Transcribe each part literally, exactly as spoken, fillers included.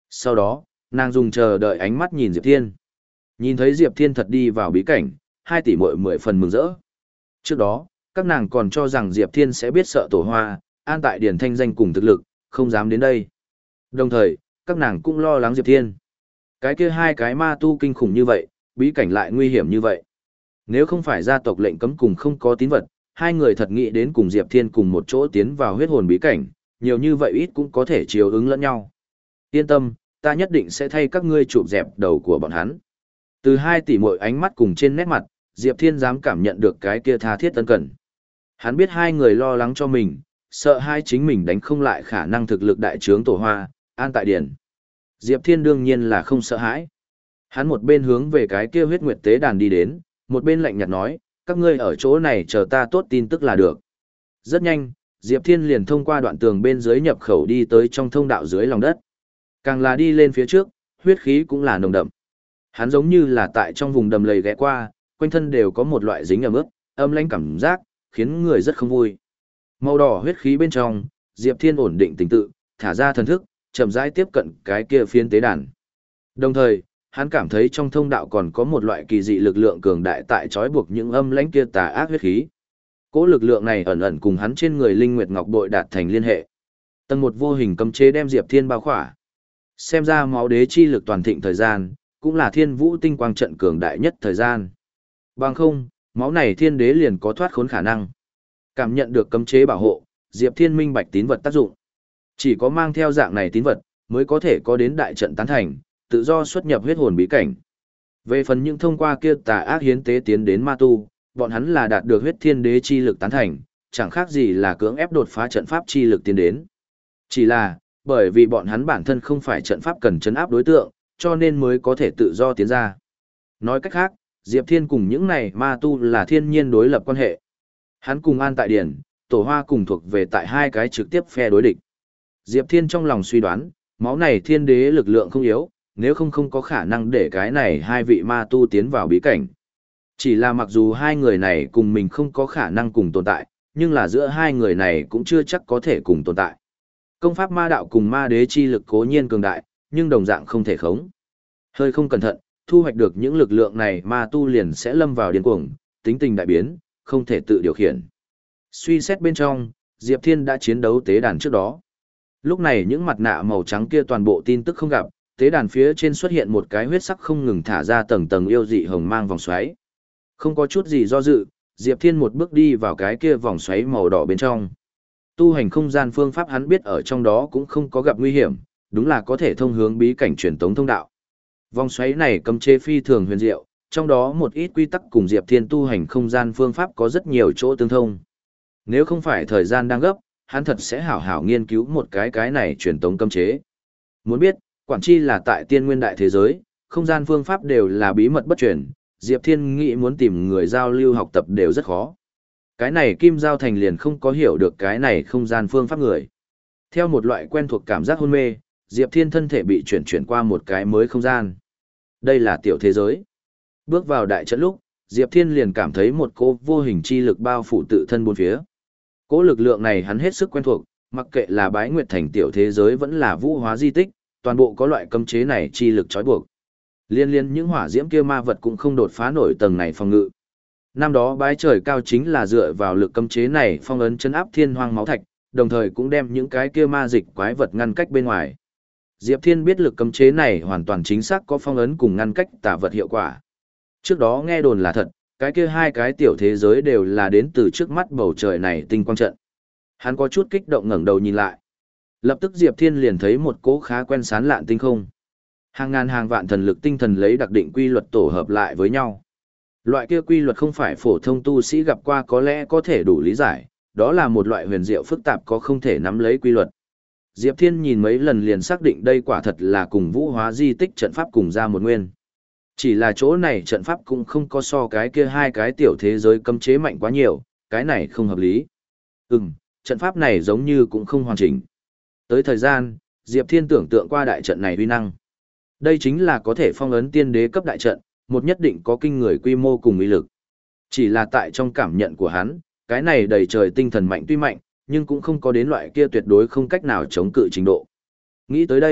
Sau đó, nàng dùng chờ đợi ánh mắt nhìn Diệp Thiên. Nhìn thấy Diệp Thiên thật đi vào bí cảnh, hai tỷ muội mười phần mừng rỡ. Trước đó, các nàng còn cho rằng Diệp Thiên sẽ biết sợ tổ hoa, an tại điển thanh danh cùng thực lực, không dám đến đây. Đồng thời, các nàng cũng lo lắng Diệp Thiên. Cái kia hai cái ma tu kinh khủng như vậy, bí cảnh lại nguy hiểm như vậy. Nếu không phải gia tộc lệnh cấm cùng không có tín vật, hai người thật nghĩ đến cùng Diệp Thiên cùng một chỗ tiến vào huyết hồn bí cảnh, nhiều như vậy ít cũng có thể chiếu ứng lẫn nhau. Yên tâm, ta nhất định sẽ thay các ngươi chụp dẹp đầu của bọn hắn. Từ hai tỷ muội ánh mắt cùng trên nét mặt, Diệp Thiên dám cảm nhận được cái kia tha thiết ân cần. Hắn biết hai người lo lắng cho mình, sợ hai chính mình đánh không lại khả năng thực lực đại trướng tổ hoa, an tại điển. Diệp Thiên đương nhiên là không sợ hãi. Hắn một bên hướng về cái kia huyết nguyệt tế đàn đi đến, một bên lạnh nhạt nói, các ngươi ở chỗ này chờ ta tốt tin tức là được. Rất nhanh, Diệp Thiên liền thông qua đoạn tường bên dưới nhập khẩu đi tới trong thông đạo dưới lòng đất. Càng là đi lên phía trước, huyết khí cũng là nồng đậm. Hắn giống như là tại trong vùng đầm lầy ghé qua, quanh thân đều có một loại dính ẩm ướt, âm lãnh cảm giác, khiến người rất không vui. Màu đỏ huyết khí bên trong, Diệp Thiên ổn định tình tự, thả ra thần thức, chậm rãi tiếp cận cái kia phiến tế đàn. Đồng thời, hắn cảm thấy trong thông đạo còn có một loại kỳ dị lực lượng cường đại tại trói buộc những âm lãnh kia tà ác huyết khí. Cỗ lực lượng này ẩn ẩn cùng hắn trên người Linh Nguyệt Ngọc bội đạt thành liên hệ. Tầng một vô hình cấm chế đem Diệp Thiên bao khỏa. Xem ra máu đế chi lực toàn thịnh thời gian, cũng là Thiên Vũ tinh quang trận cường đại nhất thời gian. Bằng không, máu này thiên đế liền có thoát khốn khả năng. Cảm nhận được cấm chế bảo hộ, Diệp Thiên minh bạch tín vật tác dụng. Chỉ có mang theo dạng này tín vật, mới có thể có đến đại trận tán thành, tự do xuất nhập huyết hồn bí cảnh. Về phần những thông qua kia tà ác hiến tế tiến đến ma tu, bọn hắn là đạt được huyết thiên đế chi lực tán thành, chẳng khác gì là cưỡng ép đột phá trận pháp chi lực tiến đến. Chỉ là, bởi vì bọn hắn bản thân không phải trận pháp cần chấn áp đối tượng, cho nên mới có thể tự do tiến ra. Nói cách khác, Diệp Thiên cùng những này ma tu là thiên nhiên đối lập quan hệ. Hắn cùng An Tại Điển, Tổ Hoa cùng thuộc về tại hai cái trực tiếp phe đối địch. Diệp Thiên trong lòng suy đoán, máu này thiên đế lực lượng không yếu, nếu không không có khả năng để cái này hai vị ma tu tiến vào bí cảnh. Chỉ là mặc dù hai người này cùng mình không có khả năng cùng tồn tại, nhưng là giữa hai người này cũng chưa chắc có thể cùng tồn tại. Công pháp ma đạo cùng ma đế chi lực cố nhiên cường đại, nhưng đồng dạng không thể khống. Hơi không cẩn thận, thu hoạch được những lực lượng này ma tu liền sẽ lâm vào điên cuồng, tính tình đại biến, không thể tự điều khiển. Suy xét bên trong, Diệp Thiên đã chiến đấu tế đàn trước đó. Lúc này những mặt nạ màu trắng kia toàn bộ tin tức không gặp, tế đàn phía trên xuất hiện một cái huyết sắc không ngừng thả ra tầng tầng yêu dị hồng mang vòng xoáy. Không có chút gì do dự, Diệp Thiên một bước đi vào cái kia vòng xoáy màu đỏ bên trong. Tu hành không gian phương pháp hắn biết ở trong đó cũng không có gặp nguy hiểm, đúng là có thể thông hướng bí cảnh truyền tống thông đạo. Vòng xoáy này cấm chế phi thường huyền diệu, trong đó một ít quy tắc cùng Diệp Thiên tu hành không gian phương pháp có rất nhiều chỗ tương thông. Nếu không phải thời gian đang gấp, hắn thật sẽ hảo hảo nghiên cứu một cái cái này truyền tống cấm chế. Muốn biết, quản chi là tại tiên nguyên đại thế giới, không gian phương pháp đều là bí mật bất truyền, Diệp Thiên nghĩ muốn tìm người giao lưu học tập đều rất khó. Cái này Kim Giao Thành liền không có hiểu được cái này không gian phương pháp người. Theo một loại quen thuộc cảm giác hôn mê, Diệp Thiên thân thể bị chuyển chuyển qua một cái mới không gian. Đây là tiểu thế giới. Bước vào đại trận lúc, Diệp Thiên liền cảm thấy một cỗ vô hình chi lực bao phủ tự thân bốn phía. Cỗ lực lượng này hắn hết sức quen thuộc, mặc kệ là Bái Nguyệt Thành tiểu thế giới vẫn là vũ hóa di tích, toàn bộ có loại cấm chế này chi lực trói buộc. Liên liên những hỏa diễm kia ma vật cũng không đột phá nổi tầng này phòng ngự. Năm đó Bái Trời Cao chính là dựa vào lực cấm chế này phong ấn chấn áp thiên hoang máu thạch, đồng thời cũng đem những cái kia ma dịch quái vật ngăn cách bên ngoài. Diệp Thiên biết lực cấm chế này hoàn toàn chính xác có phong ấn cùng ngăn cách tà vật hiệu quả. Trước đó nghe đồn là thật, cái kia hai cái tiểu thế giới đều là đến từ trước mắt bầu trời này tinh quang trận. Hắn có chút kích động ngẩng đầu nhìn lại. Lập tức Diệp Thiên liền thấy một cỗ khá quen sán lạn tinh không. Hàng ngàn hàng vạn thần lực tinh thần lấy đặc định quy luật tổ hợp lại với nhau. Loại kia quy luật không phải phổ thông tu sĩ gặp qua có lẽ có thể đủ lý giải, đó là một loại huyền diệu phức tạp có không thể nắm lấy quy luật. Diệp Thiên nhìn mấy lần liền xác định đây quả thật là cùng vũ hóa di tích trận pháp cùng ra một nguyên. Chỉ là chỗ này trận pháp cũng không có so cái kia hai cái tiểu thế giới cấm chế mạnh quá nhiều, cái này không hợp lý. Ừm, trận pháp này giống như cũng không hoàn chỉnh. Tới thời gian, Diệp Thiên tưởng tượng qua đại trận này uy năng. Đây chính là có thể phong ấn tiên đế cấp đại trận, một nhất định có kinh người quy mô cùng uy lực. Chỉ là tại trong cảm nhận của hắn, cái này đầy trời tinh thần mạnh tuy mạnh, nhưng cũng không có đến loại kia tuyệt đối không cách nào chống cự trình độ. Nghĩ tới đây,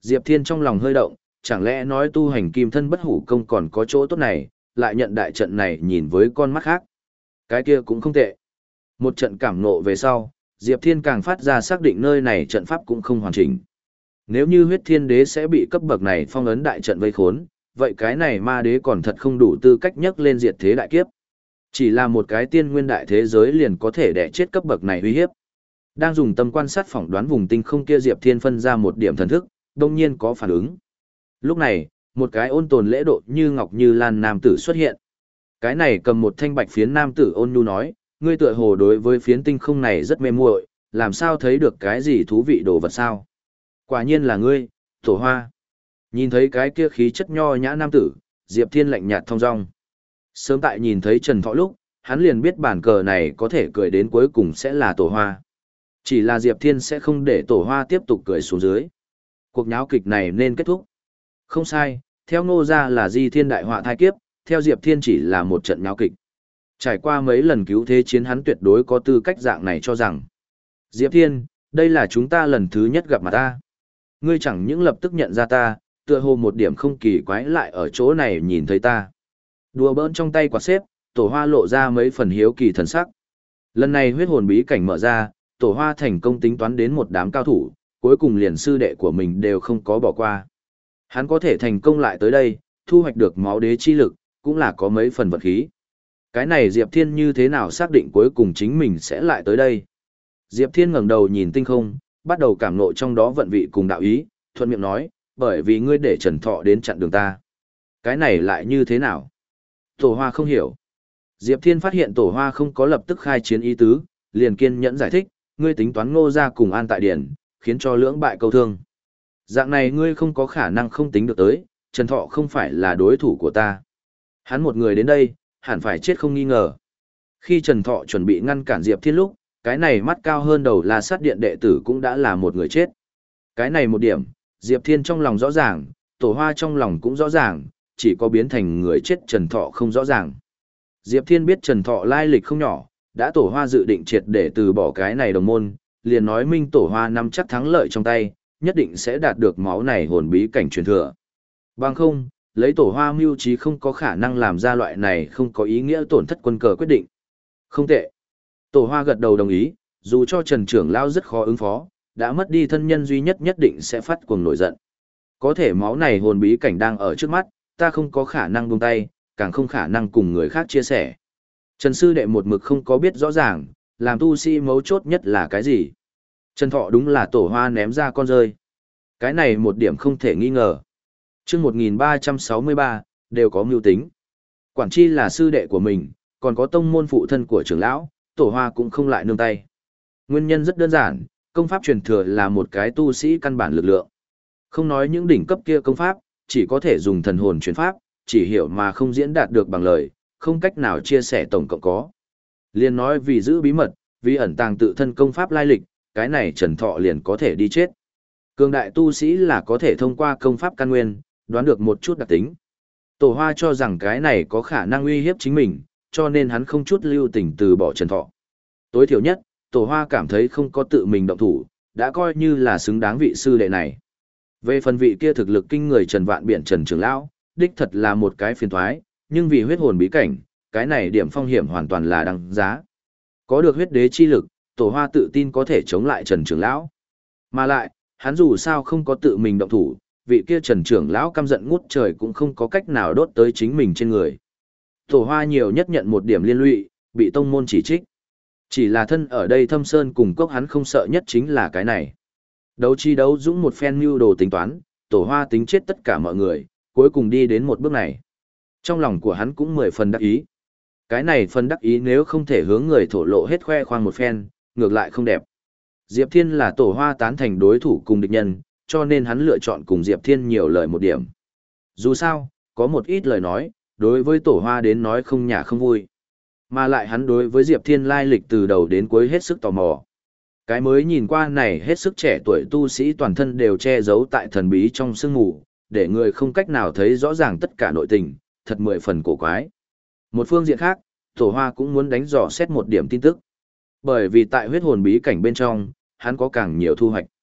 Diệp Thiên trong lòng hơi động, chẳng lẽ nói tu hành kim thân bất hủ công còn có chỗ tốt này, lại nhận đại trận này nhìn với con mắt khác. Cái kia cũng không tệ. Một trận cảm ngộ về sau, Diệp Thiên càng phát ra xác định nơi này trận pháp cũng không hoàn chỉnh. Nếu như huyết thiên đế sẽ bị cấp bậc này phong ấn đại trận vây khốn, vậy cái này ma đế còn thật không đủ tư cách nhấc lên diệt thế đại kiếp. Chỉ là một cái tiên nguyên đại thế giới liền có thể đẻ chết cấp bậc này uy hiếp. Đang dùng tâm quan sát phỏng đoán vùng tinh không kia Diệp Thiên phân ra một điểm thần thức, đông nhiên có phản ứng. Lúc này, một cái ôn tồn lễ độ như ngọc như lan nam tử xuất hiện. Cái này cầm một thanh bạch phiến nam tử ôn nhu nói, ngươi tựa hồ đối với phiến tinh không này rất mê muội, làm sao thấy được cái gì thú vị đồ vật sao? Quả nhiên là ngươi, Tổ Hoa. Nhìn thấy cái kia khí chất nho nhã nam tử, Diệp Thiên lạnh nhạt thong dong. Sớm tại nhìn thấy Trần Thọ lúc, hắn liền biết bản cờ này có thể cười đến cuối cùng sẽ là Tổ Hoa. Chỉ là Diệp Thiên sẽ không để Tổ Hoa tiếp tục cười xuống dưới. Cuộc nháo kịch này nên kết thúc. Không sai, theo Ngô gia là di thiên đại họa thai kiếp, theo Diệp Thiên chỉ là một trận nháo kịch. Trải qua mấy lần cứu thế chiến hắn tuyệt đối có tư cách dạng này cho rằng. Diệp Thiên, đây là chúng ta lần thứ nhất gặp mặt ta. Ngươi chẳng những lập tức nhận ra ta, tựa hồ một điểm không kỳ quái lại ở chỗ này nhìn thấy ta. Đùa bỡn trong tay quạt xếp, Tổ Hoa lộ ra mấy phần hiếu kỳ thần sắc. Lần này huyết hồn bí cảnh mở ra, Tổ Hoa thành công tính toán đến một đám cao thủ, cuối cùng liền sư đệ của mình đều không có bỏ qua. Hắn có thể thành công lại tới đây, thu hoạch được máu đế chi lực, cũng là có mấy phần vật khí. Cái này Diệp Thiên như thế nào xác định cuối cùng chính mình sẽ lại tới đây? Diệp Thiên ngẩng đầu nhìn tinh không, bắt đầu cảm ngộ trong đó vận vị cùng đạo ý, thuận miệng nói, bởi vì ngươi để Trần Thọ đến chặn đường ta. Cái này lại như thế nào? Tổ Hoa không hiểu. Diệp Thiên phát hiện Tổ Hoa không có lập tức khai chiến ý tứ, liền kiên nhẫn giải thích, ngươi tính toán Ngô gia cùng An tại điển, khiến cho lưỡng bại câu thương. Dạng này ngươi không có khả năng không tính được tới, Trần Thọ không phải là đối thủ của ta. Hắn một người đến đây, hẳn phải chết không nghi ngờ. Khi Trần Thọ chuẩn bị ngăn cản Diệp Thiên lúc, cái này mắt cao hơn đầu là sát điện đệ tử cũng đã là một người chết. Cái này một điểm, Diệp Thiên trong lòng rõ ràng, Tổ Hoa trong lòng cũng rõ ràng, chỉ có biến thành người chết Trần Thọ không rõ ràng. Diệp Thiên biết Trần Thọ lai lịch không nhỏ, đã Tổ Hoa dự định triệt để từ bỏ cái này đồng môn, liền nói minh Tổ Hoa nắm chắc thắng lợi trong tay, nhất định sẽ đạt được máu này hồn bí cảnh truyền thừa. Bằng không, lấy Tổ Hoa mưu trí không có khả năng làm ra loại này không có ý nghĩa tổn thất quân cờ quyết định. Không tệ. Tổ Hoa gật đầu đồng ý, dù cho Trần trưởng lão rất khó ứng phó, đã mất đi thân nhân duy nhất nhất định sẽ phát cuồng nổi giận. Có thể máu này hồn bí cảnh đang ở trước mắt, ta không có khả năng buông tay, càng không khả năng cùng người khác chia sẻ. Trần sư đệ một mực không có biết rõ ràng, làm tu sĩ mấu chốt nhất là cái gì. Trần Thọ đúng là Tổ Hoa ném ra con rơi. Cái này một điểm không thể nghi ngờ. Chương một nghìn ba trăm sáu mươi ba, đều có mưu tính. Quản chi là sư đệ của mình, còn có tông môn phụ thân của trưởng lão, Tổ Hoa cũng không lại nương tay. Nguyên nhân rất đơn giản, công pháp truyền thừa là một cái tu sĩ căn bản lực lượng. Không nói những đỉnh cấp kia công pháp, chỉ có thể dùng thần hồn truyền pháp, chỉ hiểu mà không diễn đạt được bằng lời, không cách nào chia sẻ tổng cộng có. Liên nói vì giữ bí mật, vì ẩn tàng tự thân công pháp lai lịch, cái này Trần Thọ liền có thể đi chết. Cường đại tu sĩ là có thể thông qua công pháp căn nguyên, đoán được một chút đặc tính. Tổ Hoa cho rằng cái này có khả năng uy hiếp chính mình, cho nên hắn không chút lưu tình từ bỏ Trần Thọ. Tối thiểu nhất, Tổ Hoa cảm thấy không có tự mình động thủ, đã coi như là xứng đáng vị sư đệ này. Về phần vị kia thực lực kinh người Trần Vạn Biển Trần Trường Lão, đích thật là một cái phiền toái, nhưng vì huyết hồn bí cảnh, cái này điểm phong hiểm hoàn toàn là đăng giá. Có được huyết đế chi lực, Tổ Hoa tự tin có thể chống lại Trần Trường Lão. Mà lại, hắn dù sao không có tự mình động thủ, vị kia Trần Trường Lão căm giận ngút trời cũng không có cách nào đốt tới chính mình trên người. Tổ Hoa nhiều nhất nhận một điểm liên lụy, bị tông môn chỉ trích. Chỉ là thân ở đây Thâm Sơn cùng cốc hắn không sợ nhất chính là cái này. Đấu chi đấu dũng một phen mưu đồ tính toán, Tổ Hoa tính chết tất cả mọi người, cuối cùng đi đến một bước này. Trong lòng của hắn cũng mười phần đắc ý. Cái này phần đắc ý nếu không thể hướng người thổ lộ hết khoe khoang một phen, ngược lại không đẹp. Diệp Thiên là Tổ Hoa tán thành đối thủ cùng địch nhân, cho nên hắn lựa chọn cùng Diệp Thiên nhiều lời một điểm. Dù sao, có một ít lời nói, đối với Tổ Hoa đến nói không nhả không vui. Mà lại hắn đối với Diệp Thiên lai lịch từ đầu đến cuối hết sức tò mò. Cái mới nhìn qua này hết sức trẻ tuổi tu sĩ toàn thân đều che giấu tại thần bí trong sương mù, để người không cách nào thấy rõ ràng tất cả nội tình, thật mười phần cổ quái. Một phương diện khác, Tổ Hoa cũng muốn đánh dò xét một điểm tin tức. Bởi vì tại huyết hồn bí cảnh bên trong, hắn có càng nhiều thu hoạch.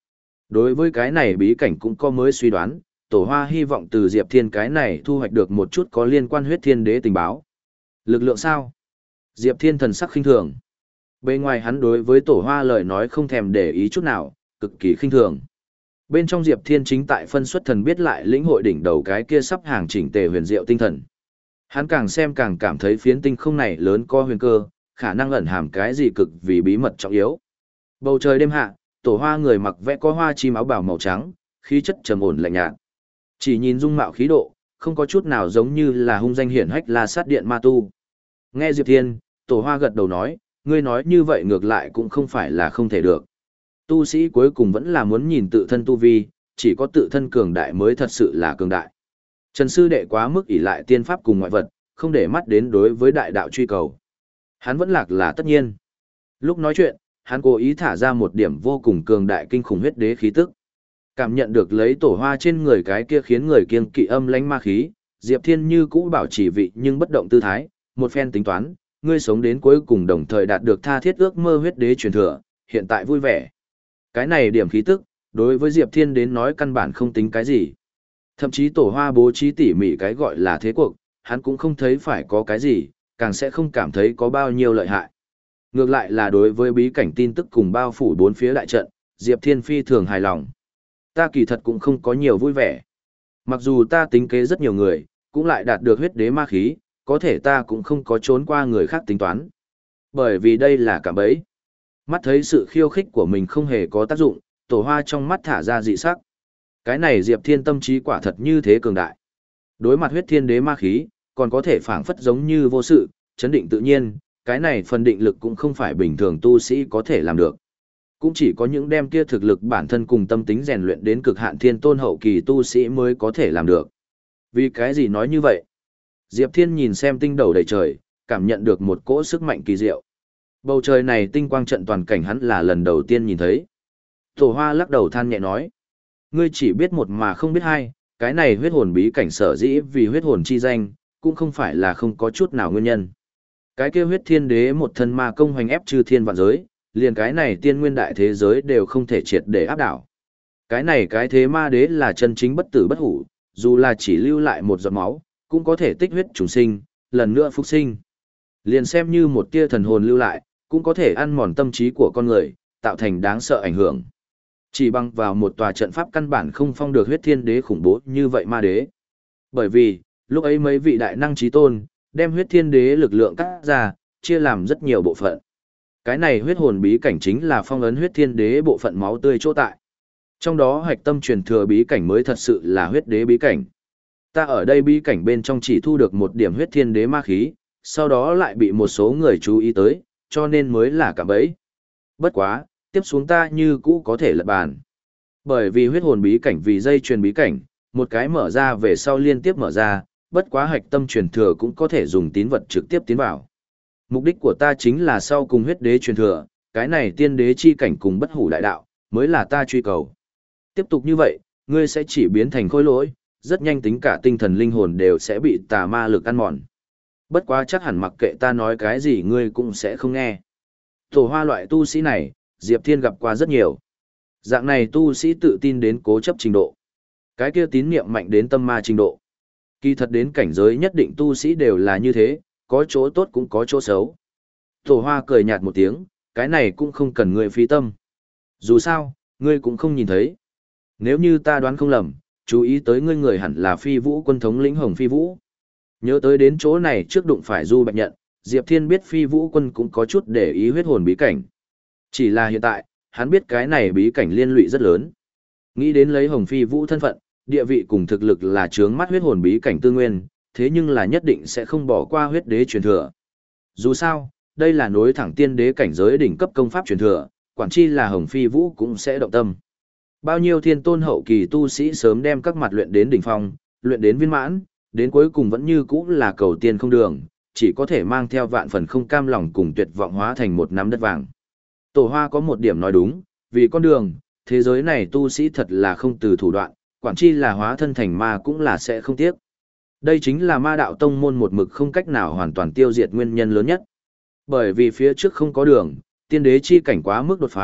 Đối với cái này bí cảnh cũng có mới suy đoán, Tổ Hoa hy vọng từ Diệp Thiên cái này thu hoạch được một chút có liên quan huyết thiên đế tình báo. Lực lượng sao? Diệp Thiên thần sắc khinh thường. Bên ngoài hắn đối với Tổ Hoa lời nói không thèm để ý chút nào, cực kỳ khinh thường. Bên trong Diệp Thiên chính tại phân xuất thần biết lại lĩnh hội đỉnh đầu cái kia sắp hàng chỉnh tề huyền diệu tinh thần. Hắn càng xem càng cảm thấy phiến tinh không này lớn có huyền cơ, khả năng ẩn hàm cái gì cực vì bí mật trọng yếu. Bầu trời đêm hạ, Tổ Hoa người mặc vẽ có hoa chim áo bào màu trắng, khí chất trầm ổn lạnh nhạt. Chỉ nhìn dung mạo khí độ, không có chút nào giống như là hung danh hiển hách La Sát Điện Ma Tu. Nghe Diệp Thiên, Tổ Hoa gật đầu nói, ngươi nói như vậy ngược lại cũng không phải là không thể được. Tu sĩ cuối cùng vẫn là muốn nhìn tự thân tu vi, chỉ có tự thân cường đại mới thật sự là cường đại. Trần sư đệ quá mức ỷ lại tiên pháp cùng ngoại vật, không để mắt đến đối với đại đạo truy cầu. Hắn vẫn lạc là tất nhiên. Lúc nói chuyện, hắn cố ý thả ra một điểm vô cùng cường đại kinh khủng huyết đế khí tức. Cảm nhận được lấy Tổ Hoa trên người cái kia khiến người kiêng kỵ âm lãnh ma khí, Diệp Thiên như cũ bảo trì vị nhưng bất động tư thái, một phen tính toán, ngươi sống đến cuối cùng đồng thời đạt được tha thiết ước mơ huyết đế truyền thừa, hiện tại vui vẻ. Cái này điểm khí tức, đối với Diệp Thiên đến nói căn bản không tính cái gì. Thậm chí Tổ Hoa bố trí tỉ mỉ cái gọi là thế cuộc, hắn cũng không thấy phải có cái gì, càng sẽ không cảm thấy có bao nhiêu lợi hại. Ngược lại là đối với bí cảnh tin tức cùng bao phủ bốn phía đại trận, Diệp Thiên phi thường hài lòng. Ta kỳ thật cũng không có nhiều vui vẻ. Mặc dù ta tính kế rất nhiều người, cũng lại đạt được huyết đế ma khí, có thể ta cũng không có trốn qua người khác tính toán. Bởi vì đây là cạm bẫy. Mắt thấy sự khiêu khích của mình không hề có tác dụng, Tổ Hoa trong mắt thả ra dị sắc. Cái này Diệp Thiên tâm trí quả thật như thế cường đại. Đối mặt huyết thiên đế ma khí, còn có thể phảng phất giống như vô sự, chấn định tự nhiên, cái này phần định lực cũng không phải bình thường tu sĩ có thể làm được. Cũng chỉ có những đem kia thực lực bản thân cùng tâm tính rèn luyện đến cực hạn thiên tôn hậu kỳ tu sĩ mới có thể làm được. Vì cái gì nói như vậy? Diệp Thiên nhìn xem tinh đầu đầy trời, cảm nhận được một cỗ sức mạnh kỳ diệu. Bầu trời này tinh quang trận toàn cảnh hắn là lần đầu tiên nhìn thấy. Tổ Hoa lắc đầu than nhẹ nói. Ngươi chỉ biết một mà không biết hai, cái này huyết hồn bí cảnh sở dĩ vì huyết hồn chi danh, cũng không phải là không có chút nào nguyên nhân. Cái kia huyết thiên đế một thân ma công hoành ép chư thiên vạn giới, liền cái này tiên nguyên đại thế giới đều không thể triệt để áp đảo. Cái này cái thế ma đế là chân chính bất tử bất hủ, dù là chỉ lưu lại một giọt máu, cũng có thể tích huyết trùng sinh, lần nữa phục sinh. Liền xem như một tia thần hồn lưu lại, cũng có thể ăn mòn tâm trí của con người, tạo thành đáng sợ ảnh hưởng. Chỉ bằng vào một tòa trận pháp căn bản không phong được huyết thiên đế khủng bố như vậy ma đế. Bởi vì, lúc ấy mấy vị đại năng chí tôn, đem huyết thiên đế lực lượng cắt ra, chia làm rất nhiều bộ phận. Cái này huyết hồn bí cảnh chính là phong ấn huyết thiên đế bộ phận máu tươi chỗ tại. Trong đó hạch tâm truyền thừa bí cảnh mới thật sự là huyết đế bí cảnh. Ta ở đây bí cảnh bên trong chỉ thu được một điểm huyết thiên đế ma khí, sau đó lại bị một số người chú ý tới, cho nên mới là cạm bẫy. Bất quá, tiếp xuống ta như cũ có thể lật bàn. Bởi vì huyết hồn bí cảnh vì dây truyền bí cảnh, một cái mở ra về sau liên tiếp mở ra, bất quá hạch tâm truyền thừa cũng có thể dùng tín vật trực tiếp tiến vào. Mục đích của ta chính là sau cùng huyết đế truyền thừa, cái này tiên đế chi cảnh cùng bất hủ đại đạo, mới là ta truy cầu. Tiếp tục như vậy, ngươi sẽ chỉ biến thành khối lỗi, rất nhanh tính cả tinh thần linh hồn đều sẽ bị tà ma lực ăn mòn. Bất quá chắc hẳn mặc kệ ta nói cái gì ngươi cũng sẽ không nghe. Tổ Hoa loại tu sĩ này, Diệp Thiên gặp qua rất nhiều. Dạng này tu sĩ tự tin đến cố chấp trình độ. Cái kia tín niệm mạnh đến tâm ma trình độ. Kỳ thật đến cảnh giới nhất định tu sĩ đều là như thế, có chỗ tốt cũng có chỗ xấu. Tổ Hoa cười nhạt một tiếng, cái này cũng không cần ngươi phí tâm. Dù sao, ngươi cũng không nhìn thấy. Nếu như ta đoán không lầm, chú ý tới ngươi người hẳn là Phi Vũ quân thống lĩnh Hồng Phi Vũ. Nhớ tới đến chỗ này trước đụng phải Du Bạch Nhận, Diệp Thiên biết Phi Vũ quân cũng có chút để ý huyết hồn bí cảnh. Chỉ là hiện tại, hắn biết cái này bí cảnh liên lụy rất lớn. Nghĩ đến lấy Hồng Phi Vũ thân phận, địa vị cùng thực lực là chướng mắt huyết hồn bí cảnh tư nguyên, thế nhưng là nhất định sẽ không bỏ qua huyết đế truyền thừa. Dù sao, đây là nối thẳng tiên đế cảnh giới đỉnh cấp công pháp truyền thừa, quản chi là Hồng Phi Vũ cũng sẽ động tâm. Bao nhiêu thiên tôn hậu kỳ tu sĩ sớm đem các mặt luyện đến đỉnh phong, luyện đến viên mãn, đến cuối cùng vẫn như cũ là cầu tiên không đường, chỉ có thể mang theo vạn phần không cam lòng cùng tuyệt vọng hóa thành một nắm đất vàng. Tổ Hoa có một điểm nói đúng, vì con đường, thế giới này tu sĩ thật là không từ thủ đoạn, quản chi là hóa thân thành ma cũng là sẽ không tiếc. Đây chính là ma đạo tông môn một mực không cách nào hoàn toàn tiêu diệt nguyên nhân lớn nhất. Bởi vì phía trước không có đường, tiên đế chi cảnh quá mức đột phá,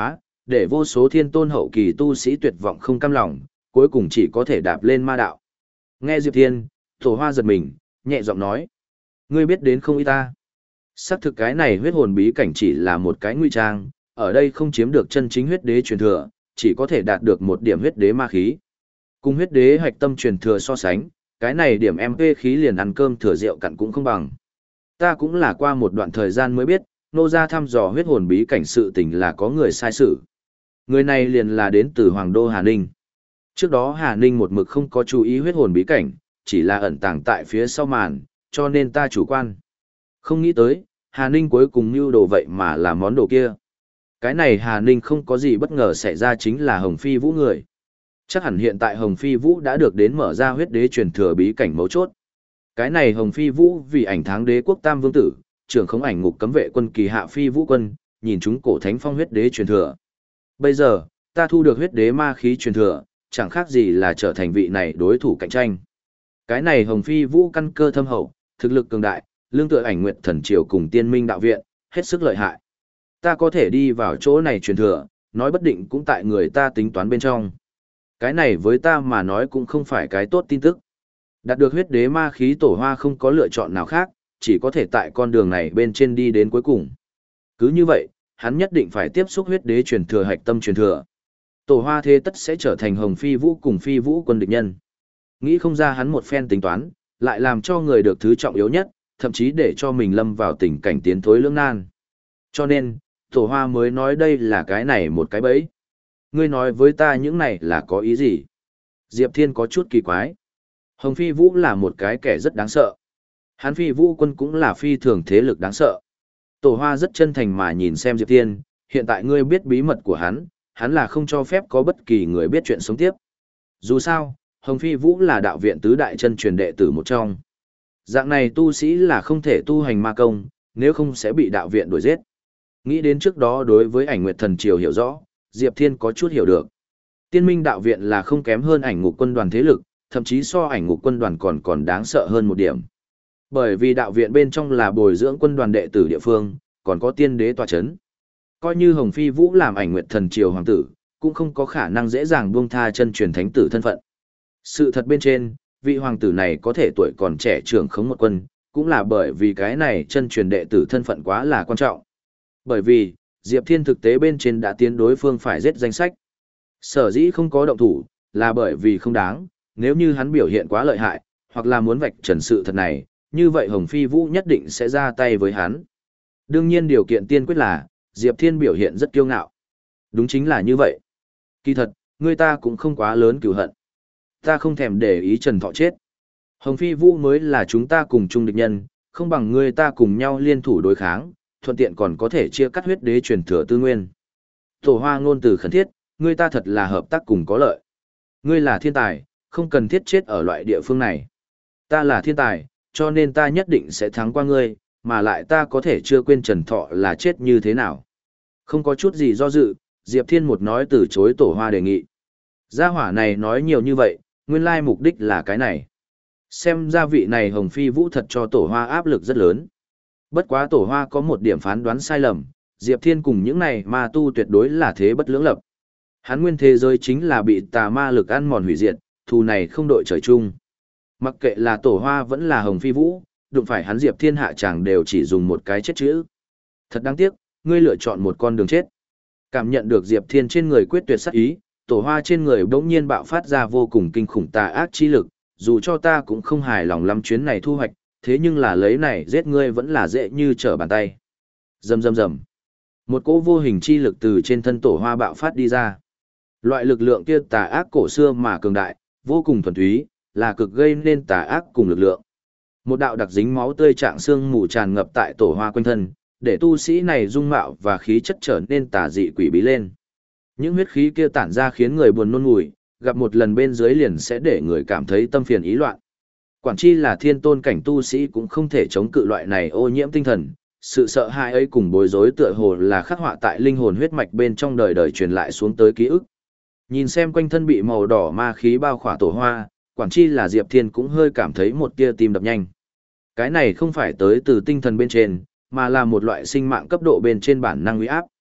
để vô số thiên tôn hậu kỳ tu sĩ tuyệt vọng không cam lòng, cuối cùng chỉ có thể đạp lên ma đạo. Nghe Diệp Thiên, Tổ Hoa giật mình, nhẹ giọng nói: "Ngươi biết đến không ít ta?" Xác thực cái này huyết hồn bí cảnh chỉ là một cái nguy trang, ở đây không chiếm được chân chính huyết đế truyền thừa, chỉ có thể đạt được một điểm huyết đế ma khí. Cùng huyết đế hạch tâm truyền thừa so sánh, cái này điểm em pê khí liền ăn cơm thừa rượu cặn cũng không bằng. Ta cũng là qua một đoạn thời gian mới biết, nô gia thăm dò huyết hồn bí cảnh sự tình là có người sai sự. Người này liền là đến từ Hoàng đô Hà Ninh. Trước đó Hà Ninh một mực không có chú ý huyết hồn bí cảnh, chỉ là ẩn tàng tại phía sau màn, cho nên ta chủ quan. Không nghĩ tới, Hà Ninh cuối cùng mưu đồ vậy mà là món đồ kia. Cái này Hà Ninh không có gì bất ngờ xảy ra chính là Hồng Phi Vũ người. Chắc hẳn hiện tại Hồng Phi Vũ đã được đến mở ra huyết đế truyền thừa bí cảnh mấu chốt. Cái này Hồng Phi Vũ vì ảnh tháng đế quốc tam vương tử, trưởng khống ảnh ngục cấm vệ quân kỳ hạ Phi Vũ quân, nhìn chúng cổ thánh phong huyết đế truyền thừa. Bây giờ, ta thu được huyết đế ma khí truyền thừa, chẳng khác gì là trở thành vị này đối thủ cạnh tranh. Cái này Hồng Phi Vũ căn cơ thâm hậu, thực lực cường đại, lương tựa ảnh nguyệt thần triều cùng tiên minh đạo viện, hết sức lợi hại. Ta có thể đi vào chỗ này truyền thừa, nói bất định cũng tại người ta tính toán bên trong. Cái này với ta mà nói cũng không phải cái tốt tin tức. Đạt được huyết đế ma khí Tổ Hoa không có lựa chọn nào khác, chỉ có thể tại con đường này bên trên đi đến cuối cùng. Cứ như vậy, hắn nhất định phải tiếp xúc huyết đế truyền thừa hạch tâm truyền thừa. Tổ Hoa thế tất sẽ trở thành Hồng Phi Vũ cùng Phi Vũ quân địch nhân. Nghĩ không ra hắn một phen tính toán, lại làm cho người được thứ trọng yếu nhất, thậm chí để cho mình lâm vào tình cảnh tiến thối lưỡng nan. Cho nên, Tổ Hoa mới nói đây là cái này một cái bẫy. Ngươi nói với ta những này là có ý gì? Diệp Thiên có chút kỳ quái. Hồng Phi Vũ là một cái kẻ rất đáng sợ. Hắn Phi Vũ quân cũng là phi thường thế lực đáng sợ. Tổ Hoa rất chân thành mà nhìn xem Diệp Thiên, hiện tại ngươi biết bí mật của hắn, hắn là không cho phép có bất kỳ người biết chuyện sống tiếp. Dù sao, Hồng Phi Vũ là đạo viện tứ đại chân truyền đệ tử một trong. Dạng này tu sĩ là không thể tu hành ma công, nếu không sẽ bị đạo viện đuổi giết. Nghĩ đến trước đó đối với ảnh nguyệt thần triều hiểu rõ, Diệp Thiên có chút hiểu được. Tiên minh đạo viện là không kém hơn ảnh ngục quân đoàn thế lực, thậm chí so ảnh ngục quân đoàn còn còn đáng sợ hơn một điểm. Bởi vì đạo viện bên trong là bồi dưỡng quân đoàn đệ tử địa phương, còn có tiên đế tọa chấn. Coi như Hồng Phi Vũ làm ảnh nguyệt thần triều hoàng tử, cũng không có khả năng dễ dàng buông tha chân truyền thánh tử thân phận. Sự thật bên trên, vị hoàng tử này có thể tuổi còn trẻ trưởng khống một quân, cũng là bởi vì cái này chân truyền đệ tử thân phận quá là quan trọng. Bởi vì, Diệp Thiên thực tế bên trên đã tiến đối phương phải giết danh sách. Sở dĩ không có động thủ, là bởi vì không đáng, nếu như hắn biểu hiện quá lợi hại, hoặc là muốn vạch trần sự thật này, như vậy Hồng Phi Vũ nhất định sẽ ra tay với hắn. Đương nhiên điều kiện tiên quyết là, Diệp Thiên biểu hiện rất kiêu ngạo. Đúng chính là như vậy. Kỳ thật, người ta cũng không quá lớn cửu hận. Ta không thèm để ý Trần Thọ chết. Hồng Phi Vũ mới là chúng ta cùng chung địch nhân, không bằng người ta cùng nhau liên thủ đối kháng, thuận tiện còn có thể chia cắt huyết đế truyền thừa tư nguyên. Tổ Hoa ngôn từ khẩn thiết, người ta thật là hợp tác cùng có lợi. Ngươi là thiên tài, không cần thiết chết ở loại địa phương này. Ta là thiên tài, cho nên ta nhất định sẽ thắng qua ngươi, mà lại ta có thể chưa quên Trần Thọ là chết như thế nào. Không có chút gì do dự, Diệp Thiên một nói từ chối Tổ Hoa đề nghị. Gia hỏa này nói nhiều như vậy, nguyên lai mục đích là cái này. Xem ra vị này Hồng Phi Vũ thật cho Tổ Hoa áp lực rất lớn. Bất quá Tổ Hoa có một điểm phán đoán sai lầm, Diệp Thiên cùng những này ma tu tuyệt đối là thế bất lưỡng lập. Hắn nguyên thế giới chính là bị tà ma lực ăn mòn hủy diệt, thù này không đội trời chung. Mặc kệ là Tổ Hoa vẫn là Hồng Phi Vũ, đụng phải hắn Diệp Thiên hạ chẳng đều chỉ dùng một cái chết chữ. Thật đáng tiếc, ngươi lựa chọn một con đường chết. Cảm nhận được Diệp Thiên trên người quyết tuyệt sát ý, Tổ Hoa trên người bỗng nhiên bạo phát ra vô cùng kinh khủng tà ác chi lực, dù cho ta cũng không hài lòng lắm chuyến này thu hoạch, thế nhưng là lấy này giết ngươi vẫn là dễ như trở bàn tay. Rầm rầm rầm. Một cỗ vô hình chi lực từ trên thân Tổ Hoa bạo phát đi ra. Loại lực lượng kia tà ác cổ xưa mà cường đại, vô cùng thuần túy, là cực gây nên tà ác cùng lực lượng. Một đạo đặc dính máu tươi trạng xương mù tràn ngập tại Tổ Hoa quanh thân, để tu sĩ này dung mạo và khí chất trở nên tà dị quỷ bí lên. Những huyết khí kia tản ra khiến người buồn nôn ngùi, gặp một lần bên dưới liền sẽ để người cảm thấy tâm phiền ý loạn. Quản chi là thiên tôn cảnh tu sĩ cũng không thể chống cự loại này ô nhiễm tinh thần, sự sợ hãi ấy cùng bối rối tựa hồ là khắc họa tại linh hồn huyết mạch bên trong đời đời truyền lại xuống tới ký ức. Nhìn xem quanh thân bị màu đỏ ma khí bao khỏa Tổ Hoa, quản chi là Diệp Thiên cũng hơi cảm thấy một tia tim đập nhanh. Cái này không phải tới từ tinh thần bên trên, mà là một loại sinh mạng cấp độ bên trên bản năng uy áp.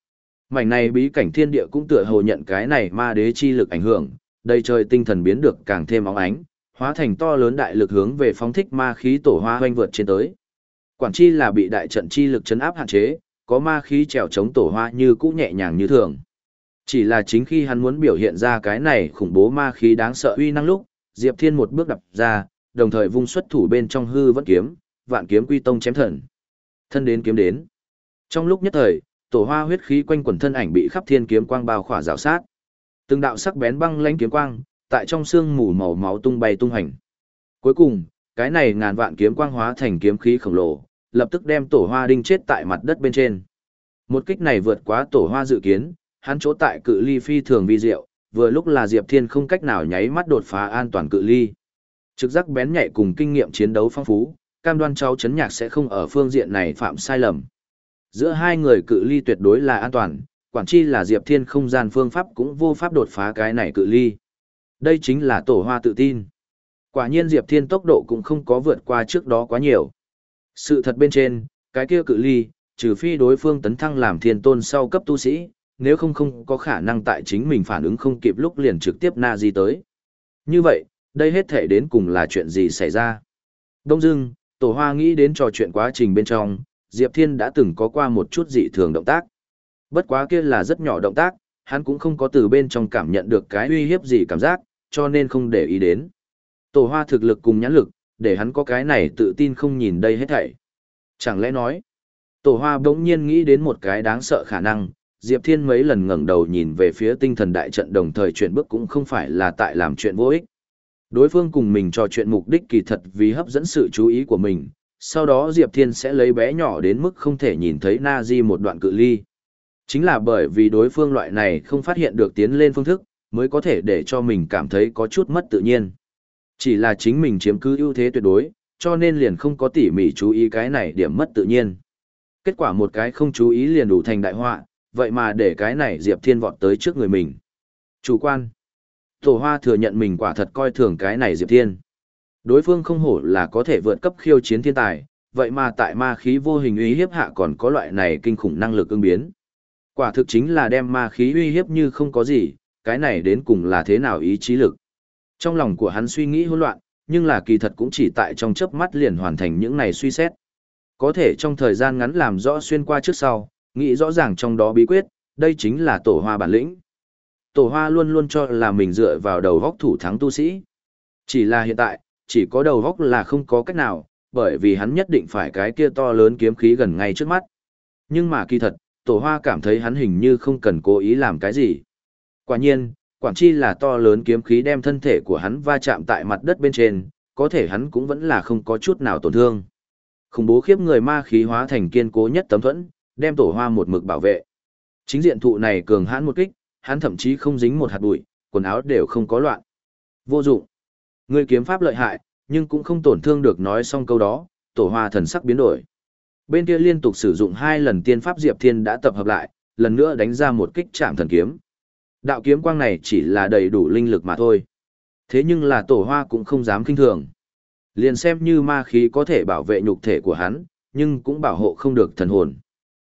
Mảnh này bí cảnh thiên địa cũng tựa hồ nhận cái này ma đế chi lực ảnh hưởng, đầy trời tinh thần biến được càng thêm óng ánh, hóa thành to lớn đại lực hướng về phóng thích ma khí tổ hoa hoanh vượt trên tới. Quản chi là bị đại trận chi lực chấn áp hạn chế, có ma khí trèo chống tổ hoa như cũ nhẹ nhàng như thường. Chỉ là chính khi hắn muốn biểu hiện ra cái này khủng bố ma khí đáng sợ uy năng lúc, Diệp Thiên một bước đập ra, đồng thời vung xuất thủ bên trong hư vẫn kiếm, vạn kiếm quy tông chém thần. Thân đến kiếm đến. Trong lúc nhất thời, tổ hoa huyết khí quanh quần thân ảnh bị khắp thiên kiếm quang bao khỏa rào sát. Từng đạo sắc bén băng lãnh kiếm quang, tại trong xương mù màu máu tung bay tung hành. Cuối cùng, cái này ngàn vạn kiếm quang hóa thành kiếm khí khổng lồ, lập tức đem tổ hoa đinh chết tại mặt đất bên trên. Một kích này vượt quá tổ hoa dự kiến, hắn chỗ tại cự ly phi thường vi diệu, vừa lúc là Diệp Thiên không cách nào nháy mắt đột phá an toàn cự ly. Trực giác bén nhạy cùng kinh nghiệm chiến đấu phong phú, cam đoan cháu chấn nhạc sẽ không ở phương diện này phạm sai lầm. Giữa hai người cự ly tuyệt đối là an toàn, quản chi là Diệp Thiên không gian phương pháp cũng vô pháp đột phá cái này cự ly. Đây chính là tổ hoa tự tin. Quả nhiên Diệp Thiên tốc độ cũng không có vượt qua trước đó quá nhiều. Sự thật bên trên, cái kia cự ly, trừ phi đối phương tấn thăng làm thiên tôn sau cấp tu sĩ, nếu không không có khả năng tại chính mình phản ứng không kịp lúc liền trực tiếp na di tới. Như vậy, đây hết thể đến cùng là chuyện gì xảy ra? Đông dưng, tổ hoa nghĩ đến trò chuyện quá trình bên trong, Diệp Thiên đã từng có qua một chút dị thường động tác. Bất quá kia là rất nhỏ động tác, hắn cũng không có từ bên trong cảm nhận được cái uy hiếp gì cảm giác, cho nên không để ý đến. Tổ hoa thực lực cùng nhãn lực, để hắn có cái này tự tin không nhìn đây hết thảy. Chẳng lẽ nói, tổ hoa bỗng nhiên nghĩ đến một cái đáng sợ khả năng, Diệp Thiên mấy lần ngẩng đầu nhìn về phía tinh thần đại trận đồng thời chuyển bước cũng không phải là tại làm chuyện vô ích. Đối phương cùng mình trò chuyện mục đích kỳ thật vì hấp dẫn sự chú ý của mình, sau đó Diệp Thiên sẽ lấy bé nhỏ đến mức không thể nhìn thấy Na Di một đoạn cự ly. Chính là bởi vì đối phương loại này không phát hiện được tiến lên phương thức, mới có thể để cho mình cảm thấy có chút mất tự nhiên. Chỉ là chính mình chiếm cứ ưu thế tuyệt đối, cho nên liền không có tỉ mỉ chú ý cái này điểm mất tự nhiên. Kết quả một cái không chú ý liền đủ thành đại họa, vậy mà để cái này Diệp Thiên vọt tới trước người mình. Chủ quan. Tổ hoa thừa nhận mình quả thật coi thường cái này Diệp Thiên. Đối phương không hổ là có thể vượt cấp khiêu chiến thiên tài, vậy mà tại ma khí vô hình uy hiếp hạ còn có loại này kinh khủng năng lực ứng biến. Quả thực chính là đem ma khí uy hiếp như không có gì, cái này đến cùng là thế nào ý chí lực. Trong lòng của hắn suy nghĩ hỗn loạn, nhưng là kỳ thật cũng chỉ tại trong chớp mắt liền hoàn thành những này suy xét. Có thể trong thời gian ngắn làm rõ xuyên qua trước sau, nghĩ rõ ràng trong đó bí quyết, đây chính là tổ hoa bản lĩnh. Tổ hoa luôn luôn cho là mình dựa vào đầu góc thủ thắng tu sĩ. Chỉ là hiện tại, chỉ có đầu góc là không có cách nào, bởi vì hắn nhất định phải cái kia to lớn kiếm khí gần ngay trước mắt. Nhưng mà kỳ thật, tổ hoa cảm thấy hắn hình như không cần cố ý làm cái gì. Quả nhiên, quản chi là to lớn kiếm khí đem thân thể của hắn va chạm tại mặt đất bên trên, có thể hắn cũng vẫn là không có chút nào tổn thương. Khủng bố khiếp người ma khí hóa thành kiên cố nhất tấm thuẫn, đem tổ hoa một mực bảo vệ. Chính diện thụ này cường hãn một kích, hắn thậm chí không dính một hạt bụi, quần áo đều không có loạn. Vô dụng. Ngươi kiếm pháp lợi hại, nhưng cũng không tổn thương được. Nói xong câu đó, tổ hoa thần sắc biến đổi. Bên kia liên tục sử dụng hai lần tiên pháp Diệp Thiên đã tập hợp lại, lần nữa đánh ra một kích chạm thần kiếm. Đạo kiếm quang này chỉ là đầy đủ linh lực mà thôi. Thế nhưng là tổ hoa cũng không dám kinh thường. Liền xem như ma khí có thể bảo vệ nhục thể của hắn, nhưng cũng bảo hộ không được thần hồn.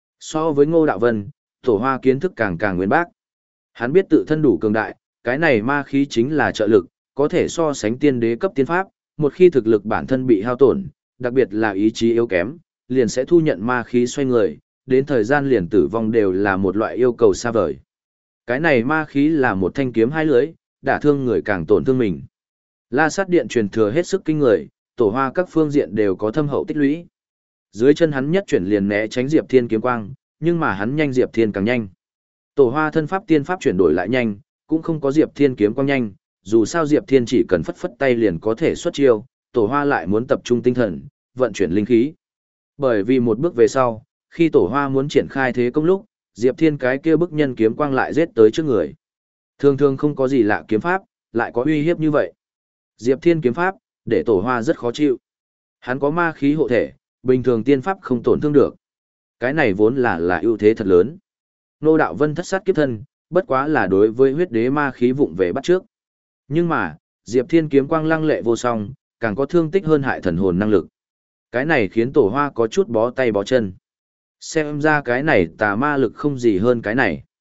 So với Ngô Đạo Vân, tổ hoa kiến thức càng càng nguyên bác. Hắn biết tự thân đủ cường đại, cái này ma khí chính là trợ lực, có thể so sánh tiên đế cấp tiên pháp, một khi thực lực bản thân bị hao tổn, đặc biệt là ý chí yếu kém, liền sẽ thu nhận ma khí xoay người, đến thời gian liền tử vong đều là một loại yêu cầu xa vời. Cái này ma khí là một thanh kiếm hai lưỡi, đả thương người càng tổn thương mình. La Sát Điện truyền thừa hết sức kinh người, tổ hoa các phương diện đều có thâm hậu tích lũy. Dưới chân hắn nhất chuyển liền né tránh Diệp Thiên kiếm quang, nhưng mà hắn nhanh Diệp Thiên càng nhanh. Tổ hoa thân pháp tiên pháp chuyển đổi lại nhanh, cũng không có Diệp Thiên kiếm quang nhanh, dù sao Diệp Thiên chỉ cần phất phất tay liền có thể xuất chiêu, tổ hoa lại muốn tập trung tinh thần, vận chuyển linh khí. Bởi vì một bước về sau, khi tổ hoa muốn triển khai thế công lúc, Diệp Thiên cái kia bức nhân kiếm quang lại giết tới trước người. Thường thường không có gì lạ kiếm pháp, lại có uy hiếp như vậy. Diệp Thiên kiếm pháp, để tổ hoa rất khó chịu. Hắn có ma khí hộ thể, bình thường tiên pháp không tổn thương được. Cái này vốn là là ưu thế thật lớn. Ngô Đạo Vân thất sát kiếp thân, bất quá là đối với huyết đế ma khí vụng về bắt trước. Nhưng mà, Diệp Thiên kiếm quang lăng lệ vô song, càng có thương tích hơn hại thần hồn năng lực. Cái này khiến tổ hoa có chút bó tay bó chân. Xem ra cái này tà ma lực không gì hơn cái này.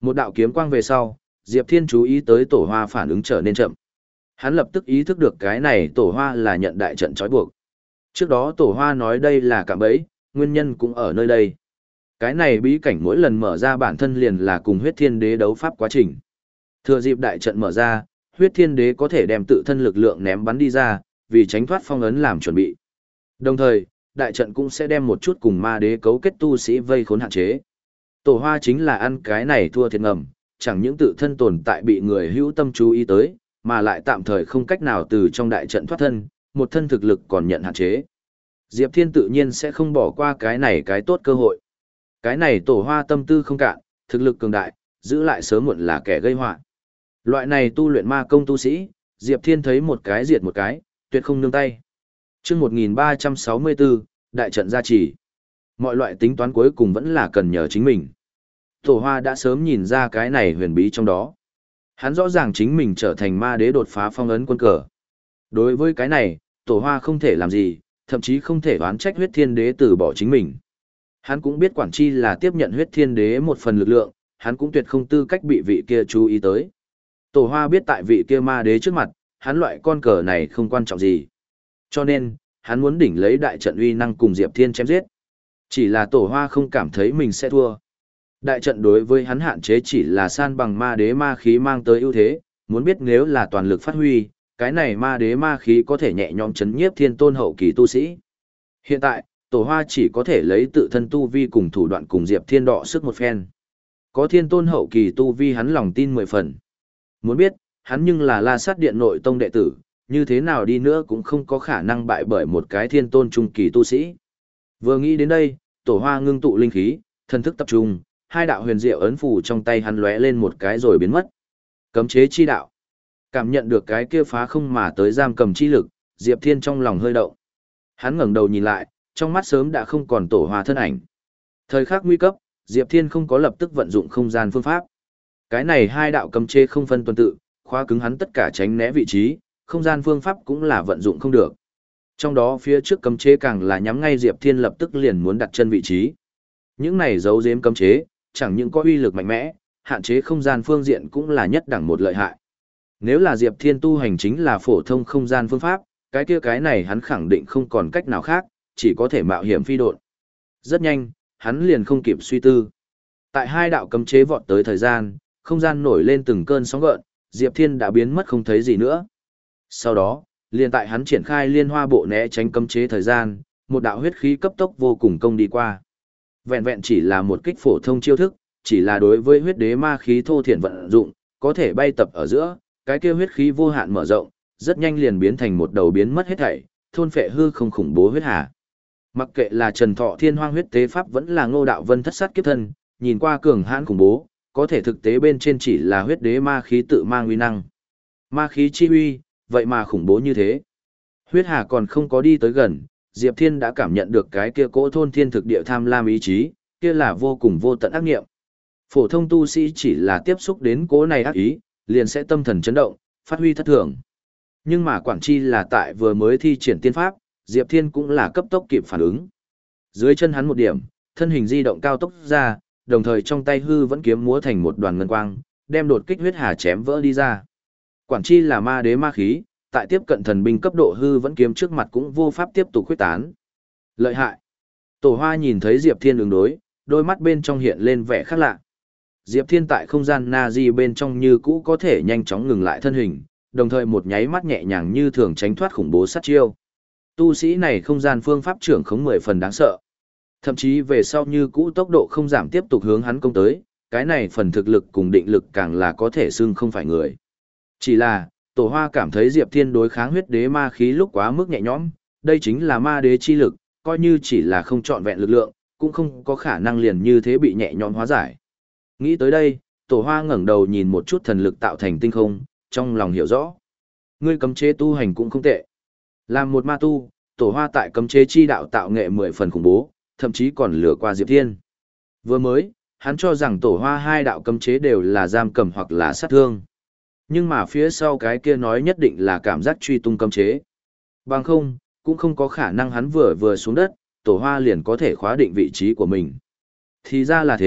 Một đạo kiếm quang về sau, Diệp Thiên chú ý tới tổ hoa phản ứng trở nên chậm. Hắn lập tức ý thức được cái này tổ hoa là nhận đại trận trói buộc. Trước đó tổ hoa nói đây là cạm bẫy, nguyên nhân cũng ở nơi đây. Cái này bí cảnh mỗi lần mở ra bản thân liền là cùng huyết thiên đế đấu pháp quá trình. Thừa dịp đại trận mở ra, huyết thiên đế có thể đem tự thân lực lượng ném bắn đi ra, vì tránh thoát phong ấn làm chuẩn bị. Đồng thời, đại trận cũng sẽ đem một chút cùng ma đế cấu kết tu sĩ vây khốn hạn chế. Tổ hoa chính là ăn cái này thua thiệt ngầm, chẳng những tự thân tồn tại bị người hữu tâm chú ý tới, mà lại tạm thời không cách nào từ trong đại trận thoát thân, một thân thực lực còn nhận hạn chế. Diệp Thiên tự nhiên sẽ không bỏ qua cái này cái tốt cơ hội. Cái này tổ hoa tâm tư không cạn, thực lực cường đại, giữ lại sớm muộn là kẻ gây họa. Loại này tu luyện ma công tu sĩ, Diệp Thiên thấy một cái diệt một cái, tuyệt không nương tay. Chương một nghìn ba trăm sáu mươi bốn, đại trận gia trì. Mọi loại tính toán cuối cùng vẫn là cần nhờ chính mình. Tổ hoa đã sớm nhìn ra cái này huyền bí trong đó. Hắn rõ ràng chính mình trở thành ma đế đột phá phong ấn quân cờ. Đối với cái này, tổ hoa không thể làm gì, thậm chí không thể oán trách huyết thiên đế từ bỏ chính mình. Hắn cũng biết Quản Chi là tiếp nhận huyết thiên đế một phần lực lượng, hắn cũng tuyệt không tư cách bị vị kia chú ý tới. Tổ hoa biết tại vị kia ma đế trước mặt, hắn loại con cờ này không quan trọng gì. Cho nên, hắn muốn đỉnh lấy đại trận uy năng cùng Diệp Thiên chém giết. Chỉ là tổ hoa không cảm thấy mình sẽ thua. Đại trận đối với hắn hạn chế chỉ là san bằng ma đế ma khí mang tới ưu thế, muốn biết nếu là toàn lực phát huy, cái này ma đế ma khí có thể nhẹ nhõm chấn nhiếp thiên tôn hậu kỳ tu sĩ. Hiện tại, tổ hoa chỉ có thể lấy tự thân tu vi cùng thủ đoạn cùng Diệp Thiên đọ sức một phen. Có thiên tôn hậu kỳ tu vi hắn lòng tin mười phần. Muốn biết, hắn nhưng là La Sát Điện nội tông đệ tử, như thế nào đi nữa cũng không có khả năng bại bởi một cái thiên tôn trung kỳ tu sĩ. Vừa nghĩ đến đây, tổ hoa ngưng tụ linh khí, thần thức tập trung, hai đạo huyền diệu ấn phù trong tay hắn lóe lên một cái rồi biến mất. Cấm chế chi đạo. Cảm nhận được cái kia phá không mà tới giam cầm chi lực, Diệp Thiên trong lòng hơi động. Hắn ngẩng đầu nhìn lại, trong mắt sớm đã không còn tổ hoa thân ảnh. Thời khắc nguy cấp, Diệp Thiên không có lập tức vận dụng không gian phương pháp. Cái này hai đạo cấm chế không phân tuần tự, khóa cứng hắn tất cả tránh né vị trí, không gian phương pháp cũng là vận dụng không được. Trong đó phía trước cấm chế càng là nhắm ngay Diệp Thiên lập tức liền muốn đặt chân vị trí. Những này giấu giếm cấm chế, chẳng những có uy lực mạnh mẽ, hạn chế không gian phương diện cũng là nhất đẳng một lợi hại. Nếu là Diệp Thiên tu hành chính là phổ thông không gian phương pháp, cái kia cái này hắn khẳng định không còn cách nào khác, chỉ có thể mạo hiểm phi độn. Rất nhanh, hắn liền không kịp suy tư. Tại hai đạo cấm chế vọt tới thời gian, không gian nổi lên từng cơn sóng gợn, Diệp Thiên đã biến mất không thấy gì nữa. Sau đó, liền tại hắn triển khai liên hoa bộ né tránh cấm chế thời gian, một đạo huyết khí cấp tốc vô cùng công đi qua. Vẹn vẹn chỉ là một kích phổ thông chiêu thức, chỉ là đối với huyết đế ma khí thô thiển vận dụng, có thể bay tập ở giữa, cái kia huyết khí vô hạn mở rộng, rất nhanh liền biến thành một đầu biến mất hết thảy, thôn phệ hư không khủng bố huyết hà. Mặc kệ là Trần Thọ Thiên Hoang huyết tế pháp vẫn là Ngô Đạo Vân thất sát kiếp thân, nhìn qua cường hãn khủng bố, có thể thực tế bên trên chỉ là huyết đế ma khí tự mang uy năng. Ma khí chi uy, vậy mà khủng bố như thế. Huyết hà còn không có đi tới gần, Diệp Thiên đã cảm nhận được cái kia cỗ thôn thiên thực địa tham lam ý chí, kia là vô cùng vô tận ác nghiệm. Phổ thông tu sĩ chỉ là tiếp xúc đến cỗ này ác ý, liền sẽ tâm thần chấn động, phát huy thất thường. Nhưng mà Quản Chi là tại vừa mới thi triển tiên pháp, Diệp Thiên cũng là cấp tốc kịp phản ứng. Dưới chân hắn một điểm, thân hình di động cao tốc ra, đồng thời trong tay hư vẫn kiếm múa thành một đoàn ngân quang, đem đột kích huyết hà chém vỡ đi ra. Quản Chi là ma đế ma khí, tại tiếp cận thần binh cấp độ hư vẫn kiếm trước mặt cũng vô pháp tiếp tục khuếch tán. Lợi hại. Tổ Hoa nhìn thấy Diệp Thiên ứng đối, đôi mắt bên trong hiện lên vẻ khác lạ. Diệp Thiên tại không gian Na-di bên trong như cũ có thể nhanh chóng ngừng lại thân hình, đồng thời một nháy mắt nhẹ nhàng như thường tránh thoát khủng bố sát chiêu. Tu sĩ này không gian phương pháp trưởng khống mười phần đáng sợ. Thậm chí về sau như cũ tốc độ không giảm tiếp tục hướng hắn công tới, cái này phần thực lực cùng định lực càng là có thể xưng không phải người. Chỉ là, Tổ Hoa cảm thấy Diệp Thiên đối kháng huyết đế ma khí lúc quá mức nhẹ nhõm, đây chính là ma đế chi lực, coi như chỉ là không trọn vẹn lực lượng, cũng không có khả năng liền như thế bị nhẹ nhõm hóa giải. Nghĩ tới đây, Tổ Hoa ngẩng đầu nhìn một chút thần lực tạo thành tinh không, trong lòng hiểu rõ. Ngươi cấm chế tu hành cũng không tệ. Làm một ma tu, Tổ Hoa tại cấm chế chi đạo tạo nghệ mười phần khủng bố, thậm chí còn lừa qua Diệp Thiên. Vừa mới, hắn cho rằng Tổ Hoa hai đạo cấm chế đều là giam cầm hoặc là sát thương. Nhưng mà phía sau cái kia nói nhất định là cảm giác truy tung cấm chế. Bằng không, cũng không có khả năng hắn vừa vừa xuống đất, Tổ Hoa liền có thể khóa định vị trí của mình. Thì ra là thế,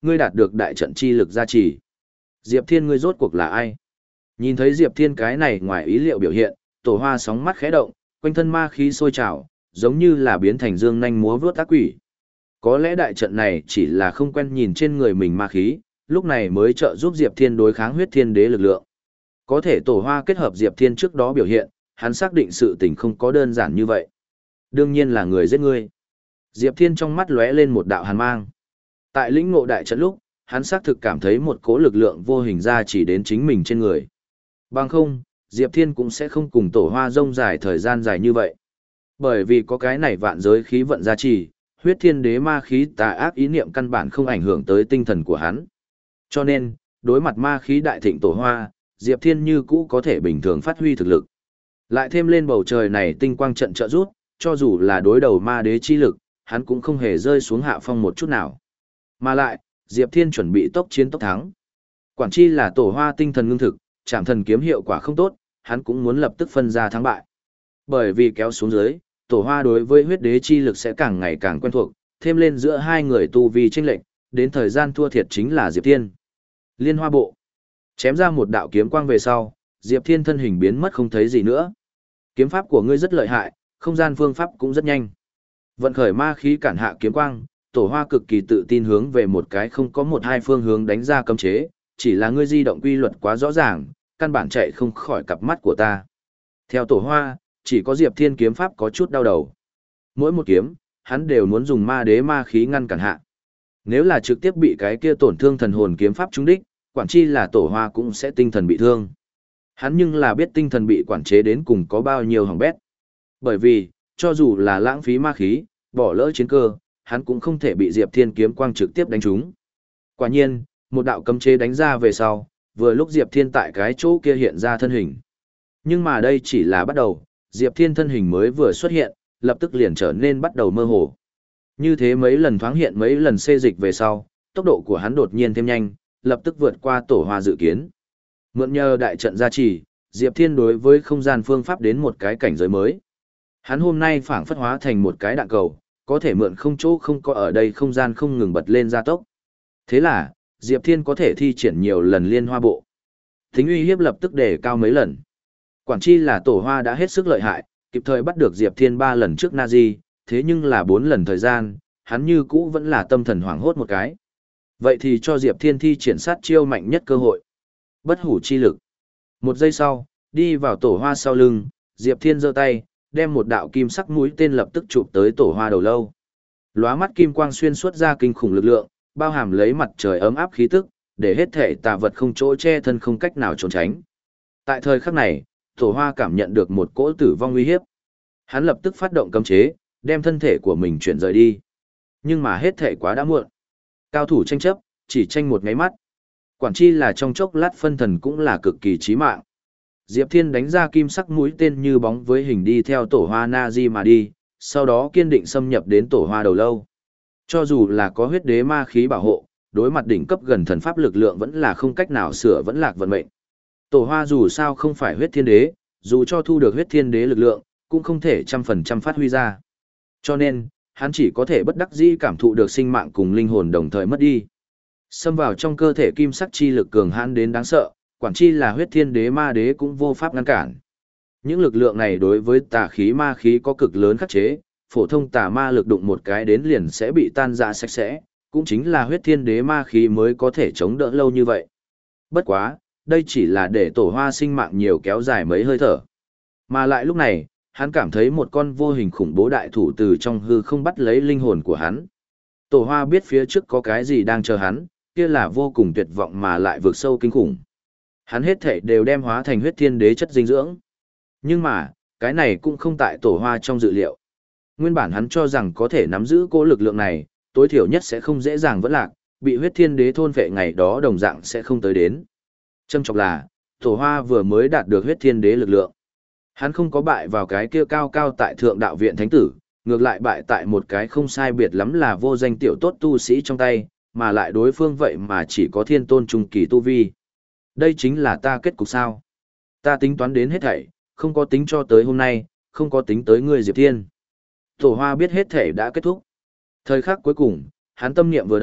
ngươi đạt được đại trận chi lực gia trì. Diệp Thiên ngươi rốt cuộc là ai? Nhìn thấy Diệp Thiên cái này ngoài ý liệu biểu hiện, Tổ Hoa sóng mắt khẽ động, quanh thân ma khí sôi trào, giống như là biến thành dương nhanh múa vướt ác quỷ. Có lẽ đại trận này chỉ là không quen nhìn trên người mình ma khí, lúc này mới trợ giúp Diệp Thiên đối kháng huyết thiên đế lực lượng. Có thể Tổ Hoa kết hợp Diệp Thiên trước đó biểu hiện, hắn xác định sự tình không có đơn giản như vậy. Đương nhiên là người giết ngươi. Diệp Thiên trong mắt lóe lên một đạo hàn mang. Tại lĩnh ngộ đại trận lúc, hắn xác thực cảm thấy một cỗ lực lượng vô hình ra chỉ đến chính mình trên người. Bằng không, Diệp Thiên cũng sẽ không cùng Tổ Hoa rông dài thời gian dài như vậy. Bởi vì có cái này vạn giới khí vận gia trì, huyết thiên đế ma khí tà ác ý niệm căn bản không ảnh hưởng tới tinh thần của hắn. Cho nên, đối mặt ma khí đại thịnh Tổ Hoa, Diệp Thiên như cũ có thể bình thường phát huy thực lực. Lại thêm lên bầu trời này tinh quang trận trợ rút, cho dù là đối đầu ma đế chi lực, hắn cũng không hề rơi xuống hạ phong một chút nào. Mà lại, Diệp Thiên chuẩn bị tốc chiến tốc thắng. Quản chi là Tổ Hoa tinh thần ngưng thực, Trảm Thần kiếm hiệu quả không tốt, hắn cũng muốn lập tức phân ra thắng bại. Bởi vì kéo xuống dưới, Tổ Hoa đối với huyết đế chi lực sẽ càng ngày càng quen thuộc, thêm lên giữa hai người tu vi chênh lệch, đến thời gian thua thiệt chính là Diệp Thiên. Liên Hoa bộ. Chém ra một đạo kiếm quang về sau, Diệp Thiên thân hình biến mất không thấy gì nữa. Kiếm pháp của ngươi rất lợi hại, không gian phương pháp cũng rất nhanh. Vận khởi ma khí cản hạ kiếm quang, Tổ Hoa cực kỳ tự tin hướng về một cái không có một hai phương hướng đánh ra cấm chế, chỉ là ngươi di động quy luật quá rõ ràng, căn bản chạy không khỏi cặp mắt của ta. Theo Tổ Hoa, chỉ có Diệp Thiên kiếm pháp có chút đau đầu. Mỗi một kiếm, hắn đều muốn dùng ma đế ma khí ngăn cản hạ. Nếu là trực tiếp bị cái kia tổn thương thần hồn kiếm pháp trúng đích, quản chi là Tổ Hoa cũng sẽ tinh thần bị thương. Hắn nhưng là biết tinh thần bị quản chế đến cùng có bao nhiêu hỏng bét. Bởi vì, cho dù là lãng phí ma khí, bỏ lỡ chiến cơ, hắn cũng không thể bị Diệp Thiên kiếm quang trực tiếp đánh trúng. Quả nhiên, một đạo cấm chế đánh ra về sau, vừa lúc Diệp Thiên tại cái chỗ kia hiện ra thân hình. Nhưng mà đây chỉ là bắt đầu, Diệp Thiên thân hình mới vừa xuất hiện, lập tức liền trở nên bắt đầu mơ hồ. Như thế mấy lần thoáng hiện mấy lần xê dịch về sau, tốc độ của hắn đột nhiên thêm nhanh, lập tức vượt qua Tổ Hoa dự kiến. Mượn nhờ đại trận gia trì, Diệp Thiên đối với không gian phương pháp đến một cái cảnh giới mới. Hắn hôm nay phảng phất hóa thành một cái đạn cầu, có thể mượn không chỗ không có ở đây không gian không ngừng bật lên gia tốc. Thế là, Diệp Thiên có thể thi triển nhiều lần liên hoa bộ. Tính uy hiếp lập tức đề cao mấy lần. Quản chi là Tổ Hoa đã hết sức lợi hại, kịp thời bắt được Diệp Thiên ba lần trước Nazi, thế nhưng là bốn lần thời gian, hắn như cũ vẫn là tâm thần hoảng hốt một cái. Vậy thì cho Diệp Thiên thi triển sát chiêu mạnh nhất cơ hội. Bất hủ chi lực. Một giây sau, đi vào Tổ Hoa sau lưng, Diệp Thiên giơ tay, đem một đạo kim sắc mũi tên lập tức chụp tới Tổ Hoa đầu lâu. Lóa mắt kim quang xuyên suốt ra kinh khủng lực lượng, bao hàm lấy mặt trời ấm áp khí tức, để hết thể tà vật không chỗ che thân không cách nào trốn tránh. Tại thời khắc này, Tổ Hoa cảm nhận được một cỗ tử vong uy hiếp. Hắn lập tức phát động cấm chế, đem thân thể của mình chuyển rời đi. Nhưng mà hết thể quá đã muộn. Cao thủ tranh chấp, chỉ tranh một ngáy mắt. Quản chi là trong chốc lát phân thần cũng là cực kỳ chí mạng. Diệp Thiên đánh ra kim sắc mũi tên như bóng với hình đi theo Tổ Hoa Nazi mà đi, sau đó kiên định xâm nhập đến Tổ Hoa đầu lâu. Cho dù là có huyết đế ma khí bảo hộ, đối mặt đỉnh cấp gần thần pháp lực lượng vẫn là không cách nào sửa vẫn lạc vận mệnh. Tổ Hoa dù sao không phải huyết thiên đế, dù cho thu được huyết thiên đế lực lượng, cũng không thể trăm phần trăm phát huy ra. Cho nên, hắn chỉ có thể bất đắc dĩ cảm thụ được sinh mạng cùng linh hồn đồng thời mất đi. Xâm vào trong cơ thể kim sắc chi lực cường hãn đến đáng sợ, quản chi là huyết thiên đế ma đế cũng vô pháp ngăn cản. Những lực lượng này đối với tà khí ma khí có cực lớn khắc chế, phổ thông tà ma lực đụng một cái đến liền sẽ bị tan rã sạch sẽ, cũng chính là huyết thiên đế ma khí mới có thể chống đỡ lâu như vậy. Bất quá, đây chỉ là để Tổ Hoa sinh mạng nhiều kéo dài mấy hơi thở. Mà lại lúc này, hắn cảm thấy một con vô hình khủng bố đại thủ từ trong hư không bắt lấy linh hồn của hắn. Tổ Hoa biết phía trước có cái gì đang chờ hắn, kia là vô cùng tuyệt vọng mà lại vượt sâu kinh khủng. Hắn hết thể đều đem hóa thành huyết thiên đế chất dinh dưỡng. Nhưng mà, cái này cũng không tại Tổ Hoa trong dự liệu. Nguyên bản hắn cho rằng có thể nắm giữ cô lực lượng này, tối thiểu nhất sẽ không dễ dàng vẫn lạc, bị huyết thiên đế thôn vệ ngày đó đồng dạng sẽ không tới đến. Châm trọng là, Tổ Hoa vừa mới đạt được huyết thiên đế lực lượng. Hắn không có bại vào cái kia cao cao tại thượng đạo viện thánh tử, ngược lại bại tại một cái không sai biệt lắm là vô danh tiểu tốt tu sĩ trong tay, mà lại đối phương vậy mà chỉ có thiên tôn trung kỳ tu vi. Đây chính là ta kết cục sao. Ta tính toán đến hết thảy, không có tính cho tới hôm nay, không có tính tới ngươi Diệp Thiên. Tổ Hoa biết hết thảy đã kết thúc. Thời khắc cuối cùng, hắn tâm niệm vừa động,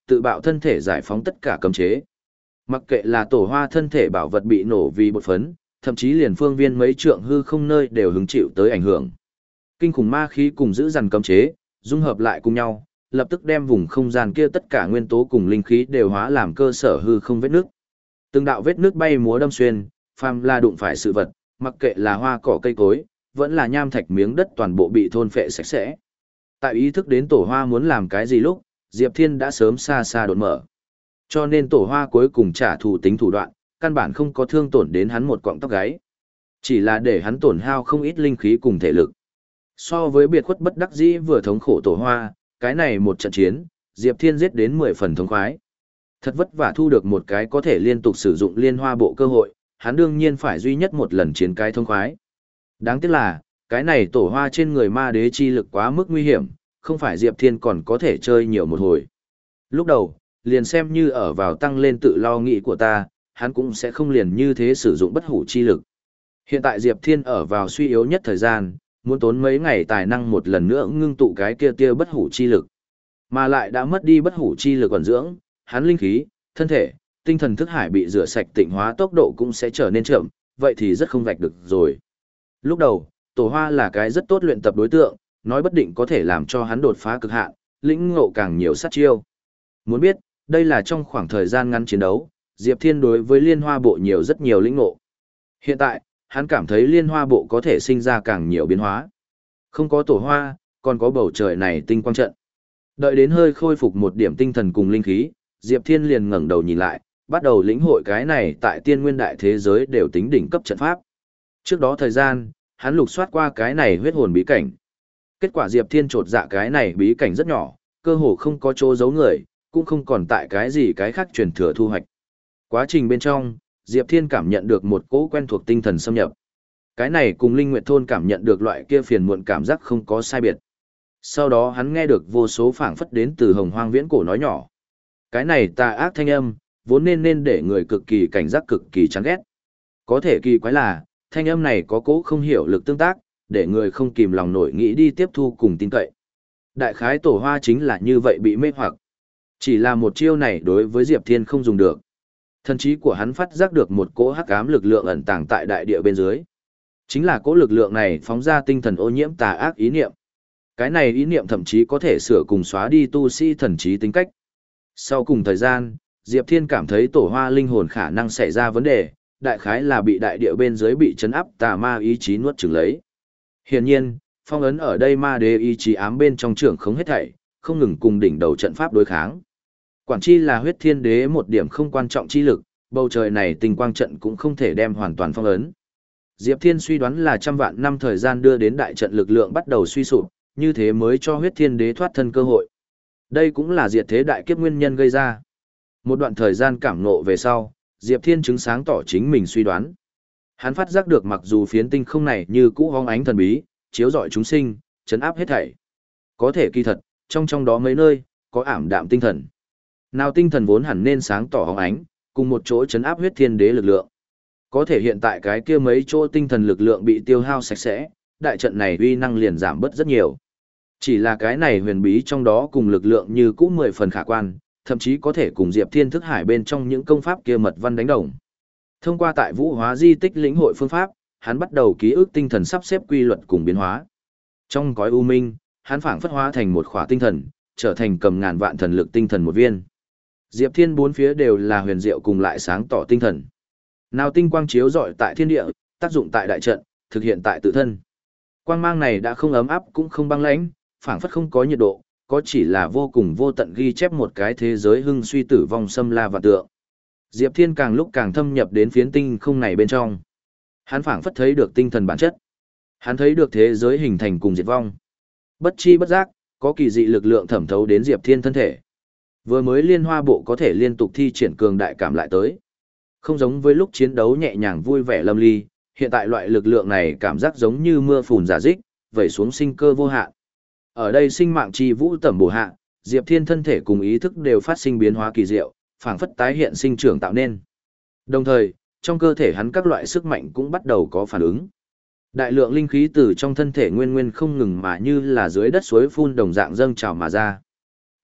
tự bạo thân thể giải phóng tất cả cấm chế. Mặc kệ là tổ hoa thân thể bảo vật bị nổ vì bột phấn, thậm chí liền phương viên mấy trượng hư không nơi đều hứng chịu tới ảnh hưởng. Kinh khủng ma khí cùng giữ dằn cấm chế, dung hợp lại cùng nhau, lập tức đem vùng không gian kia tất cả nguyên tố cùng linh khí đều hóa làm cơ sở hư không vết nước. Từng đạo vết nước bay múa đâm xuyên, phàm là đụng phải sự vật, mặc kệ là hoa cỏ cây cối, vẫn là nham thạch miếng đất toàn bộ bị thôn phệ sạch sẽ. Tại ý thức đến tổ hoa muốn làm cái gì lúc, Diệp Thiên đã sớm xa xa đột mở. Cho nên tổ hoa cuối cùng trả thù tính thủ đoạn, căn bản không có thương tổn đến hắn một cọng tóc gáy. Chỉ là để hắn tổn hao không ít linh khí cùng thể lực. So với biệt khuất bất đắc dĩ vừa thống khổ tổ hoa, cái này một trận chiến, Diệp Thiên giết đến mười phần thống khoái. Thật vất vả thu được một cái có thể liên tục sử dụng liên hoa bộ cơ hội, hắn đương nhiên phải duy nhất một lần chiến cái thống khoái. Đáng tiếc là, cái này tổ hoa trên người ma đế chi lực quá mức nguy hiểm, không phải Diệp Thiên còn có thể chơi nhiều một hồi. Lúc đầu, liền xem như ở vào tăng lên tự lo nghĩ của ta, hắn cũng sẽ không liền như thế sử dụng bất hủ chi lực. Hiện tại Diệp Thiên ở vào suy yếu nhất thời gian, muốn tốn mấy ngày tài năng một lần nữa ngưng tụ cái kia tia bất hủ chi lực. Mà lại đã mất đi bất hủ chi lực ẩn dưỡng, hắn linh khí, thân thể, tinh thần thức hải bị rửa sạch tịnh hóa tốc độ cũng sẽ trở nên chậm, vậy thì rất không vạch được rồi. Lúc đầu, tổ hoa là cái rất tốt luyện tập đối tượng, nói bất định có thể làm cho hắn đột phá cực hạn, lĩnh ngộ càng nhiều sát chiêu. Muốn biết, đây là trong khoảng thời gian ngắn chiến đấu, Diệp Thiên đối với liên hoa bộ nhiều rất nhiều lĩnh ngộ. Hiện tại, hắn cảm thấy liên hoa bộ có thể sinh ra càng nhiều biến hóa. Không có tổ hoa, còn có bầu trời này tinh quang trận. Đợi đến hơi khôi phục một điểm tinh thần cùng linh khí, Diệp Thiên liền ngẩng đầu nhìn lại, bắt đầu lĩnh hội cái này tại tiên nguyên đại thế giới đều tính đỉnh cấp trận pháp. Trước đó thời gian, hắn lục soát qua cái này huyết hồn bí cảnh. Kết quả Diệp Thiên trột dạ cái này bí cảnh rất nhỏ, cơ hồ không có chỗ giấu người, cũng không còn tại cái gì cái khác truyền thừa thu hoạch. Quá trình bên trong, Diệp Thiên cảm nhận được một cỗ quen thuộc tinh thần xâm nhập. Cái này cùng Linh Nguyệt Thôn cảm nhận được loại kia phiền muộn cảm giác không có sai biệt. Sau đó hắn nghe được vô số phảng phất đến từ hồng hoang viễn cổ nói nhỏ. Cái này tà ác thanh âm, vốn nên nên để người cực kỳ cảnh giác cực kỳ chán ghét. Có thể kỳ quái là, thanh âm này có cỗ không hiểu lực tương tác, để người không kìm lòng nổi nghĩ đi tiếp thu cùng tin cậy. Đại khái tổ hoa chính là như vậy bị mê hoặc. Chỉ là một chiêu này đối với Diệp Thiên không dùng được. Thần trí của hắn phát giác được một cỗ hắc ám lực lượng ẩn tàng tại đại địa bên dưới. Chính là cỗ lực lượng này phóng ra tinh thần ô nhiễm tà ác ý niệm. Cái này ý niệm thậm chí có thể sửa cùng xóa đi tu sĩ thần trí tính cách. Sau cùng thời gian, Diệp Thiên cảm thấy tổ hoa linh hồn khả năng xảy ra vấn đề, đại khái là bị đại địa bên dưới bị chấn áp tà ma ý chí nuốt chửng lấy. Hiển nhiên, phong ấn ở đây ma đế ý chí ám bên trong trưởng không hết thảy, không ngừng cùng đỉnh đầu trận pháp đối kháng. Quản chi là huyết thiên đế một điểm không quan trọng chi lực, bầu trời này tình quang trận cũng không thể đem hoàn toàn phong ấn. Diệp Thiên suy đoán là trăm vạn năm thời gian đưa đến đại trận lực lượng bắt đầu suy sụp, như thế mới cho huyết thiên đế thoát thân cơ hội. Đây cũng là diệt thế đại kiếp nguyên nhân gây ra. Một đoạn thời gian cảm ngộ về sau, Diệp Thiên chứng sáng tỏ chính mình suy đoán. Hắn phát giác được mặc dù phiến tinh không này như cũ hóng ánh thần bí, chiếu rọi chúng sinh, chấn áp hết thảy. Có thể kỳ thật, trong trong đó mấy nơi, có ảm đạm tinh thần. Nào tinh thần vốn hẳn nên sáng tỏ hóng ánh, cùng một chỗ chấn áp huyết thiên đế lực lượng. Có thể hiện tại cái kia mấy chỗ tinh thần lực lượng bị tiêu hao sạch sẽ, đại trận này uy năng liền giảm bớt rất nhiều. Chỉ là cái này huyền bí trong đó cùng lực lượng như cũ mười phần khả quan, thậm chí có thể cùng Diệp Thiên thức hải bên trong những công pháp kia mật văn đánh đồng. Thông qua tại vũ hóa di tích lĩnh hội phương pháp, hắn bắt đầu ký ức tinh thần sắp xếp quy luật cùng biến hóa. Trong cõi u minh, hắn phảng phất hóa thành một khỏa tinh thần, trở thành cầm ngàn vạn thần lực tinh thần một viên. Diệp Thiên bốn phía đều là huyền diệu cùng lại sáng tỏ tinh thần. Nào tinh quang chiếu rọi tại thiên địa, tác dụng tại đại trận, thực hiện tại tự thân. Quang mang này đã không ấm áp cũng không băng lãnh, phảng phất không có nhiệt độ, có chỉ là vô cùng vô tận ghi chép một cái thế giới hưng suy tử vong xâm la và tượng. Diệp Thiên càng lúc càng thâm nhập đến phiến tinh không này bên trong. Hắn phảng phất thấy được tinh thần bản chất. Hắn thấy được thế giới hình thành cùng diệt vong. Bất chi bất giác, có kỳ dị lực lượng thẩm thấu đến Diệp Thiên thân thể. Vừa mới liên hoa bộ có thể liên tục thi triển cường đại cảm lại tới. Không giống với lúc chiến đấu nhẹ nhàng vui vẻ lâm ly, hiện tại loại lực lượng này cảm giác giống như mưa phùn giả dích, vẩy xuống sinh cơ vô hạn. Ở đây sinh mạng chi vũ tẩm bổ hạ, Diệp Thiên thân thể cùng ý thức đều phát sinh biến hóa kỳ diệu, phảng phất tái hiện sinh trưởng tạo nên. Đồng thời, trong cơ thể hắn các loại sức mạnh cũng bắt đầu có phản ứng. Đại lượng linh khí từ trong thân thể nguyên nguyên không ngừng mà như là dưới đất suối phun đồng dạng dâng trào mà ra.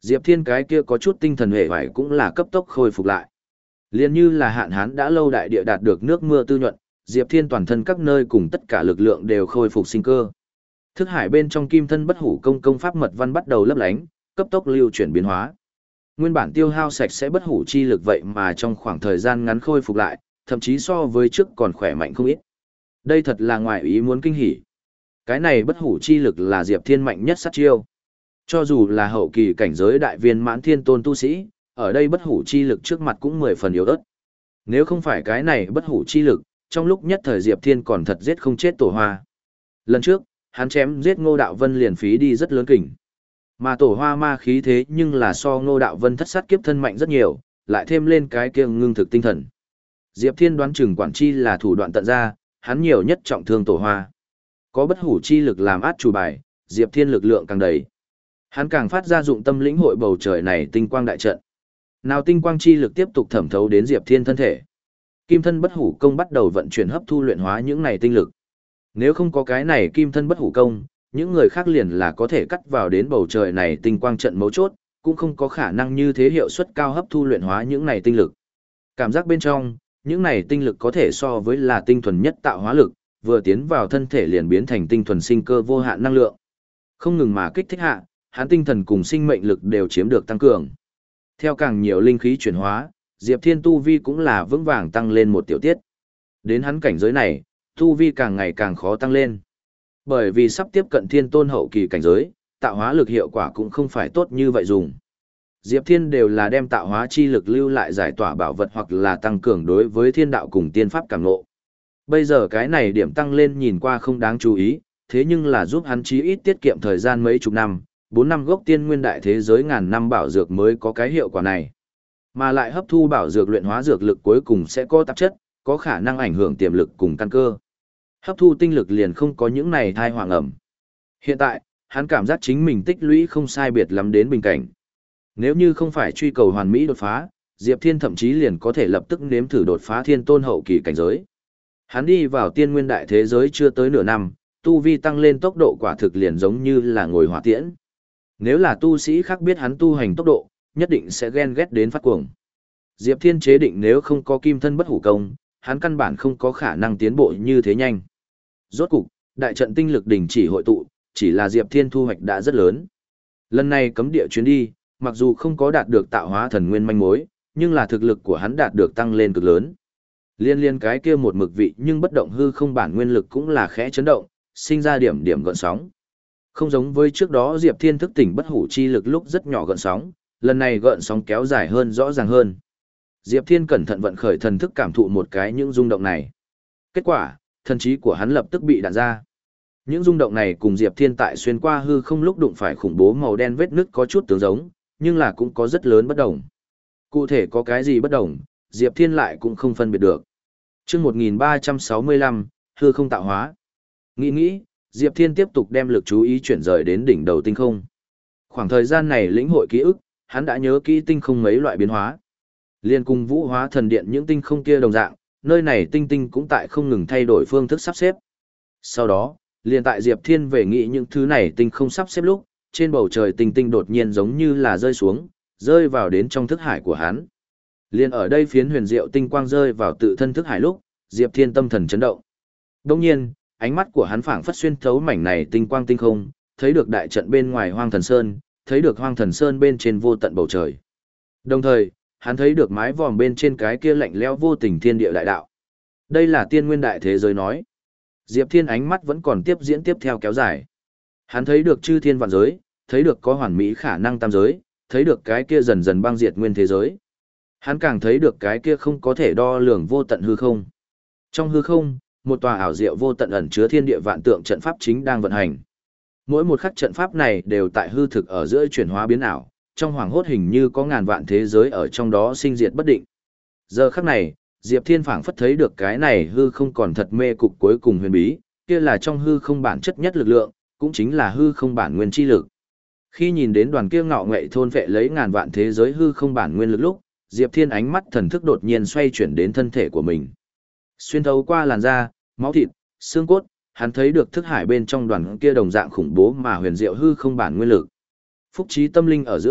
Diệp Thiên cái kia có chút tinh thần hề vải cũng là cấp tốc khôi phục lại. Liên như là hạn hán đã lâu đại địa đạt được nước mưa tư nhuận, Diệp Thiên toàn thân các nơi cùng tất cả lực lượng đều khôi phục sinh cơ. Thức hải bên trong kim thân bất hủ công công pháp mật văn bắt đầu lấp lánh, cấp tốc lưu chuyển biến hóa. Nguyên bản tiêu hao sạch sẽ bất hủ chi lực vậy mà trong khoảng thời gian ngắn khôi phục lại, thậm chí so với trước còn khỏe mạnh không ít. Đây thật là ngoài ý muốn kinh hỉ. Cái này bất hủ chi lực là Diệp Thiên mạnh nhất sát chiêu. Cho dù là hậu kỳ cảnh giới đại viên mãn thiên tôn tu sĩ, ở đây bất hủ chi lực trước mặt cũng mười phần yếu ớt. Nếu không phải cái này bất hủ chi lực, trong lúc nhất thời Diệp Thiên còn thật giết không chết Tổ Hoa. Lần trước, hắn chém giết Ngô Đạo Vân liền phí đi rất lớn kình. Mà Tổ Hoa ma khí thế nhưng là so Ngô Đạo Vân thất sát kiếp thân mạnh rất nhiều, lại thêm lên cái kia ngưng thực tinh thần. Diệp Thiên đoán chừng quản chi là thủ đoạn tận ra, hắn nhiều nhất trọng thương Tổ Hoa. Có bất hủ chi lực làm át chủ bài, Diệp Thiên lực lượng càng đầy. Hắn càng phát ra dụng tâm lĩnh hội bầu trời này tinh quang đại trận. Nào tinh quang chi lực tiếp tục thẩm thấu đến Diệp Thiên thân thể. Kim thân bất hủ công bắt đầu vận chuyển hấp thu luyện hóa những này tinh lực. Nếu không có cái này kim thân bất hủ công, những người khác liền là có thể cắt vào đến bầu trời này tinh quang trận mấu chốt, cũng không có khả năng như thế hiệu suất cao hấp thu luyện hóa những này tinh lực. Cảm giác bên trong, những này tinh lực có thể so với là tinh thuần nhất tạo hóa lực, vừa tiến vào thân thể liền biến thành tinh thuần sinh cơ vô hạn năng lượng. Không ngừng mà kích thích hạ, hắn tinh thần cùng sinh mệnh lực đều chiếm được tăng cường. Theo càng nhiều linh khí chuyển hóa, Diệp Thiên tu vi cũng là vững vàng tăng lên một tiểu tiết. Đến hắn cảnh giới này, tu vi càng ngày càng khó tăng lên. Bởi vì sắp tiếp cận thiên tôn hậu kỳ cảnh giới, tạo hóa lực hiệu quả cũng không phải tốt như vậy dùng. Diệp Thiên đều là đem tạo hóa chi lực lưu lại giải tỏa bảo vật hoặc là tăng cường đối với thiên đạo cùng tiên pháp cảm ngộ. Bây giờ cái này điểm tăng lên nhìn qua không đáng chú ý, thế nhưng là giúp hắn chí ít tiết kiệm thời gian mấy chục năm, bốn năm gốc tiên nguyên đại thế giới ngàn năm bảo dược mới có cái hiệu quả này. Mà lại hấp thu bảo dược luyện hóa dược lực cuối cùng sẽ có tạp chất, có khả năng ảnh hưởng tiềm lực cùng căn cơ. Hấp thu tinh lực liền không có những này thai hoàng ẩm. Hiện tại, hắn cảm giác chính mình tích lũy không sai biệt lắm đến bình cảnh. Nếu như không phải truy cầu hoàn mỹ đột phá, Diệp Thiên thậm chí liền có thể lập tức nếm thử đột phá thiên tôn hậu kỳ cảnh giới. Hắn đi vào tiên nguyên đại thế giới chưa tới nửa năm, tu vi tăng lên tốc độ quả thực liền giống như là ngồi hỏa tiễn. Nếu là tu sĩ khác biết hắn tu hành tốc độ, nhất định sẽ ghen ghét đến phát cuồng. Diệp Thiên chế định nếu không có kim thân bất hủ công, hắn căn bản không có khả năng tiến bộ như thế nhanh. Rốt cục, đại trận tinh lực đình chỉ hội tụ, chỉ là Diệp Thiên thu hoạch đã rất lớn. Lần này cấm địa chuyến đi, mặc dù không có đạt được tạo hóa thần nguyên manh mối, nhưng là thực lực của hắn đạt được tăng lên cực lớn. Liên liên cái kia một mực vị nhưng bất động hư không bản nguyên lực cũng là khẽ chấn động, sinh ra điểm điểm gợn sóng. Không giống với trước đó Diệp Thiên thức tỉnh bất hủ chi lực lúc rất nhỏ gợn sóng, lần này gợn sóng kéo dài hơn rõ ràng hơn. Diệp Thiên cẩn thận vận khởi thần thức cảm thụ một cái những rung động này. Kết quả, thần trí của hắn lập tức bị đạn ra. Những rung động này cùng Diệp Thiên tại xuyên qua hư không lúc đụng phải khủng bố màu đen vết nứt có chút tương giống, nhưng là cũng có rất lớn bất đồng. Cụ thể có cái gì bất đồng, Diệp Thiên lại cũng không phân biệt được. Chương một nghìn ba trăm sáu mươi lăm, hư không tạo hóa. Nghĩ nghĩ, Diệp Thiên tiếp tục đem lực chú ý chuyển rời đến đỉnh đầu tinh không. Khoảng thời gian này lĩnh hội ký ức, hắn đã nhớ kỹ tinh không mấy loại biến hóa. Liên cùng Vũ Hóa Thần Điện những tinh không kia đồng dạng, nơi này tinh tinh cũng tại không ngừng thay đổi phương thức sắp xếp. Sau đó, liền tại Diệp Thiên về nghĩ những thứ này tinh không sắp xếp lúc, trên bầu trời tinh tinh đột nhiên giống như là rơi xuống, rơi vào đến trong thức hải của hắn. Liên ở đây phiến huyền diệu tinh quang rơi vào tự thân thức hải lúc, Diệp Thiên tâm thần chấn động. Đồng nhiên, ánh mắt của hắn phảng phất xuyên thấu mảnh này tinh quang tinh không, thấy được đại trận bên ngoài Hoang Thần Sơn, thấy được Hoang Thần Sơn bên trên vô tận bầu trời. Đồng thời, hắn thấy được mái vòm bên trên cái kia lạnh lẽo vô tình thiên địa đại đạo. Đây là tiên nguyên đại thế giới nói. Diệp Thiên ánh mắt vẫn còn tiếp diễn tiếp theo kéo dài. Hắn thấy được chư thiên vạn giới, thấy được có hoàn mỹ khả năng tam giới, thấy được cái kia dần dần băng diệt nguyên thế giới. Hắn càng thấy được cái kia không có thể đo lường vô tận hư không. Trong hư không, một tòa ảo diệu vô tận ẩn chứa thiên địa vạn tượng trận pháp chính đang vận hành. Mỗi một khắc trận pháp này đều tại hư thực ở giữa chuyển hóa biến ảo, trong hoàng hốt hình như có ngàn vạn thế giới ở trong đó sinh diệt bất định. Giờ khắc này, Diệp Thiên phảng phất thấy được cái này hư không còn thật mê cục cuối cùng huyền bí, kia là trong hư không bản chất nhất lực lượng, cũng chính là hư không bản nguyên chi lực. Khi nhìn đến đoàn kia ngạo nghệ thôn vệ lấy ngàn vạn thế giới hư không bản nguyên lực lúc, Diệp Thiên ánh mắt thần thức đột nhiên xoay chuyển đến thân thể của mình. Xuyên thấu qua làn da, máu thịt, xương cốt, hắn thấy được thức hải bên trong đoàn kia đồng dạng khủng bố mà huyền diệu hư không bản nguyên lực. Phúc trí tâm linh ở giữa,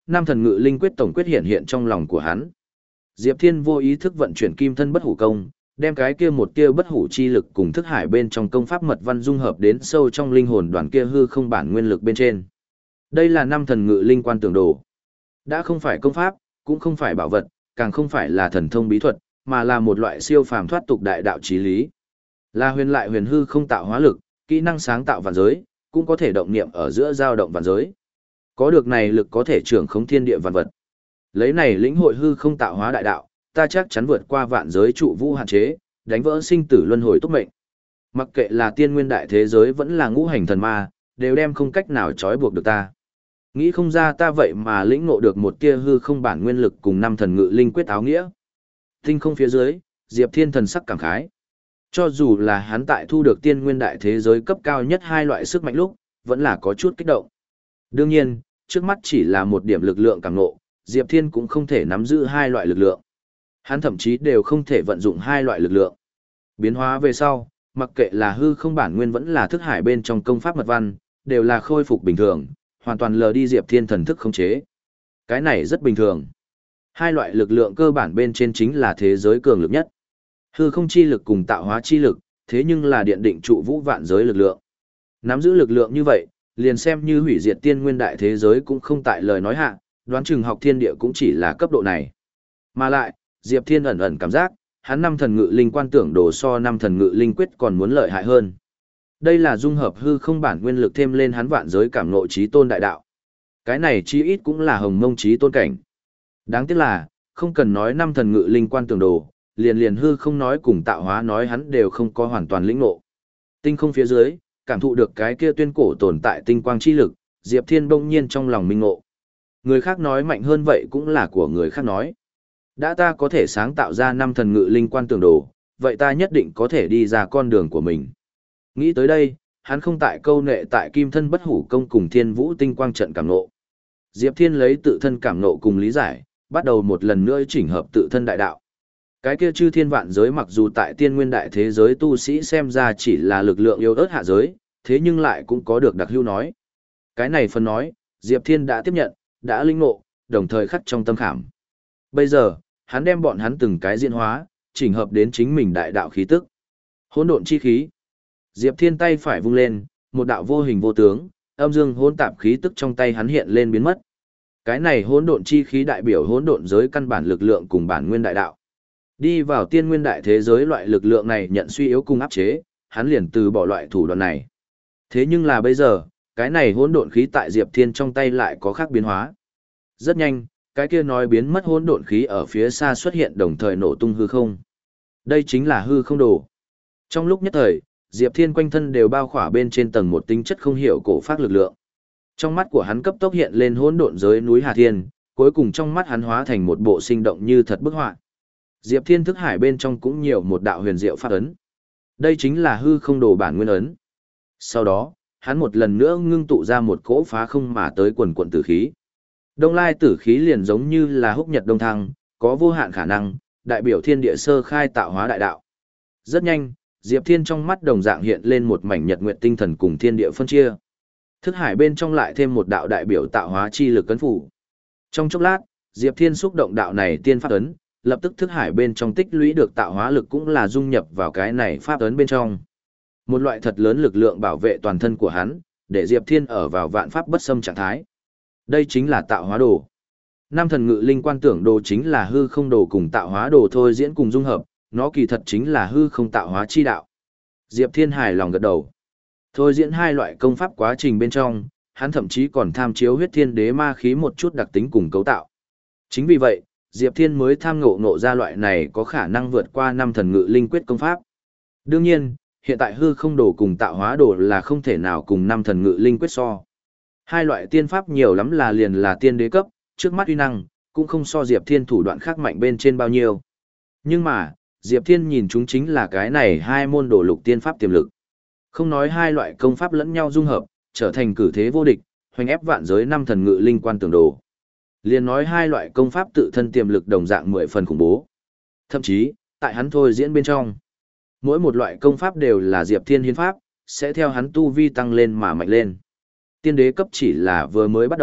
Nam Thần Ngự Linh Quyết tổng quyết hiện hiện trong lòng của hắn. Diệp Thiên vô ý thức vận chuyển kim thân bất hủ công, đem cái kia một tia bất hủ chi lực cùng thức hải bên trong công pháp mật văn dung hợp đến sâu trong linh hồn đoàn kia hư không bản nguyên lực bên trên. Đây là Năm Thần Ngự Linh Quan Tưởng Đồ. Đã không phải công pháp, cũng không phải bảo vật, càng không phải là thần thông bí thuật, mà là một loại siêu phàm thoát tục đại đạo chí lý. Là huyền lại huyền hư không tạo hóa lực, kỹ năng sáng tạo vạn giới, cũng có thể động niệm ở giữa dao động vạn giới. Có được này lực có thể trưởng khống thiên địa vạn vật. Lấy này lĩnh hội hư không tạo hóa đại đạo, ta chắc chắn vượt qua vạn giới trụ vũ hạn chế, đánh vỡ sinh tử luân hồi túc mệnh. Mặc kệ là tiên nguyên đại thế giới vẫn là ngũ hành thần ma, đều đem không cách nào trói buộc được ta. Nghĩ không ra ta vậy mà lĩnh ngộ được một tia hư không bản nguyên lực cùng năm thần ngự linh quyết áo nghĩa. Tinh không phía dưới, Diệp Thiên thần sắc cảm khái. Cho dù là hắn tại thu được tiên nguyên đại thế giới cấp cao nhất hai loại sức mạnh lúc, vẫn là có chút kích động. Đương nhiên, trước mắt chỉ là một điểm lực lượng càng ngộ, Diệp Thiên cũng không thể nắm giữ hai loại lực lượng. Hắn thậm chí đều không thể vận dụng hai loại lực lượng. Biến hóa về sau, mặc kệ là hư không bản nguyên vẫn là thức hải bên trong công pháp mật văn, đều là khôi phục bình thường, hoàn toàn lờ đi Diệp Thiên thần thức khống chế. Cái này rất bình thường. Hai loại lực lượng cơ bản bên trên chính là thế giới cường lực nhất. Hư không chi lực cùng tạo hóa chi lực, thế nhưng là điện định trụ vũ vạn giới lực lượng. Nắm giữ lực lượng như vậy, liền xem như hủy diệt tiên nguyên đại thế giới cũng không tại lời nói hạ, đoán chừng học thiên địa cũng chỉ là cấp độ này. Mà lại, Diệp Thiên ẩn ẩn cảm giác, hắn năm thần ngự linh quan tưởng đồ so năm thần ngự linh quyết còn muốn lợi hại hơn. Đây là dung hợp hư không bản nguyên lực thêm lên hắn vạn giới cảm ngộ trí tôn đại đạo. Cái này chí ít cũng là hồng mông trí tôn cảnh. Đáng tiếc là, không cần nói năm thần ngự linh quan tưởng đồ, liền liền hư không nói cùng tạo hóa nói hắn đều không có hoàn toàn lĩnh ngộ. Tinh không phía dưới, cảm thụ được cái kia tuyên cổ tồn tại tinh quang chi lực, Diệp Thiên bỗng nhiên trong lòng minh ngộ. Người khác nói mạnh hơn vậy cũng là của người khác nói. Đã ta có thể sáng tạo ra năm thần ngự linh quan tưởng đồ, vậy ta nhất định có thể đi ra con đường của mình. Nghĩ tới đây, hắn không tại câu nệ tại kim thân bất hủ công cùng thiên vũ tinh quang trận cảm nộ. Diệp Thiên lấy tự thân cảm nộ cùng lý giải, bắt đầu một lần nữa chỉnh hợp tự thân đại đạo. Cái kia chư thiên vạn giới mặc dù tại tiên nguyên đại thế giới tu sĩ xem ra chỉ là lực lượng yếu ớt hạ giới, thế nhưng lại cũng có được đặc hữu nói. Cái này phần nói, Diệp Thiên đã tiếp nhận, đã linh ngộ, đồng thời khắc trong tâm khảm. Bây giờ, hắn đem bọn hắn từng cái diễn hóa, chỉnh hợp đến chính mình đại đạo khí tức. Hỗn độn chi khí. Diệp Thiên tay phải vung lên, một đạo vô hình vô tướng, âm dương hỗn tạp khí tức trong tay hắn hiện lên biến mất. Cái này hỗn độn chi khí đại biểu hỗn độn giới căn bản lực lượng cùng bản nguyên đại đạo. Đi vào tiên nguyên đại thế giới loại lực lượng này nhận suy yếu cùng áp chế, hắn liền từ bỏ loại thủ đoạn này. Thế nhưng là bây giờ, cái này hỗn độn khí tại Diệp Thiên trong tay lại có khác biến hóa. Rất nhanh, cái kia nói biến mất hỗn độn khí ở phía xa xuất hiện đồng thời nổ tung hư không. Đây chính là hư không đồ. Trong lúc nhất thời, Diệp Thiên quanh thân đều bao khỏa bên trên tầng một tính chất không hiểu cổ phát lực lượng. Trong mắt của hắn cấp tốc hiện lên hỗn độn giới núi Hà Thiên, cuối cùng trong mắt hắn hóa thành một bộ sinh động như thật bức họa. Diệp Thiên thức hải bên trong cũng nhiều một đạo huyền diệu pháp ấn. Đây chính là hư không đồ bản nguyên ấn. Sau đó, hắn một lần nữa ngưng tụ ra một cỗ phá không mà tới quần quần tử khí. Đông lai tử khí liền giống như là húc nhật đông thăng, có vô hạn khả năng, đại biểu thiên địa sơ khai tạo hóa đại đạo. Rất nhanh, Diệp Thiên trong mắt đồng dạng hiện lên một mảnh nhật nguyệt tinh thần cùng thiên địa phân chia. Thức hải bên trong lại thêm một đạo đại biểu tạo hóa chi lực cấn phủ. Trong chốc lát, Diệp Thiên xúc động đạo này tiên pháp ấn, lập tức thức hải bên trong tích lũy được tạo hóa lực cũng là dung nhập vào cái này pháp ấn bên trong. Một loại thật lớn lực lượng bảo vệ toàn thân của hắn, để Diệp Thiên ở vào vạn pháp bất xâm trạng thái. Đây chính là tạo hóa đồ. Năm thần ngự linh quan tưởng đồ chính là hư không đồ cùng tạo hóa đồ thôi diễn cùng dung hợp, nó kỳ thật chính là hư không tạo hóa chi đạo. Diệp Thiên hài lòng gật đầu. Thôi diễn hai loại công pháp quá trình bên trong, hắn thậm chí còn tham chiếu huyết thiên đế ma khí một chút đặc tính cùng cấu tạo. Chính vì vậy, Diệp Thiên mới tham ngộ ngộ ra loại này có khả năng vượt qua năm thần ngự linh quyết công pháp. Đương nhiên, hiện tại hư không đồ cùng tạo hóa đồ là không thể nào cùng năm thần ngự linh quyết so. Hai loại tiên pháp nhiều lắm là liền là tiên đế cấp, trước mắt uy năng, cũng không so Diệp Thiên thủ đoạn khác mạnh bên trên bao nhiêu. Nhưng mà, Diệp Thiên nhìn chúng chính là cái này hai môn đồ lục tiên pháp tiềm lực. Không nói hai loại công pháp lẫn nhau dung hợp, trở thành cử thế vô địch, hoành ép vạn giới năm thần ngự linh quan tưởng đồ. Liền nói hai loại công pháp tự thân tiềm lực đồng dạng mười phần khủng bố. Thậm chí, tại hắn thôi diễn bên trong, mỗi một loại công pháp đều là Diệp Thiên hiến pháp, sẽ theo hắn tu vi tăng lên mà mạnh lên. Tiên đế cấp chỉ là vừa mới bắt đầu,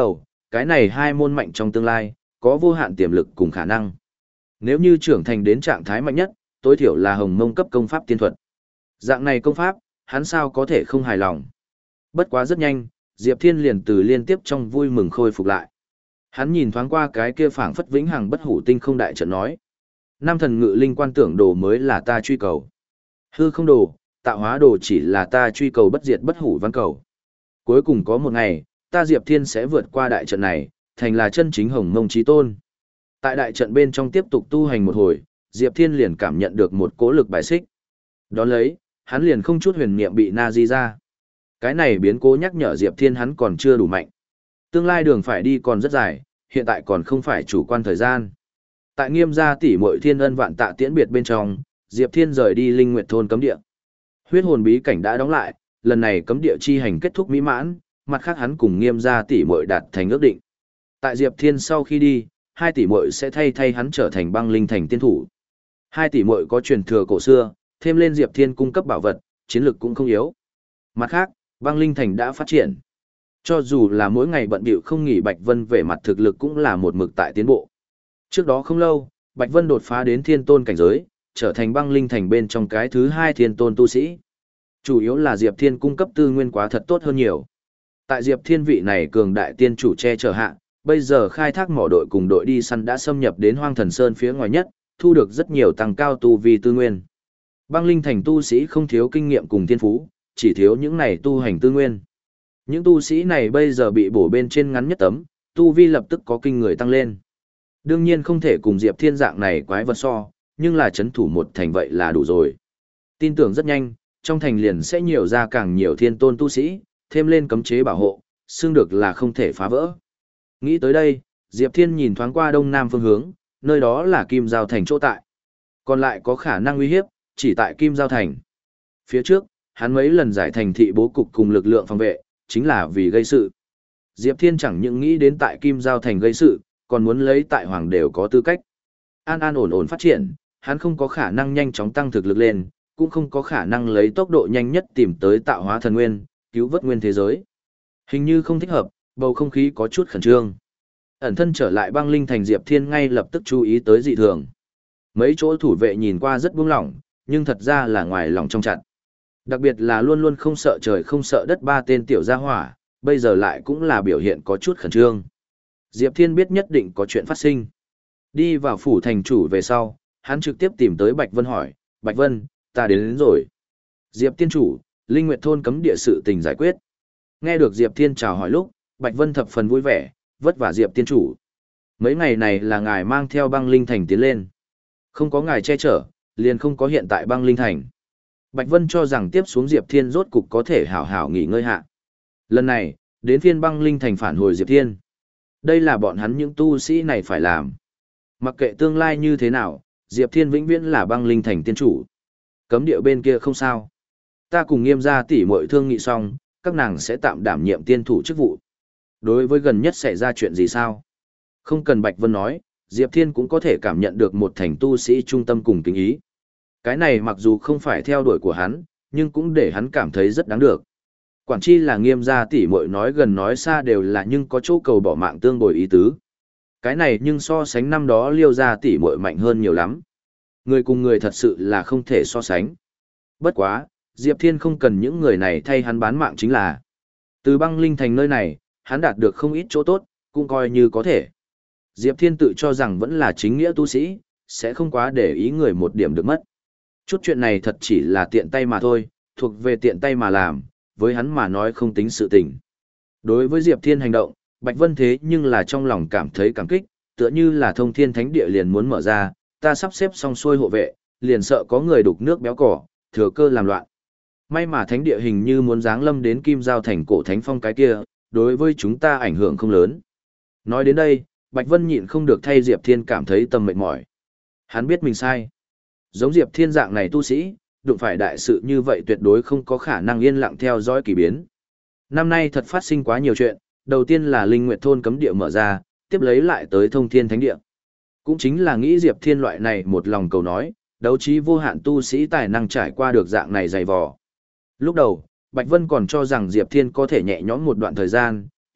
cái này hai môn mạnh trong tương lai, có vô hạn tiềm lực cùng khả năng. Nếu như trưởng thành đến trạng thái mạnh nhất, tối thiểu là hồng mông cấp công pháp tiên thuật. Dạng này công pháp, hắn sao có thể không hài lòng. Bất quá rất nhanh, Diệp Thiên liền từ liên tiếp trong vui mừng khôi phục lại. Hắn nhìn thoáng qua cái kia phảng phất vĩnh hằng bất hủ tinh không đại trận nói. Nam thần ngự linh quan tưởng đồ mới là ta truy cầu. Hư không đồ, tạo hóa đồ chỉ là ta truy cầu bất diệt bất hủ văn cầu. Cuối cùng có một ngày, ta Diệp Thiên sẽ vượt qua đại trận này, thành là chân chính hồng mông chí tôn. Tại đại trận bên trong tiếp tục tu hành một hồi, Diệp Thiên liền cảm nhận được một cỗ lực bài xích. Đón lấy, hắn liền không chút huyền niệm bị na di ra. Cái này biến cố nhắc nhở Diệp Thiên hắn còn chưa đủ mạnh. Tương lai đường phải đi còn rất dài, hiện tại còn không phải chủ quan thời gian. Tại Nghiêm gia tỷ muội thiên ân vạn tạ tiễn biệt bên trong, Diệp Thiên rời đi Linh Nguyệt thôn cấm địa. Huyết hồn bí cảnh đã đóng lại, lần này cấm địa chi hành kết thúc mỹ mãn, mặt khác hắn cùng Nghiêm gia tỷ muội đạt thành ước định. Tại Diệp Thiên sau khi đi, hai tỷ muội sẽ thay thay hắn trở thành băng linh thành tiên thủ. Hai tỷ muội có truyền thừa cổ xưa, thêm lên Diệp Thiên cung cấp bảo vật, chiến lực cũng không yếu. Mặt khác, băng linh thành đã phát triển. Cho dù là mỗi ngày bận bịu không nghỉ, Bạch Vân về mặt thực lực cũng là một mực tại tiến bộ. Trước đó không lâu, Bạch Vân đột phá đến thiên tôn cảnh giới, trở thành băng linh thành bên trong cái thứ hai thiên tôn tu sĩ. Chủ yếu là Diệp Thiên cung cấp tư nguyên quá thật tốt hơn nhiều. Tại Diệp Thiên vị này cường đại tiên chủ che chở hạ, bây giờ khai thác mỏ đội cùng đội đi săn đã xâm nhập đến Hoang Thần Sơn phía ngoài nhất, thu được rất nhiều tăng cao tu vi tư nguyên. Băng linh thành tu sĩ không thiếu kinh nghiệm cùng thiên phú, chỉ thiếu những này tu hành tư nguyên. Những tu sĩ này bây giờ bị bổ bên trên ngắn nhất tấm, tu vi lập tức có kinh người tăng lên. Đương nhiên không thể cùng Diệp Thiên dạng này quái vật so, nhưng là chấn thủ một thành vậy là đủ rồi. Tin tưởng rất nhanh, trong thành liền sẽ nhiều ra càng nhiều thiên tôn tu sĩ, thêm lên cấm chế bảo hộ, xương được là không thể phá vỡ. Nghĩ tới đây, Diệp Thiên nhìn thoáng qua đông nam phương hướng, nơi đó là Kim Giao Thành chỗ tại. Còn lại có khả năng uy hiếp, chỉ tại Kim Giao Thành. Phía trước, hắn mấy lần giải thành thị bố cục cùng lực lượng phòng vệ, chính là vì gây sự. Diệp Thiên chẳng những nghĩ đến tại Kim Giao Thành gây sự, còn muốn lấy tại Hoàng đều có tư cách. An an ổn ổn phát triển, hắn không có khả năng nhanh chóng tăng thực lực lên, cũng không có khả năng lấy tốc độ nhanh nhất tìm tới tạo hóa thần nguyên, cứu vớt nguyên thế giới. Hình như không thích hợp, bầu không khí có chút khẩn trương. Ẩn thân trở lại băng linh thành, Diệp Thiên ngay lập tức chú ý tới dị thường. Mấy chỗ thủ vệ nhìn qua rất buông lỏng, nhưng thật ra là ngoài lòng trong chặt. Đặc biệt là luôn luôn không sợ trời không sợ đất ba tên tiểu gia hỏa, bây giờ lại cũng là biểu hiện có chút khẩn trương. Diệp Thiên biết nhất định có chuyện phát sinh. Đi vào phủ thành chủ về sau, hắn trực tiếp tìm tới Bạch Vân hỏi, Bạch Vân, ta đến, đến rồi. Diệp Tiên chủ, Linh Nguyệt thôn cấm địa sự tình giải quyết. Nghe được Diệp Thiên chào hỏi lúc, Bạch Vân thập phần vui vẻ, vất vả Diệp Tiên chủ. Mấy ngày này là ngài mang theo băng linh thành tiến lên. Không có ngài che chở, liền không có hiện tại băng linh thành. Bạch Vân cho rằng tiếp xuống Diệp Thiên rốt cục có thể hảo hảo nghỉ ngơi hạ. Lần này, đến phiên băng linh thành phản hồi Diệp Thiên. Đây là bọn hắn những tu sĩ này phải làm. Mặc kệ tương lai như thế nào, Diệp Thiên vĩnh viễn là băng linh thành tiên chủ. Cấm địa bên kia không sao. Ta cùng Nghiêm gia tỷ muội thương nghị xong, các nàng sẽ tạm đảm nhiệm tiên thủ chức vụ. Đối với gần nhất xảy ra chuyện gì sao? Không cần Bạch Vân nói, Diệp Thiên cũng có thể cảm nhận được một thành tu sĩ trung tâm cùng kính ý. Cái này mặc dù không phải theo đuổi của hắn, nhưng cũng để hắn cảm thấy rất đáng được. Quản chi là Nghiêm gia tỷ muội nói gần nói xa đều là nhưng có chỗ cầu bỏ mạng tương bồi ý tứ. Cái này nhưng so sánh năm đó Liêu gia tỷ muội mạnh hơn nhiều lắm. Người cùng người thật sự là không thể so sánh. Bất quá, Diệp Thiên không cần những người này thay hắn bán mạng chính là. Từ băng linh thành nơi này, hắn đạt được không ít chỗ tốt, cũng coi như có thể. Diệp Thiên tự cho rằng vẫn là chính nghĩa tu sĩ, sẽ không quá để ý người một điểm được mất. Chút chuyện này thật chỉ là tiện tay mà thôi, thuộc về tiện tay mà làm, với hắn mà nói không tính sự tình. Đối với Diệp Thiên hành động, Bạch Vân thế nhưng là trong lòng cảm thấy cảm kích, tựa như là thông thiên thánh địa liền muốn mở ra, ta sắp xếp xong xuôi hộ vệ, liền sợ có người đục nước béo cỏ, thừa cơ làm loạn. May mà thánh địa hình như muốn giáng lâm đến Kim Giao thành cổ thánh phong cái kia, đối với chúng ta ảnh hưởng không lớn. Nói đến đây, Bạch Vân nhịn không được thay Diệp Thiên cảm thấy tâm mệt mỏi. Hắn biết mình sai. Giống Diệp Thiên dạng này tu sĩ, đụng phải đại sự như vậy tuyệt đối không có khả năng yên lặng theo dõi kỳ biến. Năm nay thật phát sinh quá nhiều chuyện, đầu tiên là Linh Nguyệt thôn cấm địa mở ra, tiếp lấy lại tới Thông Thiên Thánh địa. Cũng chính là nghĩ Diệp Thiên loại này một lòng cầu nói, đấu trí vô hạn tu sĩ tài năng trải qua được dạng này dày vò. Lúc đầu, Bạch Vân còn cho rằng Diệp Thiên có thể nhẹ nhõm một đoạn thời gian,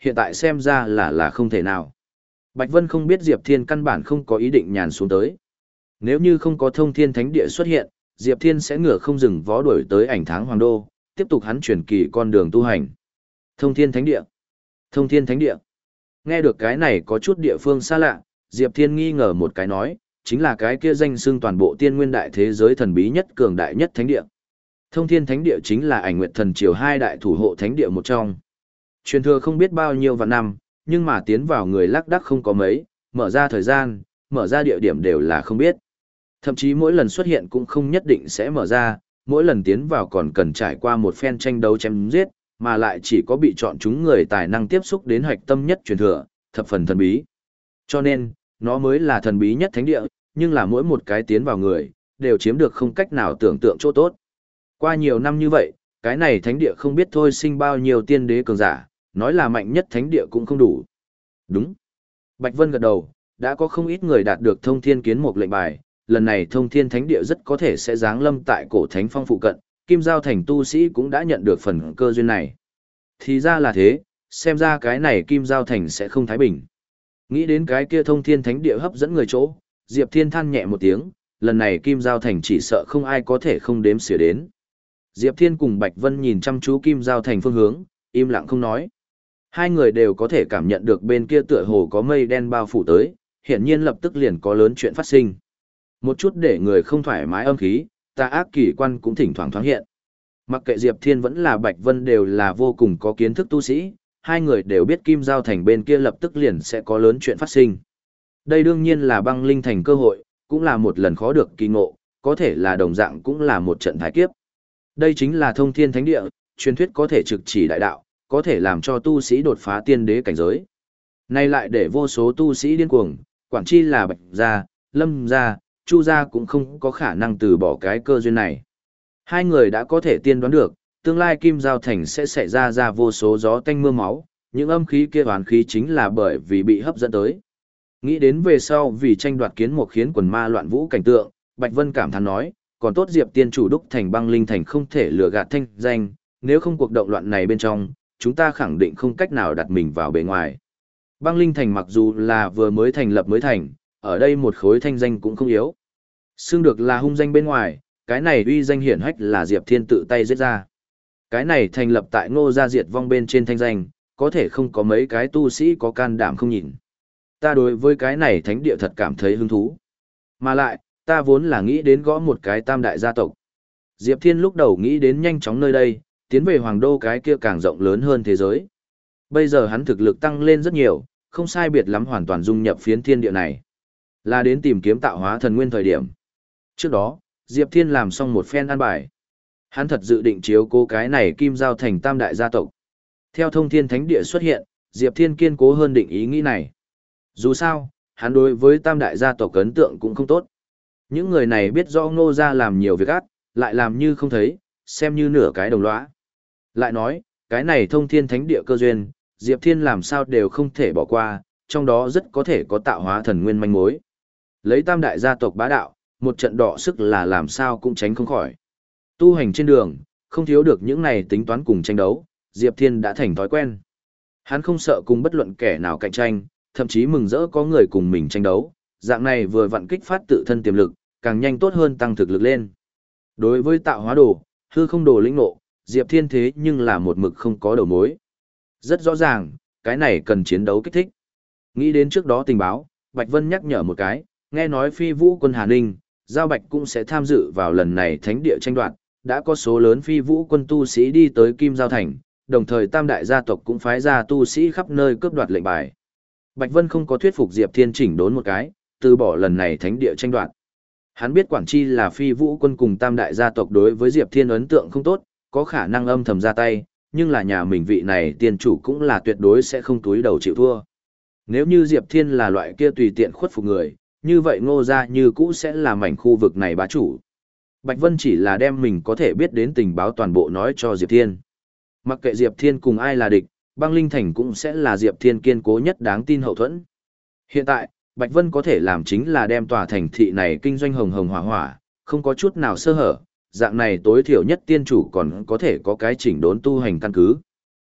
hiện tại xem ra là là không thể nào. Bạch Vân không biết Diệp Thiên căn bản không có ý định nhàn xuống tới. Nếu như không có thông thiên thánh địa xuất hiện, Diệp Thiên sẽ ngựa không dừng vó đuổi tới ảnh tháng hoàng đô, tiếp tục hắn chuyển kỳ con đường tu hành. Thông thiên thánh địa. Thông thiên thánh địa. Nghe được cái này có chút địa phương xa lạ, Diệp Thiên nghi ngờ một cái nói, chính là cái kia danh xưng toàn bộ tiên nguyên đại thế giới thần bí nhất cường đại nhất thánh địa. Thông thiên thánh địa chính là ảnh nguyệt thần triều hai đại thủ hộ thánh địa một trong. Truyền thừa không biết bao nhiêu vạn năm, nhưng mà tiến vào người lác đác không có mấy, mở ra thời gian, mở ra địa điểm đều là không biết. Thậm chí mỗi lần xuất hiện cũng không nhất định sẽ mở ra, mỗi lần tiến vào còn cần trải qua một phen tranh đấu chém giết, mà lại chỉ có bị chọn chúng người tài năng tiếp xúc đến hoạch tâm nhất truyền thừa, thập phần thần bí. Cho nên, nó mới là thần bí nhất thánh địa, nhưng là mỗi một cái tiến vào người, đều chiếm được không cách nào tưởng tượng chỗ tốt. Qua nhiều năm như vậy, cái này thánh địa không biết thôi sinh bao nhiêu tiên đế cường giả, nói là mạnh nhất thánh địa cũng không đủ. Đúng. Bạch Vân gật đầu, đã có không ít người đạt được thông thiên kiến một lệnh bài, lần này thông thiên thánh địa rất có thể sẽ giáng lâm tại cổ thánh phong phụ cận, Kim Giao Thành tu sĩ cũng đã nhận được phần cơ duyên này. Thì ra là thế, xem ra cái này Kim Giao Thành sẽ không thái bình. Nghĩ đến cái kia thông thiên thánh địa hấp dẫn người chỗ, Diệp Thiên than nhẹ một tiếng, lần này Kim Giao Thành chỉ sợ không ai có thể không đếm xỉa đến. Diệp Thiên cùng Bạch Vân nhìn chăm chú Kim Giao Thành phương hướng, im lặng không nói. Hai người đều có thể cảm nhận được bên kia tựa hồ có mây đen bao phủ tới, hiển nhiên lập tức liền có lớn chuyện phát sinh. Một chút để người không thoải mái âm khí, tà ác kỳ quan cũng thỉnh thoảng thoáng hiện. Mặc kệ Diệp Thiên vẫn là Bạch Vân đều là vô cùng có kiến thức tu sĩ, hai người đều biết Kim Giao Thành bên kia lập tức liền sẽ có lớn chuyện phát sinh. Đây đương nhiên là băng linh thành cơ hội, cũng là một lần khó được kỳ ngộ, có thể là đồng dạng cũng là một trận thái kiếp. Đây chính là thông thiên thánh địa, truyền thuyết có thể trực chỉ đại đạo, có thể làm cho tu sĩ đột phá tiên đế cảnh giới. Nay lại để vô số tu sĩ điên cuồng, quản chi là Bạch gia, Lâm gia, Chu gia cũng không có khả năng từ bỏ cái cơ duyên này. Hai người đã có thể tiên đoán được, tương lai Kim Giao Thành sẽ xảy ra ra vô số gió tanh mưa máu, những âm khí kia oán khí chính là bởi vì bị hấp dẫn tới. Nghĩ đến về sau vì tranh đoạt kiến một khiến quần ma loạn vũ cảnh tượng, Bạch Vân cảm thán nói, còn tốt Diệp tiên chủ đúc thành băng linh thành không thể lừa gạt thanh danh, nếu không cuộc động loạn này bên trong, chúng ta khẳng định không cách nào đặt mình vào bề ngoài. Băng linh thành mặc dù là vừa mới thành lập mới thành, ở đây một khối thanh danh cũng không yếu. Xưng được là hung danh bên ngoài, cái này uy danh hiển hách là Diệp Thiên tự tay giết ra. Cái này thành lập tại Ngô gia diệt vong bên trên thanh danh, có thể không có mấy cái tu sĩ có can đảm không nhìn. Ta đối với cái này thánh địa thật cảm thấy hứng thú. Mà lại, ta vốn là nghĩ đến gõ một cái tam đại gia tộc. Diệp Thiên lúc đầu nghĩ đến nhanh chóng nơi đây, tiến về hoàng đô cái kia càng rộng lớn hơn thế giới. Bây giờ hắn thực lực tăng lên rất nhiều, không sai biệt lắm hoàn toàn dung nhập phiến thiên địa này. Là đến tìm kiếm tạo hóa thần nguyên thời điểm. Trước đó, Diệp Thiên làm xong một phen an bài. Hắn thật dự định chiếu cố cái này Kim Giao Thành tam đại gia tộc. Theo thông thiên thánh địa xuất hiện, Diệp Thiên kiên cố hơn định ý nghĩ này. Dù sao, hắn đối với tam đại gia tộc ấn tượng cũng không tốt. Những người này biết rõ Ngô gia làm nhiều việc ác, lại làm như không thấy, xem như nửa cái đồng lõa. Lại nói, cái này thông thiên thánh địa cơ duyên, Diệp Thiên làm sao đều không thể bỏ qua, trong đó rất có thể có tạo hóa thần nguyên manh mối. Lấy tam đại gia tộc bá đạo, một trận đọ sức là làm sao cũng tránh không khỏi. Tu hành trên đường, không thiếu được những này tính toán cùng tranh đấu, Diệp Thiên đã thành thói quen. Hắn không sợ cùng bất luận kẻ nào cạnh tranh, thậm chí mừng rỡ có người cùng mình tranh đấu, dạng này vừa vặn kích phát tự thân tiềm lực, càng nhanh tốt hơn tăng thực lực lên. Đối với tạo hóa đồ, hư không đồ lĩnh ngộ, Diệp Thiên thế nhưng là một mực không có đầu mối. Rất rõ ràng, cái này cần chiến đấu kích thích. Nghĩ đến trước đó tình báo, Bạch Vân nhắc nhở một cái, nghe nói Phi Vũ quân Hà Ninh, Giao Bạch cũng sẽ tham dự vào lần này thánh địa tranh đoạt, đã có số lớn Phi Vũ quân tu sĩ đi tới Kim Giao Thành, đồng thời tam đại gia tộc cũng phái ra tu sĩ khắp nơi cướp đoạt lệnh bài. Bạch Vân không có thuyết phục Diệp Thiên chỉnh đốn một cái, từ bỏ lần này thánh địa tranh đoạt. Hắn biết quản chi là Phi Vũ quân cùng tam đại gia tộc đối với Diệp Thiên ấn tượng không tốt, có khả năng âm thầm ra tay, nhưng là nhà mình vị này tiên chủ cũng là tuyệt đối sẽ không túi đầu chịu thua. Nếu như Diệp Thiên là loại kia tùy tiện khuất phục người, như vậy Ngô gia như cũ sẽ là mảnh khu vực này bá chủ. Bạch Vân chỉ là đem mình có thể biết đến tình báo toàn bộ nói cho Diệp Thiên. Mặc kệ Diệp Thiên cùng ai là địch, băng linh thành cũng sẽ là Diệp Thiên kiên cố nhất đáng tin hậu thuẫn. Hiện tại, Bạch Vân có thể làm chính là đem tòa thành thị này kinh doanh hồng hồng hỏa hỏa, không có chút nào sơ hở, dạng này tối thiểu nhất tiên chủ còn có thể có cái chỉnh đốn tu hành căn cứ.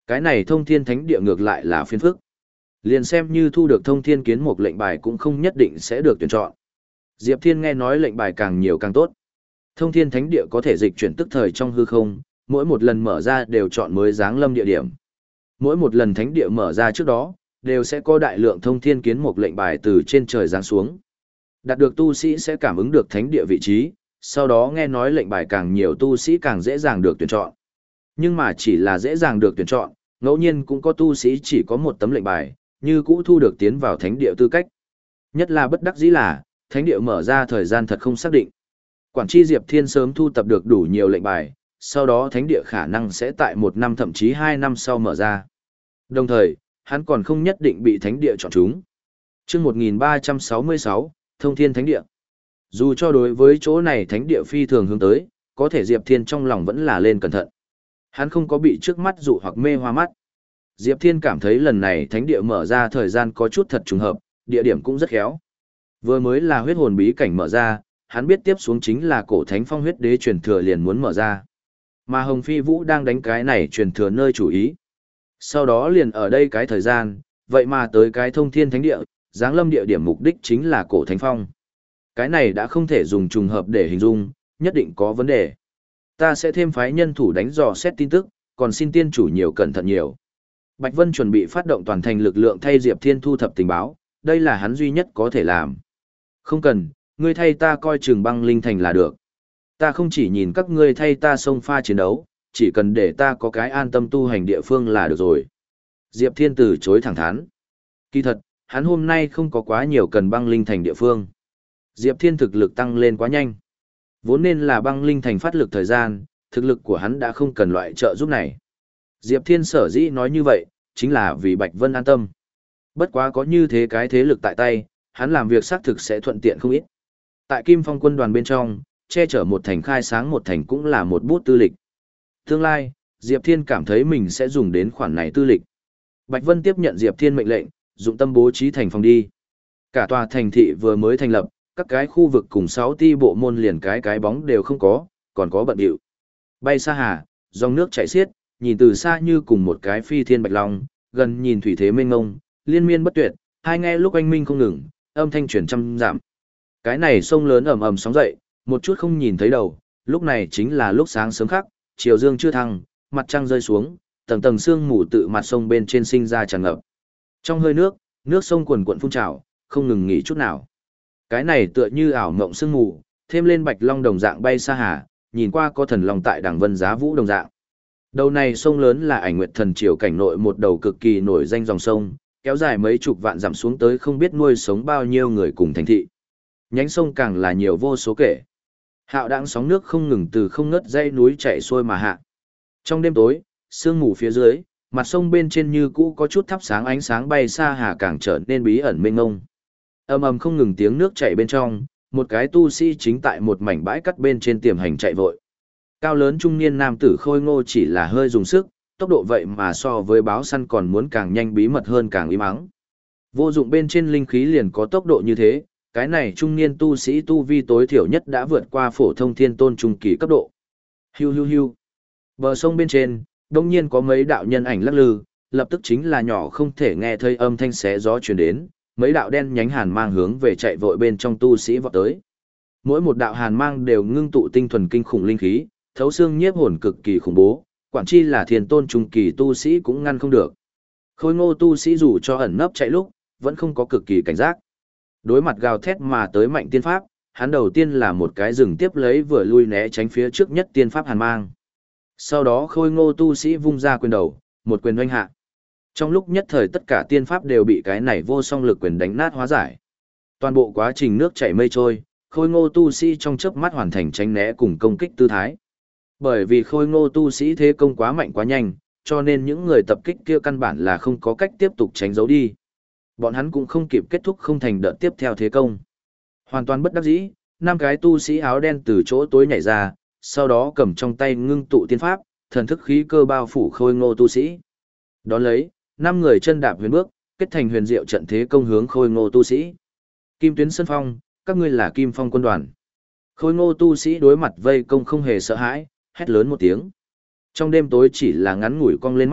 Cái này thông thiên thánh địa ngược lại là phiền phức. Liền xem như thu được thông thiên kiến một lệnh bài cũng không nhất định sẽ được tuyển chọn. Diệp Thiên nghe nói lệnh bài càng nhiều càng tốt. Thông thiên thánh địa có thể dịch chuyển tức thời trong hư không, mỗi một lần mở ra đều chọn mới giáng lâm địa điểm. Mỗi một lần thánh địa mở ra trước đó, đều sẽ có đại lượng thông thiên kiến một lệnh bài từ trên trời giáng xuống. Đạt được tu sĩ sẽ cảm ứng được thánh địa vị trí, sau đó nghe nói lệnh bài càng nhiều tu sĩ càng dễ dàng được tuyển chọn. Nhưng mà chỉ là dễ dàng được tuyển chọn, ngẫu nhiên cũng có tu sĩ chỉ có một tấm lệnh bài, như cũ thu được tiến vào thánh địa tư cách. Nhất là bất đắc dĩ là, thánh địa mở ra thời gian thật không xác định. Quản tri Diệp Thiên sớm thu tập được đủ nhiều lệnh bài, sau đó thánh địa khả năng sẽ tại một năm thậm chí hai năm sau mở ra. Đồng thời, hắn còn không nhất định bị thánh địa chọn chúng. Trước một nghìn ba trăm sáu mươi sáu, Thông Thiên Thánh Địa. Dù cho đối với chỗ này thánh địa phi thường hướng tới, có thể Diệp Thiên trong lòng vẫn là lên cẩn thận. Hắn không có bị trước mắt dụ hoặc mê hoa mắt. Diệp Thiên cảm thấy lần này thánh địa mở ra thời gian có chút thật trùng hợp, địa điểm cũng rất khéo. Vừa mới là huyết hồn bí cảnh mở ra, hắn biết tiếp xuống chính là cổ thánh phong huyết đế truyền thừa liền muốn mở ra. Mà Hồng Phi Vũ đang đánh cái này truyền thừa nơi chủ ý. Sau đó liền ở đây cái thời gian, vậy mà tới cái thông thiên thánh địa, giáng lâm địa điểm mục đích chính là cổ thánh phong. Cái này đã không thể dùng trùng hợp để hình dung, nhất định có vấn đề. Ta sẽ thêm phái nhân thủ đánh dò xét tin tức, còn xin tiên chủ nhiều cẩn thận nhiều. Bạch Vân chuẩn bị phát động toàn thành lực lượng thay Diệp Thiên thu thập tình báo, đây là hắn duy nhất có thể làm. Không cần, ngươi thay ta coi chừng băng linh thành là được. Ta không chỉ nhìn các ngươi thay ta xông pha chiến đấu, chỉ cần để ta có cái an tâm tu hành địa phương là được rồi. Diệp Thiên từ chối thẳng thắn. Kỳ thật, hắn hôm nay không có quá nhiều cần băng linh thành địa phương. Diệp Thiên thực lực tăng lên quá nhanh. Vốn nên là băng linh thành phát lực thời gian, thực lực của hắn đã không cần loại trợ giúp này. Diệp Thiên sở dĩ nói như vậy, chính là vì Bạch Vân an tâm. Bất quá có như thế cái thế lực tại tay, hắn làm việc xác thực sẽ thuận tiện không ít. Tại Kim Phong quân đoàn bên trong, che chở một thành khai sáng một thành cũng là một bút tư lịch. Tương lai, Diệp Thiên cảm thấy mình sẽ dùng đến khoản này tư lịch. Bạch Vân tiếp nhận Diệp Thiên mệnh lệnh, dụng tâm bố trí thành phòng đi. Cả tòa thành thị vừa mới thành lập, các cái khu vực cùng sáu ti bộ môn liền cái cái bóng đều không có, còn có bận điệu. Bay xa hà, dòng nước chảy xiết, nhìn từ xa như cùng một cái phi thiên bạch long, gần nhìn thủy thế mênh mông, liên miên bất tuyệt, hai nghe lúc oanh minh không ngừng, âm thanh truyền trăm dặm. Cái này sông lớn ầm ầm sóng dậy, một chút không nhìn thấy đầu, lúc này chính là lúc sáng sớm khắc, chiều dương chưa thăng, mặt trăng rơi xuống, tầng tầng sương mù tự mặt sông bên trên sinh ra tràn ngập. Trong hơi nước, nước sông cuồn cuộn phun trào, không ngừng nghỉ chút nào. Cái này tựa như ảo mộng sương mù, thêm lên bạch long đồng dạng bay xa hà, nhìn qua có thần long tại đằng vân giá vũ đồng dạng. Đầu này sông lớn là Ảnh Nguyệt Thần Triều cảnh nội một đầu cực kỳ nổi danh dòng sông, kéo dài mấy chục vạn dặm xuống tới không biết nuôi sống bao nhiêu người cùng thành thị. Nhánh sông càng là nhiều vô số kể. Hạo đãng sóng nước không ngừng từ không ngớt dãy núi chảy xuôi mà hạ. Trong đêm tối, sương mù phía dưới, mặt sông bên trên như cũ có chút thắp sáng ánh sáng bay xa hà càng trở nên bí ẩn mênh mông. Ầm ầm không ngừng tiếng nước chảy bên trong, một cái tu sĩ chính tại một mảnh bãi cắt bên trên tiềm hành chạy vội. Cao lớn trung niên nam tử khôi ngô chỉ là hơi dùng sức, tốc độ vậy mà so với báo săn còn muốn càng nhanh bí mật hơn càng im ắng. Vô dụng bên trên linh khí liền có tốc độ như thế, cái này trung niên tu sĩ tu vi tối thiểu nhất đã vượt qua phổ thông thiên tôn trung kỳ cấp độ. Hiu hiu hiu. Bờ sông bên trên, đông nhiên có mấy đạo nhân ảnh lắc lư, lập tức chính là nhỏ không thể nghe thấy âm thanh xé gió truyền đến, mấy đạo đen nhánh hàn mang hướng về chạy vội bên trong tu sĩ vọt tới. Mỗi một đạo hàn mang đều ngưng tụ tinh thuần kinh khủng linh khí, thấu xương nhiếp hồn cực kỳ khủng bố, quản chi là thiên tôn trung kỳ tu sĩ cũng ngăn không được. Khôi ngô tu sĩ dù cho ẩn nấp chạy lúc, vẫn không có cực kỳ cảnh giác. Đối mặt gào thét mà tới mạnh tiên pháp, hắn đầu tiên là một cái rừng tiếp lấy vừa lui né tránh phía trước nhất tiên pháp hàn mang. Sau đó khôi ngô tu sĩ vung ra quyền đầu, một quyền oanh hạ. Trong lúc nhất thời tất cả tiên pháp đều bị cái này vô song lực quyền đánh nát hóa giải. Toàn bộ quá trình nước chảy mây trôi, khôi ngô tu sĩ trong chớp mắt hoàn thành tránh né cùng công kích tư thái. Bởi vì khôi ngô tu sĩ thế công quá mạnh quá nhanh, cho nên những người tập kích kia căn bản là không có cách tiếp tục tránh giấu đi. Bọn hắn cũng không kịp kết thúc không thành đợt tiếp theo thế công. Hoàn toàn bất đắc dĩ, năm cái tu sĩ áo đen từ chỗ tối nhảy ra, sau đó cầm trong tay ngưng tụ tiên pháp, thần thức khí cơ bao phủ khôi ngô tu sĩ. Đón lấy, năm người chân đạp huyền bước, kết thành huyền diệu trận thế công hướng khôi ngô tu sĩ. Kim Tuyến Sơn Phong, các ngươi là Kim Phong quân đoàn. Khôi ngô tu sĩ đối mặt vây công không hề sợ hãi, hét lớn một tiếng. Trong đêm tối chỉ là ngắn ngủi cong lên mắt,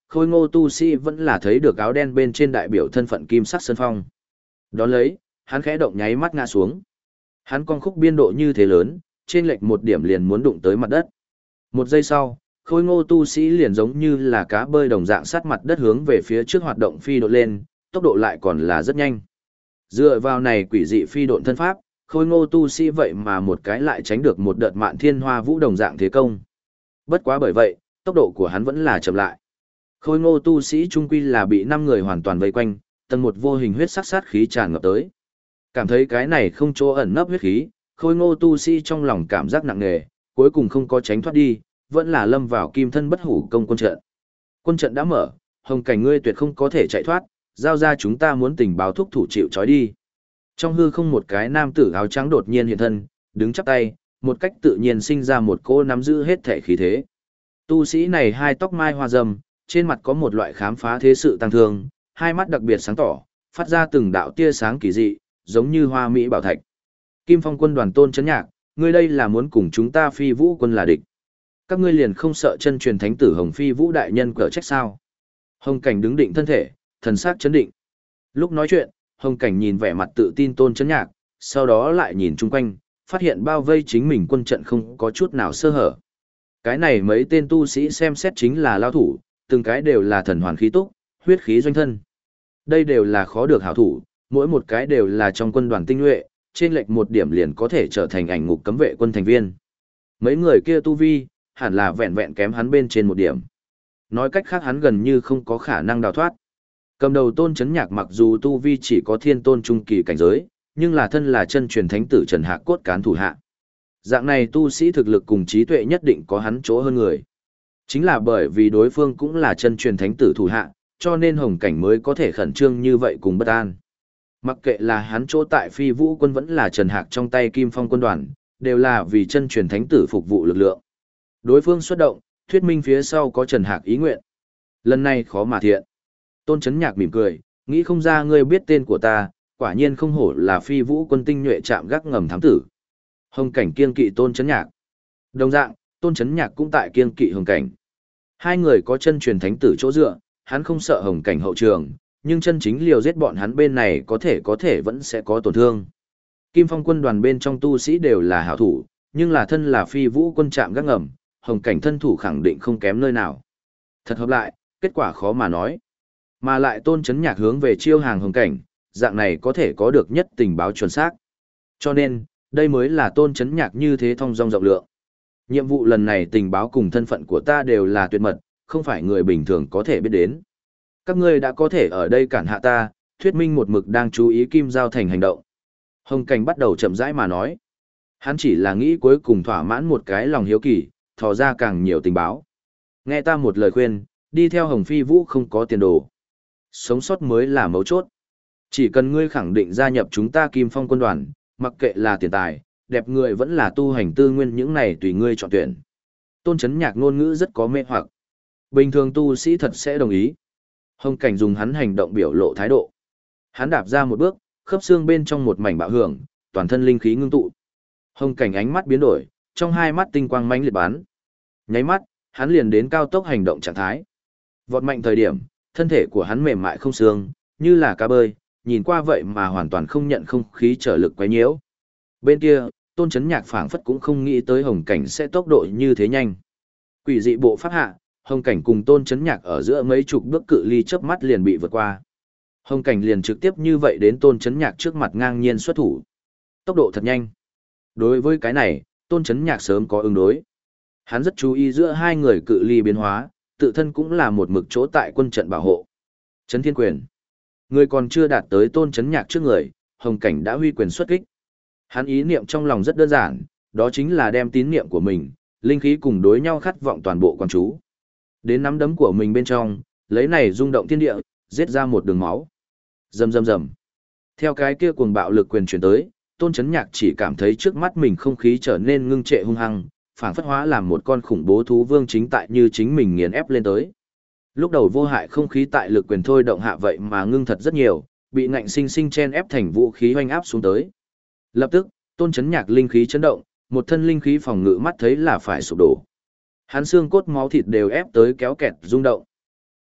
khôi ngô tu sĩ vẫn là thấy được áo đen bên trên đại biểu thân phận kim sắc sơn phong. Đón lấy, hắn khẽ động nháy mắt ngã xuống. Hắn con khúc biên độ như thế lớn, trên lệch một điểm liền muốn đụng tới mặt đất. Một giây sau, khôi ngô tu sĩ liền giống như là cá bơi đồng dạng sát mặt đất hướng về phía trước hoạt động phi độn lên, tốc độ lại còn là rất nhanh. Dựa vào này quỷ dị phi độn thân pháp, khôi ngô tu sĩ vậy mà một cái lại tránh được một đợt mạn thiên hoa vũ đồng dạng thế công. Bất quá bởi vậy, tốc độ của hắn vẫn là chậm lại. Khôi ngô tu sĩ trung quy là bị năm người hoàn toàn vây quanh, tầng một vô hình huyết sắc sát khí tràn ngập tới. Cảm thấy cái này không chỗ ẩn nấp huyết khí, khôi ngô tu sĩ trong lòng cảm giác nặng nề, cuối cùng không có tránh thoát đi, vẫn là lâm vào kim thân bất hủ công quân trận. Quân trận đã mở, Hồng Cảnh ngươi tuyệt không có thể chạy thoát, giao ra chúng ta muốn tình báo thúc thủ chịu trói đi. Trong hư không một cái nam tử áo trắng đột nhiên hiện thân, đứng chắp tay, một cách tự nhiên sinh ra một cô nắm giữ hết thể khí thế. Tu sĩ này hai tóc mai hoa râm, trên mặt có một loại khám phá thế sự tăng thương, hai mắt đặc biệt sáng tỏ, phát ra từng đạo tia sáng kỳ dị, giống như hoa mỹ bảo thạch. Kim Phong quân đoàn Tôn Chấn Nhạc, ngươi đây là muốn cùng chúng ta Phi Vũ quân là địch. Các ngươi liền không sợ chân truyền thánh tử Hồng Phi Vũ đại nhân cở trách sao? Hồng Cảnh đứng định thân thể, thần sắc chấn định. Lúc nói chuyện, Hồng Cảnh nhìn vẻ mặt tự tin Tôn Chấn Nhạc, sau đó lại nhìn chung quanh, phát hiện bao vây chính mình quân trận không có chút nào sơ hở. Cái này mấy tên tu sĩ xem xét chính là lao thủ, từng cái đều là thần hoàn khí túc, huyết khí doanh thân. Đây đều là khó được hảo thủ, mỗi một cái đều là trong quân đoàn tinh nhuệ, trên lệch một điểm liền có thể trở thành ảnh ngục cấm vệ quân thành viên. Mấy người kia tu vi, hẳn là vẹn vẹn kém hắn bên trên một điểm. Nói cách khác hắn gần như không có khả năng đào thoát. Cầm đầu Tôn Chấn Nhạc mặc dù tu vi chỉ có thiên tôn trung kỳ cảnh giới, nhưng là thân là chân truyền thánh tử Trần Hạc cốt cán thủ hạ. Dạng này tu sĩ thực lực cùng trí tuệ nhất định có hắn chỗ hơn người. Chính là bởi vì đối phương cũng là chân truyền thánh tử thủ hạ, cho nên Hồng Cảnh mới có thể khẩn trương như vậy cùng bất an. Mặc kệ là hắn chỗ tại Phi Vũ quân vẫn là Trần Hạc trong tay Kim Phong quân đoàn, đều là vì chân truyền thánh tử phục vụ lực lượng. Đối phương xuất động, thuyết minh phía sau có Trần Hạc ý nguyện. Lần này khó mà thiện. Tôn Chấn Nhạc mỉm cười, nghĩ không ra ngươi biết tên của ta, quả nhiên không hổ là Phi Vũ quân tinh nhuệ chạm gác ngầm thám tử. Hồng Cảnh kiên kỵ Tôn Chấn Nhạc. Đồng dạng, Tôn Chấn Nhạc cũng tại kiên kỵ Hồng Cảnh. Hai người có chân truyền thánh tử chỗ dựa, hắn không sợ Hồng Cảnh hậu trường, nhưng chân chính liều giết bọn hắn bên này có thể có thể vẫn sẽ có tổn thương. Kim Phong quân đoàn bên trong tu sĩ đều là hảo thủ, nhưng là thân là Phi Vũ quân trạm gác ngầm, Hồng Cảnh thân thủ khẳng định không kém nơi nào. Thật hợp lại, kết quả khó mà nói. Mà lại Tôn Chấn Nhạc hướng về chiêu hàng Hồng Cảnh, dạng này có thể có được nhất tình báo chuẩn xác. Cho nên, đây mới là Tôn Chấn Nhạc như thế thông dong rộng lượng. Nhiệm vụ lần này tình báo cùng thân phận của ta đều là tuyệt mật, không phải người bình thường có thể biết đến. Các ngươi đã có thể ở đây cản hạ ta, thuyết minh một mực đang chú ý Kim Giao Thành hành động. Hồng Cảnh bắt đầu chậm rãi mà nói. Hắn chỉ là nghĩ cuối cùng thỏa mãn một cái lòng hiếu kỳ, thò ra càng nhiều tình báo. Nghe ta một lời khuyên, đi theo Hồng Phi Vũ không có tiền đồ. Sống sót mới là mấu chốt. Chỉ cần ngươi khẳng định gia nhập chúng ta Kim Phong quân đoàn, mặc kệ là tiền tài, đẹp người vẫn là tu hành tư nguyên những này tùy ngươi chọn tuyển. Tôn Chấn Nhạc ngôn ngữ rất có mê hoặc. Bình thường tu sĩ thật sẽ đồng ý. Hồng Cảnh dùng hắn hành động biểu lộ thái độ. Hắn đạp ra một bước, khớp xương bên trong một mảnh bạo hưởng, toàn thân linh khí ngưng tụ. Hồng Cảnh ánh mắt biến đổi, trong hai mắt tinh quang mãnh liệt bắn. Nháy mắt, hắn liền đến cao tốc hành động trạng thái. Vọt mạnh thời điểm, thân thể của hắn mềm mại không xương, như là cá bơi, nhìn qua vậy mà hoàn toàn không nhận không khí trở lực quấy nhiễu. Bên kia, Tôn Chấn Nhạc phảng phất cũng không nghĩ tới Hồng Cảnh sẽ tốc độ như thế nhanh. Quỷ dị bộ pháp hạ, Hồng Cảnh cùng Tôn Chấn Nhạc ở giữa mấy chục bước cự ly chớp mắt liền bị vượt qua. Hồng Cảnh liền trực tiếp như vậy đến Tôn Chấn Nhạc trước mặt ngang nhiên xuất thủ. Tốc độ thật nhanh. Đối với cái này, Tôn Chấn Nhạc sớm có ứng đối. Hắn rất chú ý giữa hai người cự ly biến hóa, tự thân cũng là một mực chỗ tại quân trận bảo hộ. Chấn Thiên Quyền. Người còn chưa đạt tới Tôn Chấn Nhạc trước người, Hồng Cảnh đã huy quyền xuất kích. Hắn ý niệm trong lòng rất đơn giản, đó chính là đem tín niệm của mình, linh khí cùng đối nhau khát vọng toàn bộ quan chú. Đến nắm đấm của mình bên trong, lấy này rung động thiên địa, giết ra một đường máu. Rầm rầm rầm. Theo cái kia cuồng bạo lực quyền chuyển tới, Tôn Chấn Nhạc chỉ cảm thấy trước mắt mình không khí trở nên ngưng trệ hung hăng, phảng phất hóa làm một con khủng bố thú vương chính tại như chính mình nghiền ép lên tới. Lúc đầu vô hại không khí tại lực quyền thôi động hạ vậy mà ngưng thật rất nhiều, bị ngạnh sinh sinh chen ép thành vũ khí hoành áp xuống tới. Lập tức, Tôn Chấn Nhạc linh khí chấn động, một thân linh khí phòng ngự mắt thấy là phải sụp đổ. Hắn xương cốt máu thịt đều ép tới kéo kẹt rung động.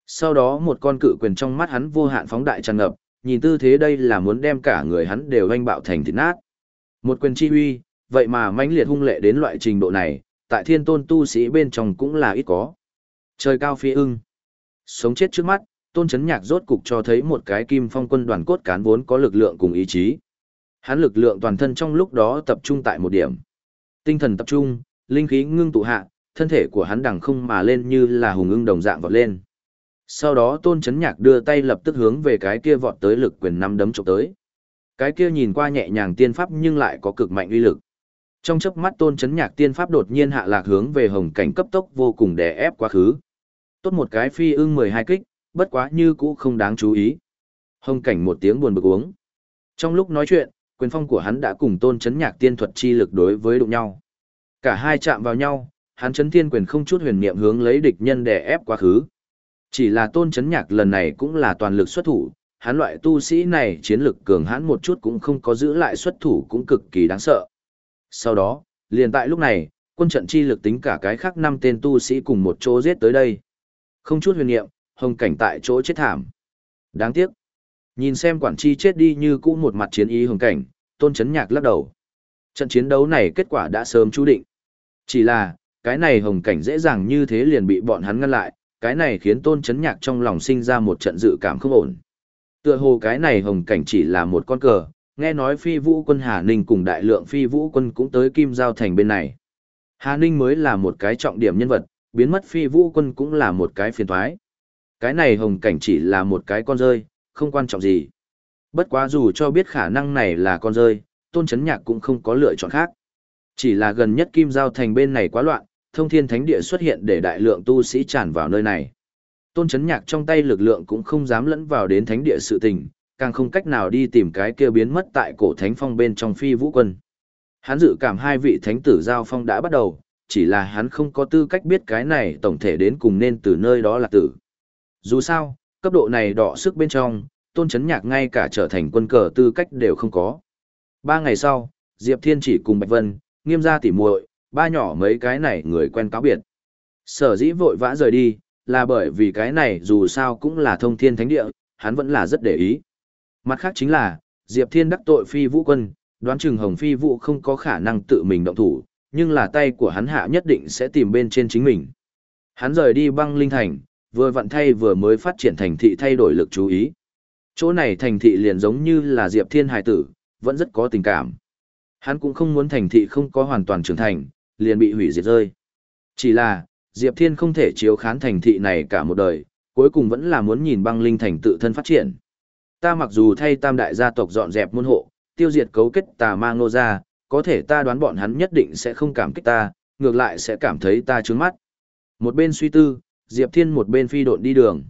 Sau đó một con cự quyền trong mắt hắn vô hạn phóng đại tràn ngập, nhìn tư thế đây là muốn đem cả người hắn đều oanh bạo thành thịt nát. Một quyền chi uy, vậy mà mãnh liệt hung lệ đến loại trình độ này, tại thiên tôn tu sĩ bên trong cũng là ít có. Trời cao phi ưng. Sống chết trước mắt, Tôn Chấn Nhạc rốt cục cho thấy một cái Kim Phong quân đoàn cốt cán vốn có lực lượng cùng ý chí. Hắn lực lượng toàn thân trong lúc đó tập trung tại một điểm. Tinh thần tập trung, linh khí ngưng tụ hạ, thân thể của hắn đằng không mà lên như là hùng ưng đồng dạng vọt lên. Sau đó Tôn Chấn Nhạc đưa tay lập tức hướng về cái kia vọt tới lực quyền năm đấm chụp tới. Cái kia nhìn qua nhẹ nhàng tiên pháp nhưng lại có cực mạnh uy lực. Trong chớp mắt Tôn Chấn Nhạc tiên pháp đột nhiên hạ lạc hướng về hồng cảnh cấp tốc vô cùng đè ép quá khứ. Tốt một cái phi ưng mười hai kích, bất quá như cũ không đáng chú ý. Hồng cảnh một tiếng buồn bực uống. Trong lúc nói chuyện, quyền phong của hắn đã cùng Tôn Chấn Nhạc tiên thuật chi lực đối với đụng nhau. Cả hai chạm vào nhau, hắn chấn thiên quyền không chút huyền niệm hướng lấy địch nhân đè ép quá khứ. Chỉ là Tôn Chấn Nhạc lần này cũng là toàn lực xuất thủ, hắn loại tu sĩ này chiến lực cường hãn một chút cũng không có giữ lại xuất thủ cũng cực kỳ đáng sợ. Sau đó, liền tại lúc này, quân trận chi lực tính cả cái khác năm tên tu sĩ cùng một chỗ giết tới đây. Không chút huyền niệm, hồng cảnh tại chỗ chết thảm. Đáng tiếc. Nhìn xem quản chi chết đi như cũ một mặt chiến ý hồng cảnh, Tôn Chấn Nhạc lắc đầu. Trận chiến đấu này kết quả đã sớm chú định. Chỉ là, cái này hồng cảnh dễ dàng như thế liền bị bọn hắn ngăn lại, cái này khiến Tôn Chấn Nhạc trong lòng sinh ra một trận dự cảm không ổn. Tựa hồ cái này hồng cảnh chỉ là một con cờ, nghe nói phi vũ quân Hà Ninh cùng đại lượng phi vũ quân cũng tới Kim Giao Thành bên này. Hà Ninh mới là một cái trọng điểm nhân vật, biến mất phi vũ quân cũng là một cái phiền toái. Cái này hồng cảnh chỉ là một cái con rơi, không quan trọng gì. Bất quá dù cho biết khả năng này là con rơi, Tôn Chấn Nhạc cũng không có lựa chọn khác. Chỉ là gần nhất Kim Giao Thành bên này quá loạn, thông thiên thánh địa xuất hiện để đại lượng tu sĩ tràn vào nơi này. Tôn Chấn Nhạc trong tay lực lượng cũng không dám lẫn vào đến thánh địa sự tình, càng không cách nào đi tìm cái kia biến mất tại cổ thánh phong bên trong phi vũ quân. Hắn dự cảm hai vị thánh tử giao phong đã bắt đầu, chỉ là hắn không có tư cách biết cái này tổng thể đến cùng nên từ nơi đó là tử. Dù sao, cấp độ này đọ sức bên trong, Tôn Chấn Nhạc ngay cả trở thành quân cờ tư cách đều không có. Ba ngày sau, Diệp Thiên chỉ cùng Bạch Vân, Nghiêm gia tỉ muội, ba nhỏ mấy cái này người quen cáo biệt. Sở dĩ vội vã rời đi, là bởi vì cái này dù sao cũng là thông thiên thánh địa, hắn vẫn là rất để ý. Mặt khác chính là, Diệp Thiên đắc tội phi vũ quân, đoán chừng Hồng Phi Vũ không có khả năng tự mình động thủ, nhưng là tay của hắn hạ nhất định sẽ tìm bên trên chính mình. Hắn rời đi băng linh thành, vừa vặn thay vừa mới phát triển thành thị thay đổi lực chú ý. Chỗ này thành thị liền giống như là Diệp Thiên hài tử, vẫn rất có tình cảm. Hắn cũng không muốn thành thị không có hoàn toàn trưởng thành, liền bị hủy diệt rơi. Chỉ là, Diệp Thiên không thể chiếu khán thành thị này cả một đời, cuối cùng vẫn là muốn nhìn băng linh thành tự thân phát triển. Ta mặc dù thay tam đại gia tộc dọn dẹp môn hộ, tiêu diệt cấu kết tà ma Ngô gia, có thể ta đoán bọn hắn nhất định sẽ không cảm kích ta, ngược lại sẽ cảm thấy ta trướng mắt. Một bên suy tư, Diệp Thiên một bên phi độn đi đường.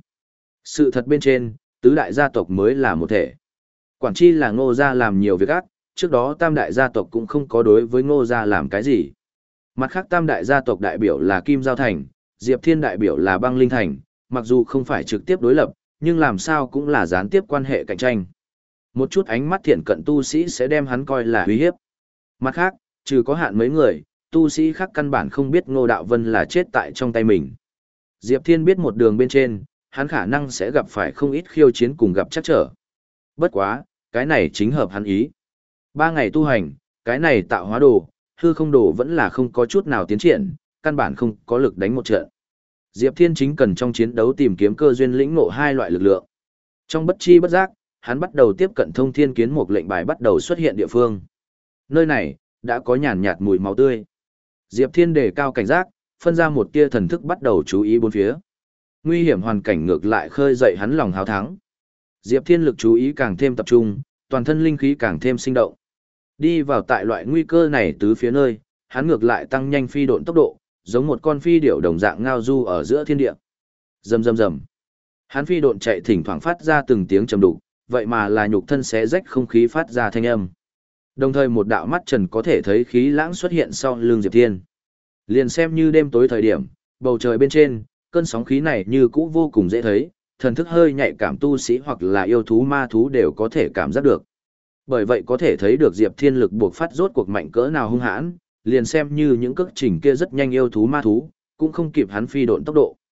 Sự thật bên trên, tứ đại gia tộc mới là một thể. Quản chi là Ngô gia làm nhiều việc ác, trước đó tam đại gia tộc cũng không có đối với Ngô gia làm cái gì. Mặt khác tam đại gia tộc đại biểu là Kim Giao Thành, Diệp Thiên đại biểu là Băng Linh Thành, mặc dù không phải trực tiếp đối lập, nhưng làm sao cũng là gián tiếp quan hệ cạnh tranh. Một chút ánh mắt thiện cận tu sĩ sẽ đem hắn coi là uy hiếp. Mặt khác, trừ có hạn mấy người, tu sĩ khác căn bản không biết Ngô Đạo Vân là chết tại trong tay mình. Diệp Thiên biết một đường bên trên, hắn khả năng sẽ gặp phải không ít khiêu chiến cùng gặp chắc trở. Bất quá, cái này chính hợp hắn ý. Ba ngày tu hành, cái này tạo hóa đồ, hư không đồ vẫn là không có chút nào tiến triển, căn bản không có lực đánh một trận. Diệp Thiên chính cần trong chiến đấu tìm kiếm cơ duyên lĩnh ngộ hai loại lực lượng. Trong bất chi bất giác, hắn bắt đầu tiếp cận thông thiên kiến một lệnh bài bắt đầu xuất hiện địa phương. Nơi này, đã có nhàn nhạt mùi máu tươi. Diệp Thiên đề cao cảnh giác, phân ra một tia thần thức bắt đầu chú ý bốn phía. Nguy hiểm hoàn cảnh ngược lại khơi dậy hắn lòng háo thắng. Diệp Thiên lực chú ý càng thêm tập trung, toàn thân linh khí càng thêm sinh động. Đi vào tại loại nguy cơ này tứ phía nơi, hắn ngược lại tăng nhanh phi độn tốc độ, giống một con phi điểu đồng dạng ngao du ở giữa thiên địa. Rầm rầm rầm. Hắn phi độn chạy thỉnh thoảng phát ra từng tiếng trầm đục, vậy mà là nhục thân xé rách không khí phát ra thanh âm. Đồng thời một đạo mắt trần có thể thấy khí lãng xuất hiện sau lưng Diệp Thiên. Liền xem như đêm tối thời điểm, bầu trời bên trên, cơn sóng khí này như cũ vô cùng dễ thấy, thần thức hơi nhạy cảm tu sĩ hoặc là yêu thú ma thú đều có thể cảm giác được. Bởi vậy có thể thấy được Diệp Thiên lực buộc phát rốt cuộc mạnh cỡ nào hung hãn, liền xem như những cước trình kia rất nhanh yêu thú ma thú, cũng không kịp hắn phi độn tốc độ.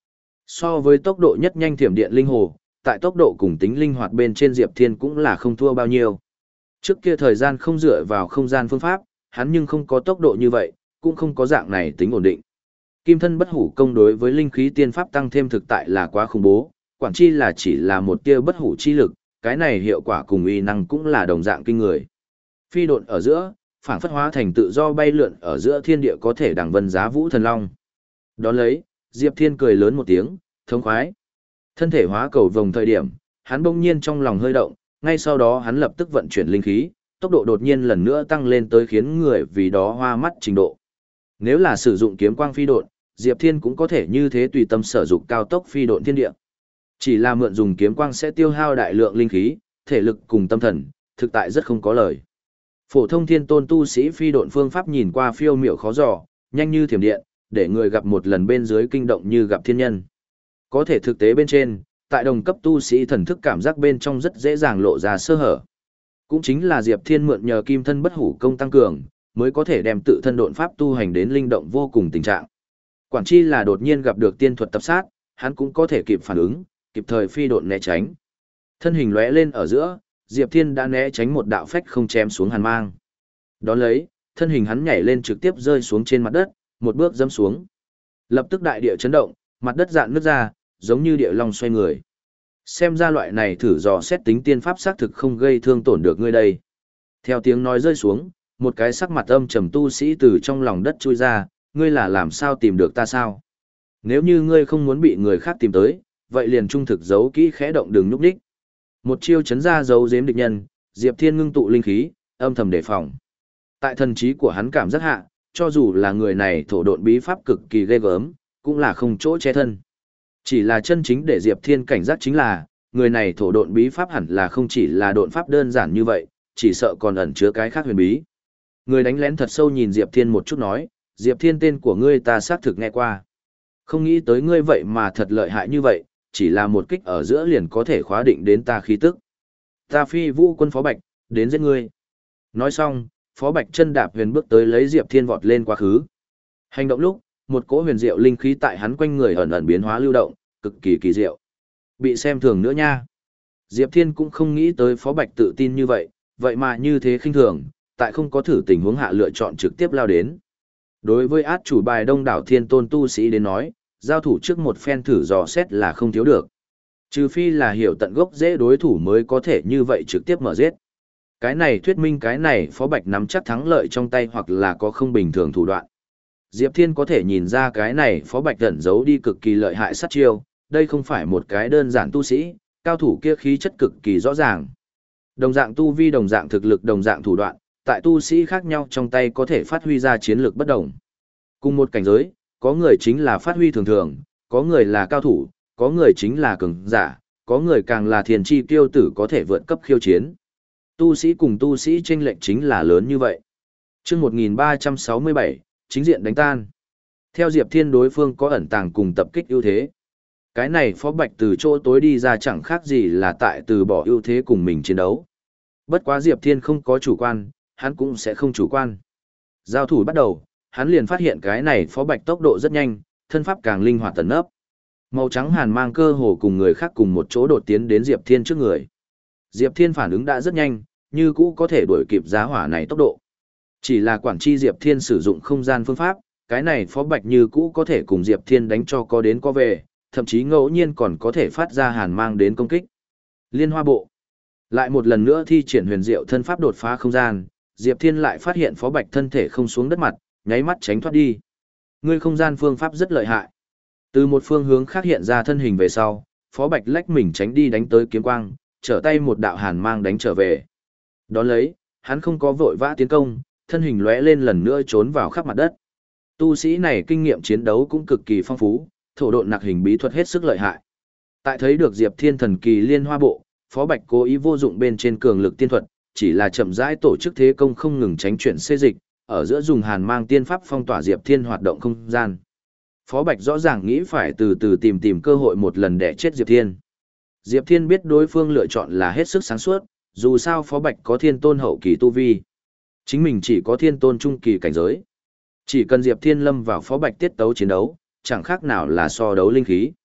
So với tốc độ nhất nhanh thiểm điện linh hồ, tại tốc độ cùng tính linh hoạt bên trên Diệp Thiên cũng là không thua bao nhiêu. Trước kia thời gian không dựa vào không gian phương pháp, hắn nhưng không có tốc độ như vậy, cũng không có dạng này tính ổn định. Kim thân bất hủ công đối với linh khí tiên pháp tăng thêm thực tại là quá khủng bố, quản chi là chỉ là một tia bất hủ chi lực, cái này hiệu quả cùng uy năng cũng là đồng dạng kinh người. Phi độn ở giữa, phảng phất hóa thành tự do bay lượn ở giữa thiên địa có thể đằng vân giá vũ thần long. Đón lấy, Diệp Thiên cười lớn một tiếng, thống khoái. Thân thể hóa cầu vồng thời điểm, hắn bỗng nhiên trong lòng hơi động, ngay sau đó hắn lập tức vận chuyển linh khí, tốc độ đột nhiên lần nữa tăng lên tới khiến người vì đó hoa mắt trình độ. Nếu là sử dụng kiếm quang phi độn, Diệp Thiên cũng có thể như thế tùy tâm sử dụng cao tốc phi độn thiên địa. Chỉ là mượn dùng kiếm quang sẽ tiêu hao đại lượng linh khí, thể lực cùng tâm thần, thực tại rất không có lời. Phổ thông thiên tôn tu sĩ phi độn phương pháp nhìn qua phiêu miểu khó dò, nhanh như thiểm điện, để người gặp một lần bên dưới kinh động như gặp thiên nhân. Có thể thực tế bên trên, tại đồng cấp tu sĩ thần thức cảm giác bên trong rất dễ dàng lộ ra sơ hở. Cũng chính là Diệp Thiên mượn nhờ kim thân bất hủ công tăng cường, mới có thể đem tự thân độn pháp tu hành đến linh động vô cùng tình trạng. Quản chi là đột nhiên gặp được tiên thuật tập sát, hắn cũng có thể kịp phản ứng, kịp thời phi độn né tránh. Thân hình lóe lên ở giữa, Diệp Thiên đã né tránh một đạo phách không chém xuống hàn mang. Đón lấy, thân hình hắn nhảy lên trực tiếp rơi xuống trên mặt đất, một bước dẫm xuống. Lập tức đại địa chấn động, mặt đất dạn nứt ra, giống như địa long xoay người. Xem ra loại này thử dò xét tính tiên pháp xác thực không gây thương tổn được ngươi đây. Theo tiếng nói rơi xuống, một cái sắc mặt âm trầm tu sĩ từ trong lòng đất chui ra, ngươi là làm sao tìm được ta sao? Nếu như ngươi không muốn bị người khác tìm tới, vậy liền trung thực giấu kỹ khẽ động đừng nhúc đích. Một chiêu chấn ra giấu giếm địch nhân, Diệp Thiên ngưng tụ linh khí, âm thầm đề phòng. Tại thần trí của hắn cảm giác hạ, cho dù là người này thổ độn bí pháp cực kỳ ghê gớm, cũng là không chỗ che thân. Chỉ là chân chính để Diệp Thiên cảnh giác chính là, người này thổ độn bí pháp hẳn là không chỉ là độn pháp đơn giản như vậy, chỉ sợ còn ẩn chứa cái khác huyền bí. Người đánh lén thật sâu nhìn Diệp Thiên một chút nói, Diệp Thiên tên của ngươi ta xác thực nghe qua. Không nghĩ tới ngươi vậy mà thật lợi hại như vậy, chỉ là một kích ở giữa liền có thể khóa định đến ta khí tức. Ta Phi Vũ quân Phó Bạch, đến giết ngươi. Nói xong, Phó Bạch chân đạp huyền bước tới lấy Diệp Thiên vọt lên quá khứ. Hành động lúc, một cỗ huyền diệu linh khí tại hắn quanh người ẩn ẩn biến hóa lưu động, cực kỳ kỳ diệu. Bị xem thường nữa nha. Diệp Thiên cũng không nghĩ tới Phó Bạch tự tin như vậy, vậy mà như thế khinh thường, tại không có thử tình huống hạ lựa chọn trực tiếp lao đến. Đối với át chủ bài đông đảo thiên tôn tu sĩ đến nói, giao thủ trước một phen thử dò xét là không thiếu được. Trừ phi là hiểu tận gốc dễ đối thủ mới có thể như vậy trực tiếp mở giết. Cái này thuyết minh cái này Phó Bạch nắm chắc thắng lợi trong tay hoặc là có không bình thường thủ đoạn. Diệp Thiên có thể nhìn ra cái này Phó Bạch ẩn giấu đi cực kỳ lợi hại sát chiêu, đây không phải một cái đơn giản tu sĩ, cao thủ kia khí chất cực kỳ rõ ràng. Đồng dạng tu vi đồng dạng thực lực đồng dạng thủ đoạn, tại tu sĩ khác nhau trong tay có thể phát huy ra chiến lược bất đồng. Cùng một cảnh giới, có người chính là phát huy thường thường, có người là cao thủ, có người chính là cường giả, có người càng là thiền chi kiêu tử có thể vượt cấp khiêu chiến. Tu sĩ cùng tu sĩ chênh lệch chính là lớn như vậy. Chương một nghìn ba trăm sáu mươi bảy, chính diện đánh tan. Theo Diệp Thiên đối phương có ẩn tàng cùng tập kích ưu thế. Cái này Phó Bạch từ chỗ tối đi ra chẳng khác gì là tại từ bỏ ưu thế cùng mình chiến đấu. Bất quá Diệp Thiên không có chủ quan, hắn cũng sẽ không chủ quan. Giao thủ bắt đầu, hắn liền phát hiện cái này Phó Bạch tốc độ rất nhanh, thân pháp càng linh hoạt tấn ấp. Màu trắng hàn mang cơ hồ cùng người khác cùng một chỗ đột tiến đến Diệp Thiên trước người. Diệp Thiên phản ứng đã rất nhanh, như cũ có thể đuổi kịp giá hỏa này tốc độ. Chỉ là quản chi Diệp Thiên sử dụng không gian phương pháp, cái này Phó Bạch như cũ có thể cùng Diệp Thiên đánh cho có đến có về, thậm chí ngẫu nhiên còn có thể phát ra hàn mang đến công kích. Liên Hoa Bộ. Lại một lần nữa thi triển huyền diệu thân pháp đột phá không gian, Diệp Thiên lại phát hiện Phó Bạch thân thể không xuống đất mặt, nháy mắt tránh thoát đi. Ngươi không gian phương pháp rất lợi hại. Từ một phương hướng khác hiện ra thân hình về sau, Phó Bạch lách mình tránh đi đánh tới kiếm quang, trở tay một đạo hàn mang đánh trở về. Đón lấy, hắn không có vội vã tiến công, thân hình lóe lên lần nữa trốn vào khắp mặt đất. Tu sĩ này kinh nghiệm chiến đấu cũng cực kỳ phong phú, thổ độn nặc hình bí thuật hết sức lợi hại. Tại thấy được Diệp Thiên thần kỳ Liên Hoa Bộ, Phó Bạch cố ý vô dụng bên trên cường lực tiên thuật, chỉ là chậm rãi tổ chức thế công không ngừng tránh chuyển xê dịch, ở giữa dùng hàn mang tiên pháp phong tỏa Diệp Thiên hoạt động không gian. Phó Bạch rõ ràng nghĩ phải từ từ tìm tìm cơ hội một lần để chết Diệp Thiên. Diệp Thiên biết đối phương lựa chọn là hết sức sáng suốt, dù sao Phó Bạch có thiên tôn hậu kỳ tu vi. Chính mình chỉ có thiên tôn trung kỳ cảnh giới. Chỉ cần Diệp Thiên lâm vào Phó Bạch tiết tấu chiến đấu, chẳng khác nào là so đấu linh khí.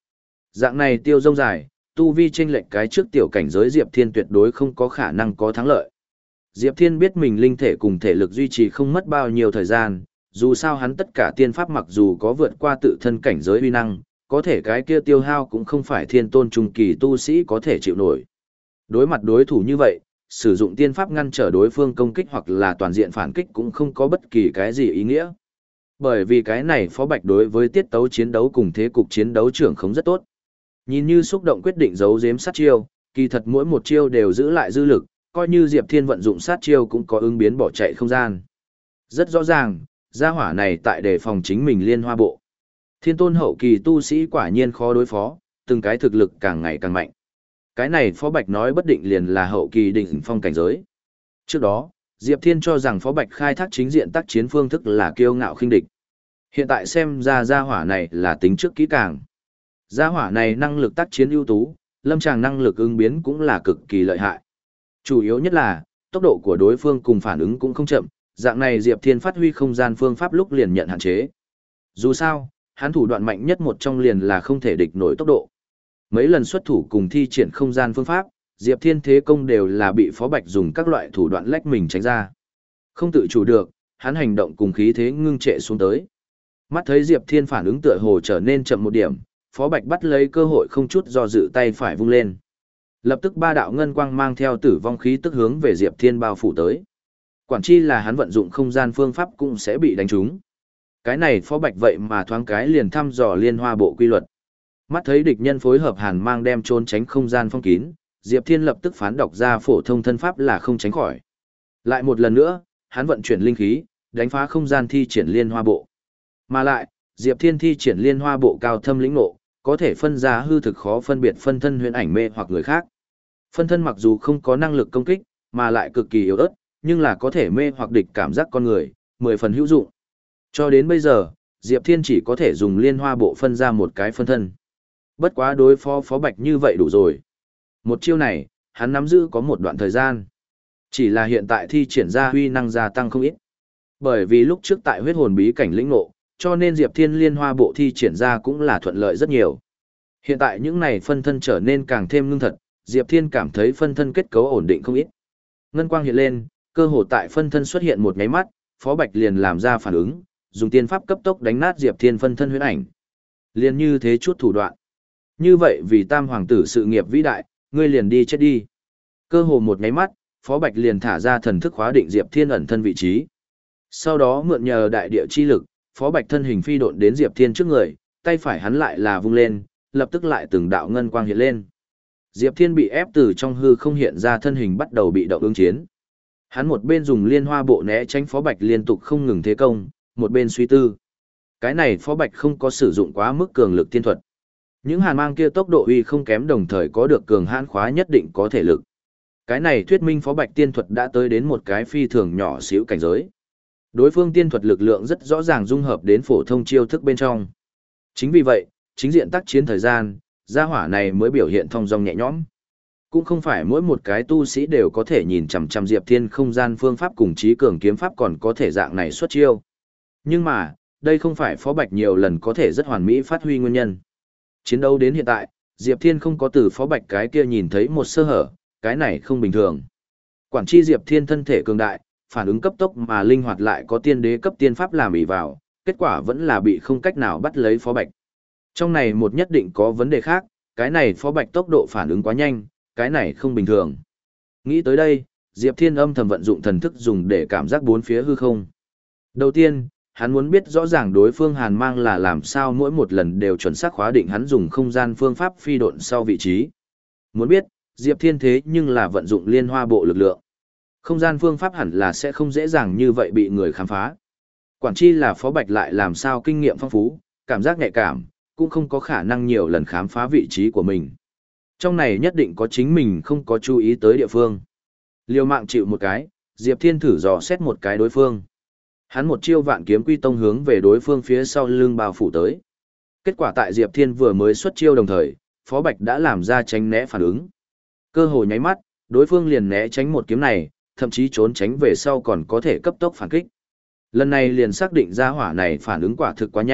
Dạng này tiêu rông dài, tu vi chênh lệch cái trước tiểu cảnh giới Diệp Thiên tuyệt đối không có khả năng có thắng lợi. Diệp Thiên biết mình linh thể cùng thể lực duy trì không mất bao nhiêu thời gian, dù sao hắn tất cả tiên pháp mặc dù có vượt qua tự thân cảnh giới uy năng, có thể cái kia tiêu hao cũng không phải thiên tôn trung kỳ tu sĩ có thể chịu nổi. Đối mặt đối thủ như vậy, sử dụng tiên pháp ngăn trở đối phương công kích hoặc là toàn diện phản kích cũng không có bất kỳ cái gì ý nghĩa. Bởi vì cái này Phó Bạch đối với tiết tấu chiến đấu cùng thế cục chiến đấu trưởng không rất tốt. Nhìn như xúc động quyết định giấu giếm sát chiêu, kỳ thật mỗi một chiêu đều giữ lại dư lực, coi như Diệp Thiên vận dụng sát chiêu cũng có ứng biến bỏ chạy không gian. Rất rõ ràng, gia hỏa này tại đề phòng chính mình Liên Hoa Bộ. Thiên tôn hậu kỳ tu sĩ quả nhiên khó đối phó, từng cái thực lực càng ngày càng mạnh. Cái này Phó Bạch nói bất định liền là hậu kỳ đỉnh phong cảnh giới. Trước đó, Diệp Thiên cho rằng Phó Bạch khai thác chính diện tác chiến phương thức là kiêu ngạo khinh địch. Hiện tại xem ra gia hỏa này là tính trước kỹ càng. Gia hỏa này năng lực tác chiến ưu tú, lâm tràng năng lực ứng biến cũng là cực kỳ lợi hại. Chủ yếu nhất là, tốc độ của đối phương cùng phản ứng cũng không chậm, dạng này Diệp Thiên phát huy không gian phương pháp lúc liền nhận hạn chế. Dù sao, hắn thủ đoạn mạnh nhất một trong liền là không thể địch nổi tốc độ. Mấy lần xuất thủ cùng thi triển không gian phương pháp, Diệp Thiên thế công đều là bị Phó Bạch dùng các loại thủ đoạn lách mình tránh ra. Không tự chủ được, hắn hành động cùng khí thế ngưng trệ xuống tới. Mắt thấy Diệp Thiên phản ứng tựa hồ trở nên chậm một điểm, Phó Bạch bắt lấy cơ hội không chút do dự tay phải vung lên. Lập tức ba đạo ngân quang mang theo tử vong khí tức hướng về Diệp Thiên bao phủ tới. Quản chi là hắn vận dụng không gian phương pháp cũng sẽ bị đánh trúng. Cái này Phó Bạch vậy mà thoáng cái liền thăm dò Liên Hoa Bộ quy luật. Mắt thấy địch nhân phối hợp hàn mang đem trốn tránh không gian phong kín, Diệp Thiên lập tức phán đọc ra phổ thông thân pháp là không tránh khỏi. Lại một lần nữa, hắn vận chuyển linh khí, đánh phá không gian thi triển Liên Hoa Bộ. Mà lại, Diệp Thiên thi triển Liên Hoa Bộ cao thâm lĩnh ngộ, có thể phân ra hư thực khó phân biệt phân thân huyền ảnh mê hoặc người khác. Phân thân mặc dù không có năng lực công kích, mà lại cực kỳ yếu ớt, nhưng là có thể mê hoặc địch cảm giác con người, mười phần hữu dụng. Cho đến bây giờ, Diệp Thiên chỉ có thể dùng Liên Hoa Bộ phân ra một cái phân thân. Bất quá đối phó Phó Bạch như vậy đủ rồi. Một chiêu này, hắn nắm giữ có một đoạn thời gian. Chỉ là hiện tại thi triển ra huy năng gia tăng không ít. Bởi vì lúc trước tại huyết hồn bí cảnh lĩnh ngộ, cho nên Diệp Thiên Liên Hoa Bộ thi triển ra cũng là thuận lợi rất nhiều. Hiện tại những này phân thân trở nên càng thêm ngưng thật, Diệp Thiên cảm thấy phân thân kết cấu ổn định không ít. Ngân quang hiện lên, cơ hồ tại phân thân xuất hiện một nháy mắt, Phó Bạch liền làm ra phản ứng, dùng tiên pháp cấp tốc đánh nát Diệp Thiên phân thân huyễn ảnh. Liền như thế chút thủ đoạn. Như vậy vì Tam hoàng tử sự nghiệp vĩ đại, ngươi liền đi chết đi. Cơ hồ một nháy mắt, Phó Bạch liền thả ra thần thức khóa định Diệp Thiên ẩn thân vị trí. Sau đó mượn nhờ đại địa chi lực, Phó Bạch thân hình phi độn đến Diệp Thiên trước người, tay phải hắn lại là vung lên, lập tức lại từng đạo ngân quang hiện lên. Diệp Thiên bị ép từ trong hư không hiện ra thân hình bắt đầu bị động ứng chiến. Hắn một bên dùng Liên Hoa Bộ né tránh Phó Bạch liên tục không ngừng thế công, một bên suy tư. Cái này Phó Bạch không có sử dụng quá mức cường lực tiên thuật. Những hàn mang kia tốc độ uy không kém đồng thời có được cường hãn khóa nhất định có thể lực. Cái này thuyết minh Phó Bạch tiên thuật đã tới đến một cái phi thường nhỏ xíu cảnh giới. Đối phương tiên thuật lực lượng rất rõ ràng dung hợp đến phổ thông chiêu thức bên trong. Chính vì vậy, chính diện tác chiến thời gian, gia hỏa này mới biểu hiện thong dong nhẹ nhõm. Cũng không phải mỗi một cái tu sĩ đều có thể nhìn chằm chằm Diệp Thiên không gian phương pháp cùng trí cường kiếm pháp còn có thể dạng này xuất chiêu. Nhưng mà, đây không phải Phó Bạch nhiều lần có thể rất hoàn mỹ phát huy nguyên nhân. Chiến đấu đến hiện tại, Diệp Thiên không có từ Phó Bạch cái kia nhìn thấy một sơ hở, cái này không bình thường. Quản chi Diệp Thiên thân thể cường đại, phản ứng cấp tốc mà linh hoạt lại có tiên đế cấp tiên pháp làm ỷ vào, kết quả vẫn là bị không cách nào bắt lấy Phó Bạch. Trong này một nhất định có vấn đề khác, cái này Phó Bạch tốc độ phản ứng quá nhanh, cái này không bình thường. Nghĩ tới đây, Diệp Thiên âm thầm vận dụng thần thức dùng để cảm giác bốn phía hư không. Đầu tiên, hắn muốn biết rõ ràng đối phương hàn mang là làm sao mỗi một lần đều chuẩn xác khóa định hắn dùng không gian phương pháp phi độn sau vị trí. Muốn biết, Diệp Thiên thế nhưng là vận dụng Liên Hoa Bộ lực lượng. Không gian phương pháp hẳn là sẽ không dễ dàng như vậy bị người khám phá. Quản chi là Phó Bạch lại làm sao kinh nghiệm phong phú, cảm giác nhạy cảm, cũng không có khả năng nhiều lần khám phá vị trí của mình. Trong này nhất định có chính mình không có chú ý tới địa phương. Liều mạng chịu một cái, Diệp Thiên thử dò xét một cái đối phương. Hắn một chiêu Vạn Kiếm Quy Tông hướng về đối phương phía sau lưng bao phủ tới. Kết quả tại Diệp Thiên vừa mới xuất chiêu đồng thời, Phó Bạch đã làm ra tránh né phản ứng. Cơ hội nháy mắt, đối phương liền né tránh một kiếm này, thậm chí trốn tránh về sau còn có thể cấp tốc phản kích. Lần này liền xác định ra hỏa này phản ứng quả thực quá nhanh,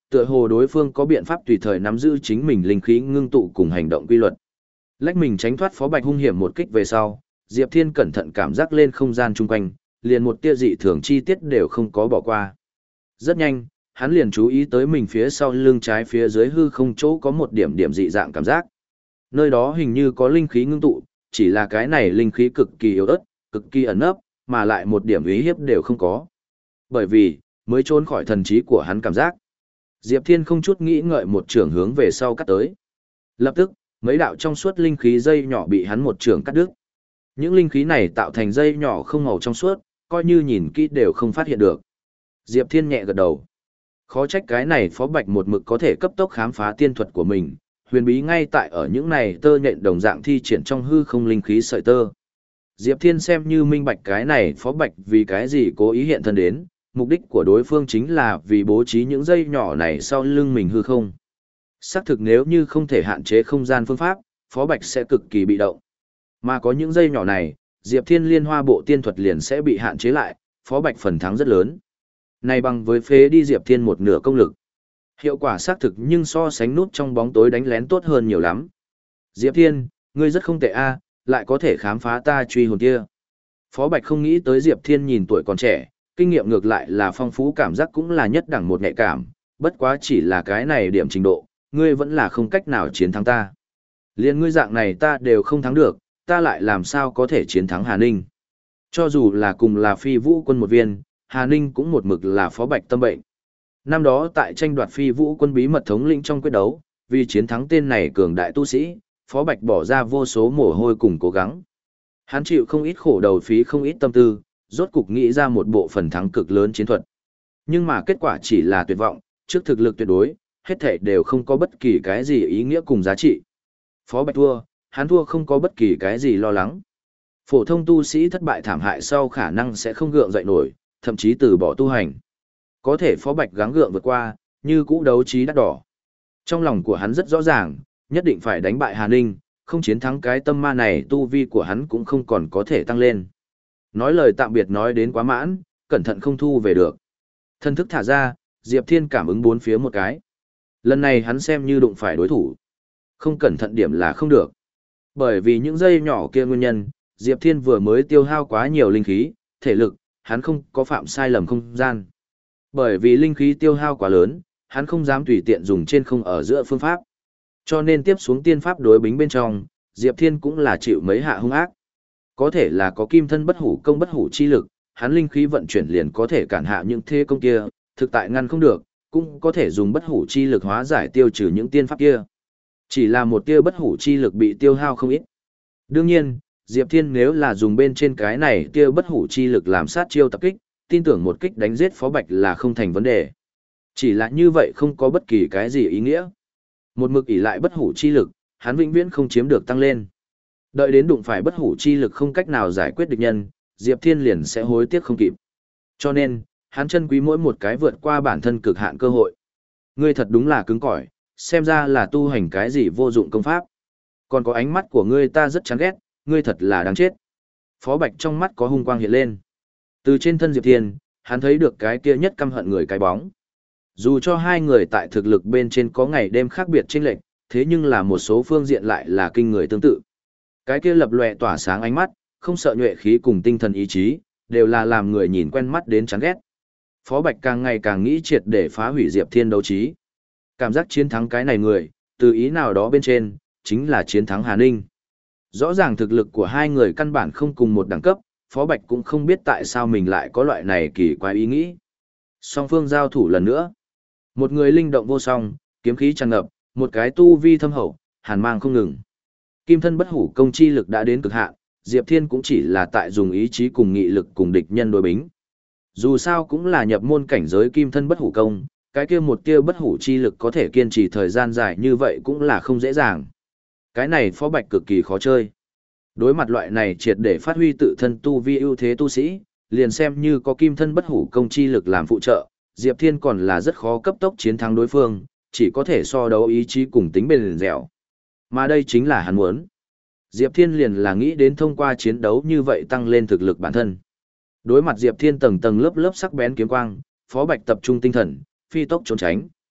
tựa hồ đối phương có biện pháp tùy thời nắm giữ chính mình linh khí ngưng tụ cùng hành động quy luật. Lách mình tránh thoát Phó Bạch hung hiểm một kích về sau, Diệp Thiên cẩn thận cảm giác lên không gian chung quanh, liền một tia dị thường chi tiết đều không có bỏ qua. Rất nhanh, hắn liền chú ý tới mình phía sau lưng trái phía dưới hư không chỗ có một điểm điểm dị dạng cảm giác. Nơi đó hình như có linh khí ngưng tụ, chỉ là cái này linh khí cực kỳ yếu ớt, cực kỳ ẩn nấp, mà lại một điểm uy hiếp đều không có. Bởi vì, mới trốn khỏi thần trí của hắn cảm giác. Diệp Thiên không chút nghĩ ngợi một trường hướng về sau cắt tới. Lập tức, mấy đạo trong suốt linh khí dây nhỏ bị hắn một trường cắt đứt. Những linh khí này tạo thành dây nhỏ không màu trong suốt, coi như nhìn kỹ đều không phát hiện được. Diệp Thiên nhẹ gật đầu. Khó trách cái này Phó Bạch một mực có thể cấp tốc khám phá tiên thuật của mình, huyền bí ngay tại ở những này tơ nhện đồng dạng thi triển trong hư không linh khí sợi tơ. Diệp Thiên xem như minh bạch cái này Phó Bạch vì cái gì cố ý hiện thân đến, mục đích của đối phương chính là vì bố trí những dây nhỏ này sau lưng mình hư không. Xác thực nếu như không thể hạn chế không gian phương pháp, Phó Bạch sẽ cực kỳ bị động. Mà có những dây nhỏ này, Diệp Thiên liên hoa bộ tiên thuật liền sẽ bị hạn chế lại, Phó Bạch phần thắng rất lớn. Này bằng với phế đi Diệp Thiên một nửa công lực. Hiệu quả xác thực nhưng so sánh nút trong bóng tối đánh lén tốt hơn nhiều lắm. Diệp Thiên, ngươi rất không tệ a, lại có thể khám phá ta truy hồn kia. Phó Bạch không nghĩ tới Diệp Thiên nhìn tuổi còn trẻ, kinh nghiệm ngược lại là phong phú, cảm giác cũng là nhất đẳng một nhạy cảm, bất quá chỉ là cái này điểm trình độ, ngươi vẫn là không cách nào chiến thắng ta. Liên ngươi dạng này ta đều không thắng được, ta lại làm sao có thể chiến thắng Hà Ninh. Cho dù là cùng là phi vũ quân một viên, Hà Ninh cũng một mực là Phó Bạch tâm bệnh. Năm đó tại tranh đoạt phi vũ quân bí mật thống lĩnh trong quyết đấu, vì chiến thắng tên này cường đại tu sĩ, Phó Bạch bỏ ra vô số mồ hôi cùng cố gắng. Hắn chịu không ít khổ đầu phí không ít tâm tư, rốt cục nghĩ ra một bộ phần thắng cực lớn chiến thuật. Nhưng mà kết quả chỉ là tuyệt vọng, trước thực lực tuyệt đối, hết thảy đều không có bất kỳ cái gì ý nghĩa cùng giá trị. Phó Bạch thua, hắn thua không có bất kỳ cái gì lo lắng. Phổ thông tu sĩ thất bại thảm hại sau khả năng sẽ không gượng dậy nổi, thậm chí từ bỏ tu hành. Có thể Phó Bạch gắng gượng vượt qua, như cũ đấu trí đắt đỏ. Trong lòng của hắn rất rõ ràng, nhất định phải đánh bại Hà Ninh, không chiến thắng cái tâm ma này tu vi của hắn cũng không còn có thể tăng lên. Nói lời tạm biệt nói đến quá mãn, cẩn thận không thu về được. Thân thức thả ra, Diệp Thiên cảm ứng bốn phía một cái. Lần này hắn xem như đụng phải đối thủ. Không cẩn thận điểm là không được. Bởi vì những dây nhỏ kia nguyên nhân, Diệp Thiên vừa mới tiêu hao quá nhiều linh khí, thể lực, hắn không có phạm sai lầm không gian. Bởi vì linh khí tiêu hao quá lớn, hắn không dám tùy tiện dùng trên không ở giữa phương pháp. Cho nên tiếp xuống tiên pháp đối bính bên trong, Diệp Thiên cũng là chịu mấy hạ hung ác. Có thể là có kim thân bất hủ công bất hủ chi lực, hắn linh khí vận chuyển liền có thể cản hạ những thế công kia, thực tại ngăn không được, cũng có thể dùng bất hủ chi lực hóa giải tiêu trừ những tiên pháp kia. Chỉ là một tia bất hủ chi lực bị tiêu hao không ít. Đương nhiên, Diệp Thiên nếu là dùng bên trên cái này tia bất hủ chi lực làm sát chiêu tập kích, tin tưởng một kích đánh giết Phó Bạch là không thành vấn đề. Chỉ là như vậy không có bất kỳ cái gì ý nghĩa. Một mực ỷ lại bất hủ chi lực, hắn vĩnh viễn không chiếm được tăng lên. Đợi đến đụng phải bất hủ chi lực không cách nào giải quyết địch nhân, Diệp Thiên liền sẽ hối tiếc không kịp. Cho nên, hắn trân quý mỗi một cái vượt qua bản thân cực hạn cơ hội. Ngươi thật đúng là cứng cỏi, xem ra là tu hành cái gì vô dụng công pháp. Còn có ánh mắt của ngươi ta rất chán ghét, ngươi thật là đáng chết. Phó Bạch trong mắt có hung quang hiện lên. Từ trên thân Diệp Thiên, hắn thấy được cái kia nhất căm hận người cái bóng. Dù cho hai người tại thực lực bên trên có ngày đêm khác biệt chênh lệch, thế nhưng là một số phương diện lại là kinh người tương tự. Cái kia lập lòe tỏa sáng ánh mắt, không sợ nhuệ khí cùng tinh thần ý chí, đều là làm người nhìn quen mắt đến chán ghét. Phó Bạch càng ngày càng nghĩ triệt để phá hủy Diệp Thiên đấu trí. Cảm giác chiến thắng cái này người, từ ý nào đó bên trên, chính là chiến thắng Hà Ninh. Rõ ràng thực lực của hai người căn bản không cùng một đẳng cấp, Phó Bạch cũng không biết tại sao mình lại có loại này kỳ quái ý nghĩ. Song phương giao thủ lần nữa. Một người linh động vô song, kiếm khí tràn ngập, một cái tu vi thâm hậu, hàn mang không ngừng. Kim thân bất hủ công chi lực đã đến cực hạn, Diệp Thiên cũng chỉ là tại dùng ý chí cùng nghị lực cùng địch nhân đối bính. Dù sao cũng là nhập môn cảnh giới kim thân bất hủ công, cái kia một tia bất hủ chi lực có thể kiên trì thời gian dài như vậy cũng là không dễ dàng. Cái này Phó Bạch cực kỳ khó chơi. Đối mặt loại này triệt để phát huy tự thân tu vi ưu thế tu sĩ, liền xem như có kim thân bất hủ công chi lực làm phụ trợ, Diệp Thiên còn là rất khó cấp tốc chiến thắng đối phương, chỉ có thể so đấu ý chí cùng tính bền dẻo. Mà đây chính là hắn muốn. Diệp Thiên liền là nghĩ đến thông qua chiến đấu như vậy tăng lên thực lực bản thân. Đối mặt Diệp Thiên tầng tầng lớp lớp sắc bén kiếm quang, Phó Bạch tập trung tinh thần, phi tốc trốn tránh.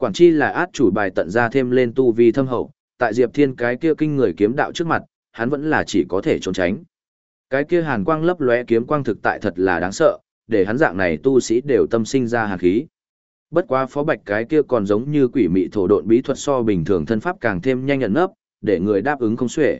Quản chi là át chủ bài tận ra thêm lên tu vi thâm hậu, tại Diệp Thiên cái kia kinh người kiếm đạo trước mặt, hắn vẫn là chỉ có thể trốn tránh. Cái kia hàn quang lấp lóe kiếm quang thực tại thật là đáng sợ, để hắn dạng này tu sĩ đều tâm sinh ra hàn khí. Bất quá Phó Bạch cái kia còn giống như quỷ mị thổ độn bí thuật so bình thường thân pháp càng thêm nhanh nhận nấp, để người đáp ứng không xuể.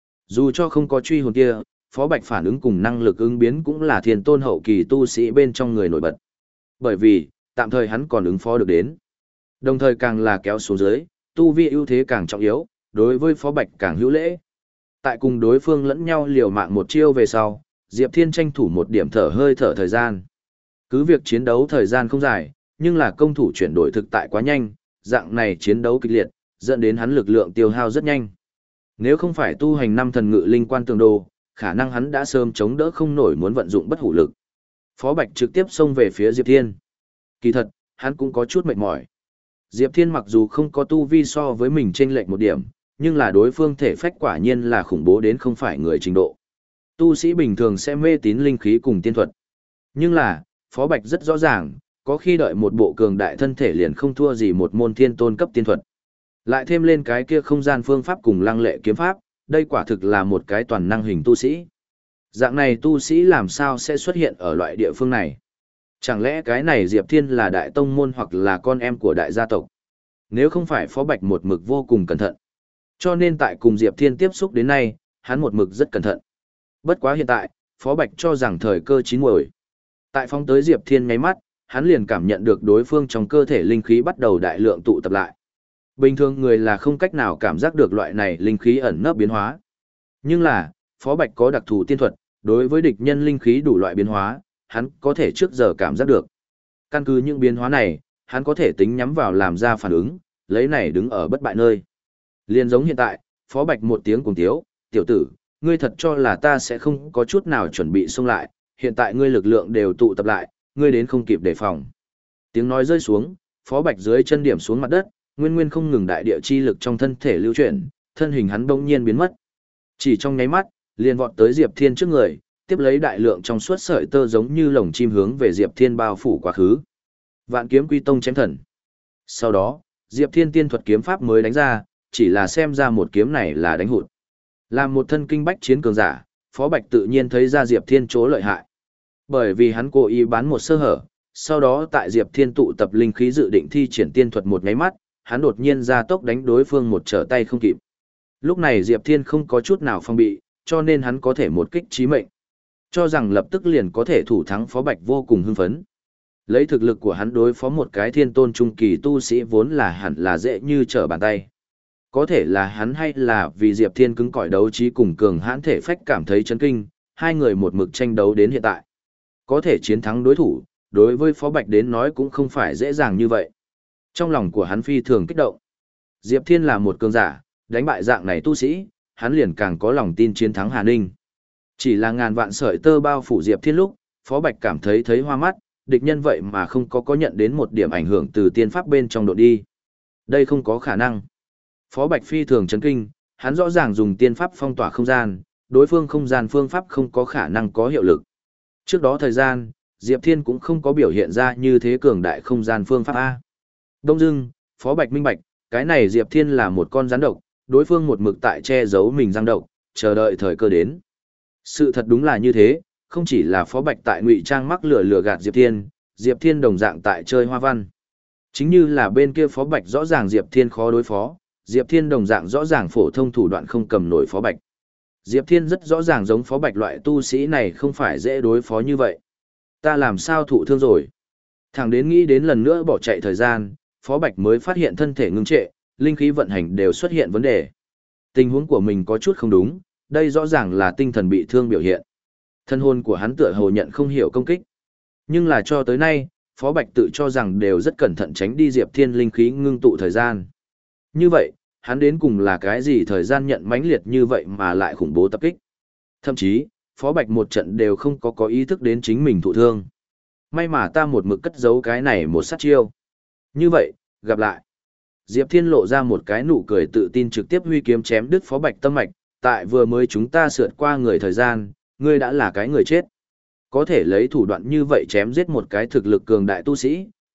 Dù cho không có truy hồn kia, Phó Bạch phản ứng cùng năng lực ứng biến cũng là thiên tôn hậu kỳ tu sĩ bên trong người nổi bật. Bởi vì, tạm thời hắn còn ứng phó được đến. Đồng thời càng là kéo xuống dưới, tu vi ưu thế càng trọng yếu, đối với Phó Bạch càng hữu lễ. Tại cùng đối phương lẫn nhau liều mạng một chiêu về sau, Diệp Thiên tranh thủ một điểm thở hơi thở thời gian. Cứ việc chiến đấu thời gian không dài, nhưng là công thủ chuyển đổi thực tại quá nhanh, dạng này chiến đấu kịch liệt, dẫn đến hắn lực lượng tiêu hao rất nhanh. Nếu không phải tu hành năm thần ngự linh quan tường đồ, khả năng hắn đã sớm chống đỡ không nổi muốn vận dụng bất hủ lực. Phó Bạch trực tiếp xông về phía Diệp Thiên. Kỳ thật, hắn cũng có chút mệt mỏi. Diệp Thiên mặc dù không có tu vi so với mình chênh lệch một điểm, nhưng là đối phương thể phách quả nhiên là khủng bố đến không phải người trình độ. Tu sĩ bình thường sẽ mê tín linh khí cùng tiên thuật. Nhưng là, Phó Bạch rất rõ ràng, có khi đợi một bộ cường đại thân thể liền không thua gì một môn thiên tôn cấp tiên thuật. Lại thêm lên cái kia không gian phương pháp cùng lăng lệ kiếm pháp, đây quả thực là một cái toàn năng hình tu sĩ. Dạng này tu sĩ làm sao sẽ xuất hiện ở loại địa phương này? Chẳng lẽ cái này Diệp Thiên là đại tông môn hoặc là con em của đại gia tộc? Nếu không phải Phó Bạch một mực vô cùng cẩn thận. Cho nên tại cùng Diệp Thiên tiếp xúc đến nay, hắn một mực rất cẩn thận. Bất quá hiện tại, Phó Bạch cho rằng thời cơ chín muồi. Tại phóng tới Diệp Thiên nháy mắt, hắn liền cảm nhận được đối phương trong cơ thể linh khí bắt đầu đại lượng tụ tập lại. Bình thường người là không cách nào cảm giác được loại này linh khí ẩn nấp biến hóa. Nhưng là, Phó Bạch có đặc thù tiên thuật, đối với địch nhân linh khí đủ loại biến hóa, hắn có thể trước giờ cảm giác được. Căn cứ những biến hóa này, hắn có thể tính nhắm vào làm ra phản ứng, lấy này đứng ở bất bại nơi. Liên giống hiện tại, Phó Bạch một tiếng cùng tiếu, tiểu tử, ngươi thật cho là ta sẽ không có chút nào chuẩn bị xông lại, hiện tại ngươi lực lượng đều tụ tập lại, ngươi đến không kịp đề phòng. Tiếng nói rơi xuống, Phó Bạch dưới chân điểm xuống mặt đất, nguyên nguyên không ngừng đại địa chi lực trong thân thể lưu chuyển, thân hình hắn bỗng nhiên biến mất. Chỉ trong nháy mắt, liền vọt tới Diệp Thiên trước người, tiếp lấy đại lượng trong suốt sợi tơ giống như lồng chim hướng về Diệp Thiên bao phủ quá khứ. Vạn kiếm quy tông chém thần. Sau đó, Diệp Thiên tiên thuật kiếm pháp mới đánh ra, chỉ là xem ra một kiếm này là đánh hụt. Làm một thân kinh bách chiến cường giả, Phó Bạch tự nhiên thấy ra Diệp Thiên chỗ lợi hại. Bởi vì hắn cố ý bán một sơ hở, sau đó tại Diệp Thiên tụ tập linh khí dự định thi triển tiên thuật một nháy mắt, hắn đột nhiên ra tốc đánh đối phương một trở tay không kịp. Lúc này Diệp Thiên không có chút nào phòng bị, cho nên hắn có thể một kích chí mệnh. Cho rằng lập tức liền có thể thủ thắng Phó Bạch vô cùng hưng phấn. Lấy thực lực của hắn đối phó một cái thiên tôn trung kỳ tu sĩ vốn là hẳn là dễ như trở bàn tay. Có thể là hắn hay là vì Diệp Thiên cứng cỏi đấu trí cùng cường hãn thể phách cảm thấy chấn kinh, hai người một mực tranh đấu đến hiện tại. Có thể chiến thắng đối thủ, đối với Phó Bạch đến nói cũng không phải dễ dàng như vậy. Trong lòng của hắn phi thường kích động. Diệp Thiên là một cường giả, đánh bại dạng này tu sĩ, hắn liền càng có lòng tin chiến thắng Hà Ninh. Chỉ là ngàn vạn sợi tơ bao phủ Diệp Thiên lúc, Phó Bạch cảm thấy thấy hoa mắt, địch nhân vậy mà không có có nhận đến một điểm ảnh hưởng từ tiên pháp bên trong độ đi. Đây không có khả năng. Phó Bạch phi thường chấn kinh, hắn rõ ràng dùng tiên pháp phong tỏa không gian, đối phương không gian phương pháp không có khả năng có hiệu lực. Trước đó thời gian, Diệp Thiên cũng không có biểu hiện ra như thế cường đại không gian phương pháp A. Đông dưng, Phó Bạch minh bạch, cái này Diệp Thiên là một con rắn độc, đối phương một mực tại che giấu mình răng độc, chờ đợi thời cơ đến. Sự thật đúng là như thế, không chỉ là Phó Bạch tại ngụy trang mắc lừa lừa gạt Diệp Thiên, Diệp Thiên đồng dạng tại chơi hoa văn. Chính như là bên kia Phó Bạch rõ ràng Diệp Thiên khó đối phó, Diệp Thiên đồng dạng rõ ràng phổ thông thủ đoạn không cầm nổi Phó Bạch. Diệp Thiên rất rõ ràng giống Phó Bạch loại tu sĩ này không phải dễ đối phó như vậy. Ta làm sao thụ thương rồi? Thẳng đến nghĩ đến lần nữa bỏ chạy thời gian, Phó Bạch mới phát hiện thân thể ngưng trệ, linh khí vận hành đều xuất hiện vấn đề. Tình huống của mình có chút không đúng, đây rõ ràng là tinh thần bị thương biểu hiện. Thân hồn của hắn tựa hồ nhận không hiểu công kích. Nhưng là cho tới nay, Phó Bạch tự cho rằng đều rất cẩn thận tránh đi Diệp Thiên linh khí ngưng tụ thời gian. Như vậy, hắn đến cùng là cái gì thời gian nhận mãnh liệt như vậy mà lại khủng bố tập kích. Thậm chí, Phó Bạch một trận đều không có có ý thức đến chính mình thụ thương. May mà ta một mực cất giấu cái này một sát chiêu. Như vậy, gặp lại. Diệp Thiên lộ ra một cái nụ cười tự tin trực tiếp huy kiếm chém đứt Phó Bạch tâm mạch, tại vừa mới chúng ta sượt qua người thời gian, ngươi đã là cái người chết. Có thể lấy thủ đoạn như vậy chém giết một cái thực lực cường đại tu sĩ,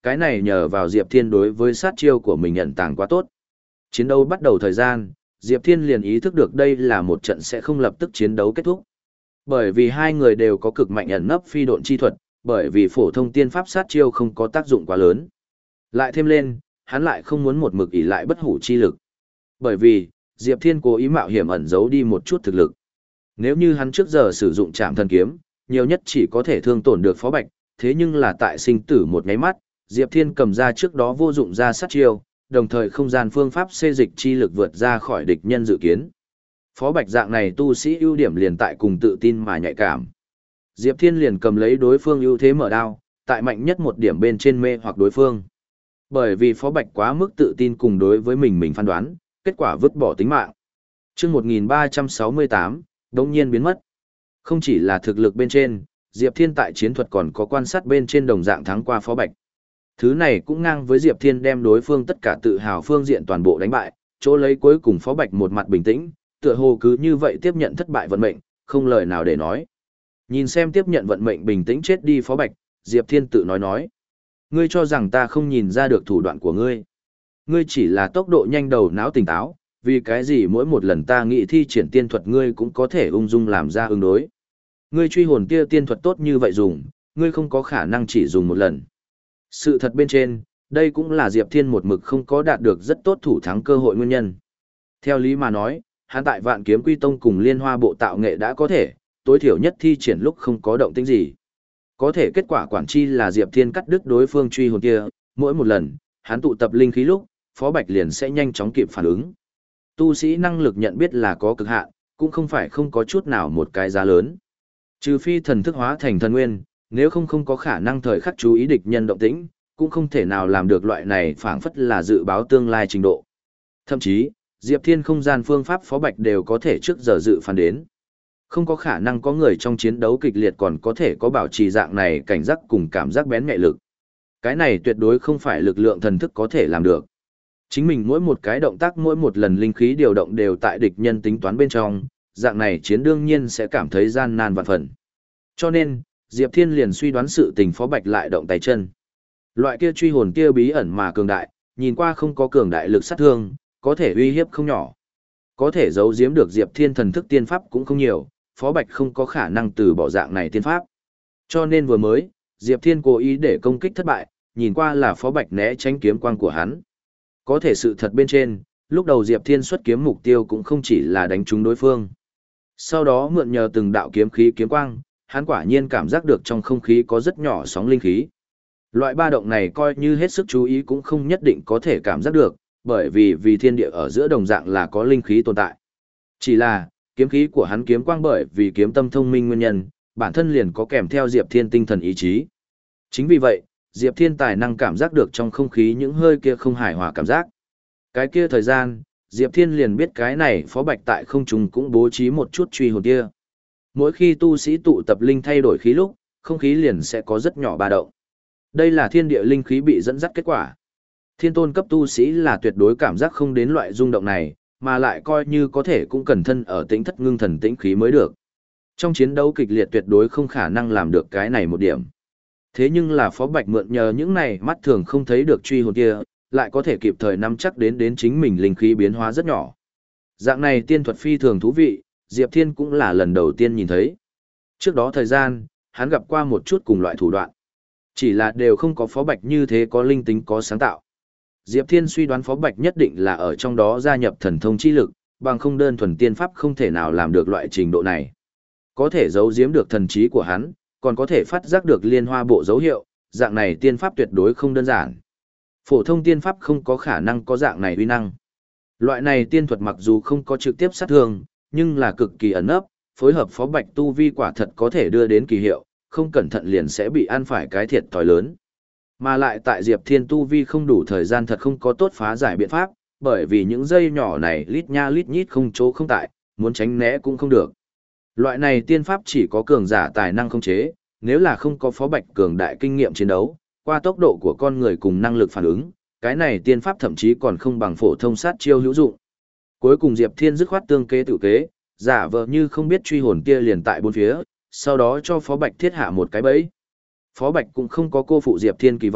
Cái này nhờ vào Diệp Thiên đối với sát chiêu của mình nhận tàng quá tốt. Chiến đấu bắt đầu thời gian, Diệp Thiên liền ý thức được đây là một trận sẽ không lập tức chiến đấu kết thúc. Bởi vì hai người đều có cực mạnh ẩn nấp phi độn chi thuật, bởi vì phổ thông tiên pháp sát chiêu không có tác dụng quá lớn. Lại thêm lên, hắn lại không muốn một mực ỷ lại bất hủ chi lực. Bởi vì, Diệp Thiên cố ý mạo hiểm ẩn giấu đi một chút thực lực. Nếu như hắn trước giờ sử dụng Trảm Thần Kiếm, nhiều nhất chỉ có thể thương tổn được Phó Bạch, thế nhưng là tại sinh tử một nháy mắt, Diệp Thiên cầm ra trước đó vô dụng ra sát chiêu, đồng thời không gian phương pháp xê dịch chi lực vượt ra khỏi địch nhân dự kiến. Phó Bạch dạng này tu sĩ ưu điểm liền tại cùng tự tin mà nhạy cảm. Diệp Thiên liền cầm lấy đối phương ưu thế mở đao, tại mạnh nhất một điểm bên trên mê hoặc đối phương. Bởi vì Phó Bạch quá mức tự tin cùng đối với mình mình phán đoán, kết quả vứt bỏ tính mạng. Chương một nghìn ba trăm sáu mươi tám, đột nhiên biến mất. Không chỉ là thực lực bên trên, Diệp Thiên tại chiến thuật còn có quan sát bên trên đồng dạng thắng qua Phó Bạch. Thứ này cũng ngang với Diệp Thiên đem đối phương tất cả tự hào phương diện toàn bộ đánh bại, chỗ lấy cuối cùng Phó Bạch một mặt bình tĩnh, tựa hồ cứ như vậy tiếp nhận thất bại vận mệnh, không lời nào để nói. Nhìn xem tiếp nhận vận mệnh bình tĩnh chết đi Phó Bạch, Diệp Thiên tự nói nói. Ngươi cho rằng ta không nhìn ra được thủ đoạn của ngươi. Ngươi chỉ là tốc độ nhanh đầu não tỉnh táo, vì cái gì mỗi một lần ta nghĩ thi triển tiên thuật ngươi cũng có thể ung dung làm ra ứng đối. Ngươi truy hồn kia tiên thuật tốt như vậy dùng, ngươi không có khả năng chỉ dùng một lần. Sự thật bên trên, đây cũng là Diệp Thiên một mực không có đạt được rất tốt thủ thắng cơ hội nguyên nhân. Theo lý mà nói, hắn tại Vạn Kiếm Quy Tông cùng Liên Hoa Bộ tạo nghệ đã có thể, tối thiểu nhất thi triển lúc không có động tĩnh gì. Có thể kết quả quản chi là Diệp Thiên cắt đứt đối phương truy hồn kia, mỗi một lần, hắn tụ tập linh khí lúc, Phó Bạch liền sẽ nhanh chóng kịp phản ứng. Tu sĩ năng lực nhận biết là có cực hạn, cũng không phải không có chút nào một cái giá lớn. Trừ phi thần thức hóa thành thần nguyên, nếu không không có khả năng thời khắc chú ý địch nhân động tĩnh, cũng không thể nào làm được loại này phảng phất là dự báo tương lai trình độ. Thậm chí, Diệp Thiên không gian phương pháp Phó Bạch đều có thể trước giờ dự phán đến. Không có khả năng có người trong chiến đấu kịch liệt còn có thể có bảo trì dạng này cảnh giác cùng cảm giác bén nhạy lực. Cái này tuyệt đối không phải lực lượng thần thức có thể làm được. Chính mình mỗi một cái động tác mỗi một lần linh khí điều động đều tại địch nhân tính toán bên trong, dạng này chiến đương nhiên sẽ cảm thấy gian nan vạn phần. Cho nên, Diệp Thiên liền suy đoán sự tình Phó Bạch lại động tay chân. Loại kia truy hồn kia bí ẩn mà cường đại, nhìn qua không có cường đại lực sát thương, có thể uy hiếp không nhỏ. Có thể giấu giếm được Diệp Thiên thần thức tiên pháp cũng không nhiều, Phó Bạch không có khả năng từ bỏ dạng này tiên pháp. Cho nên vừa mới, Diệp Thiên cố ý để công kích thất bại, nhìn qua là Phó Bạch né tránh kiếm quang của hắn. Có thể sự thật bên trên, lúc đầu Diệp Thiên xuất kiếm mục tiêu cũng không chỉ là đánh trúng đối phương. Sau đó mượn nhờ từng đạo kiếm khí kiếm quang, hắn quả nhiên cảm giác được trong không khí có rất nhỏ sóng linh khí. Loại ba động này coi như hết sức chú ý cũng không nhất định có thể cảm giác được, bởi vì vì thiên địa ở giữa đồng dạng là có linh khí tồn tại. Chỉ là, kiếm khí của hắn kiếm quang bởi vì kiếm tâm thông minh nguyên nhân, bản thân liền có kèm theo Diệp Thiên tinh thần ý chí. Chính vì vậy, Diệp Thiên tài năng cảm giác được trong không khí những hơi kia không hài hòa cảm giác. Cái kia thời gian, Diệp Thiên liền biết cái này Phó Bạch tại không trung cũng bố trí một chút truy hồn kia. Mỗi khi tu sĩ tụ tập linh thay đổi khí lúc, không khí liền sẽ có rất nhỏ ba động. Đây là thiên địa linh khí bị dẫn dắt kết quả. Thiên tôn cấp tu sĩ là tuyệt đối cảm giác không đến loại rung động này, mà lại coi như có thể cũng cần thân ở tĩnh thất ngưng thần tĩnh khí mới được. Trong chiến đấu kịch liệt tuyệt đối không khả năng làm được cái này một điểm. Thế nhưng là Phó Bạch mượn nhờ những này mắt thường không thấy được truy hồn kia, lại có thể kịp thời nắm chắc đến đến chính mình linh khí biến hóa rất nhỏ. Dạng này tiên thuật phi thường thú vị, Diệp Thiên cũng là lần đầu tiên nhìn thấy. Trước đó thời gian, hắn gặp qua một chút cùng loại thủ đoạn. Chỉ là đều không có Phó Bạch như thế có linh tính có sáng tạo. Diệp Thiên suy đoán Phó Bạch nhất định là ở trong đó gia nhập thần thông chi lực, bằng không đơn thuần tiên pháp không thể nào làm được loại trình độ này. Có thể giấu giếm được thần trí của hắn, còn có thể phát giác được liên hoa bộ dấu hiệu, dạng này tiên pháp tuyệt đối không đơn giản. Phổ thông tiên pháp không có khả năng có dạng này uy năng. Loại này tiên thuật mặc dù không có trực tiếp sát thương, nhưng là cực kỳ ẩn nấp, phối hợp Phó Bạch tu vi quả thật có thể đưa đến kỳ hiệu, không cẩn thận liền sẽ bị ăn phải cái thiệt thòi lớn. Mà lại tại Diệp Thiên tu vi không đủ thời gian thật không có tốt phá giải biện pháp, bởi vì những dây nhỏ này lít nha lít nhít không chỗ không tại, muốn tránh né cũng không được. Loại này tiên pháp chỉ có cường giả tài năng không chế, nếu là không có Phó Bạch cường đại kinh nghiệm chiến đấu, qua tốc độ của con người cùng năng lực phản ứng, cái này tiên pháp thậm chí còn không bằng phổ thông sát chiêu hữu dụng. Cuối cùng Diệp Thiên dứt khoát tương kế tự kế, giả vờ như không biết truy hồn kia liền tại bốn phía, sau đó cho Phó Bạch thiết hạ một cái bẫy. Phó Bạch cũng không có cô phụ Diệp Thiên kỳ vọng,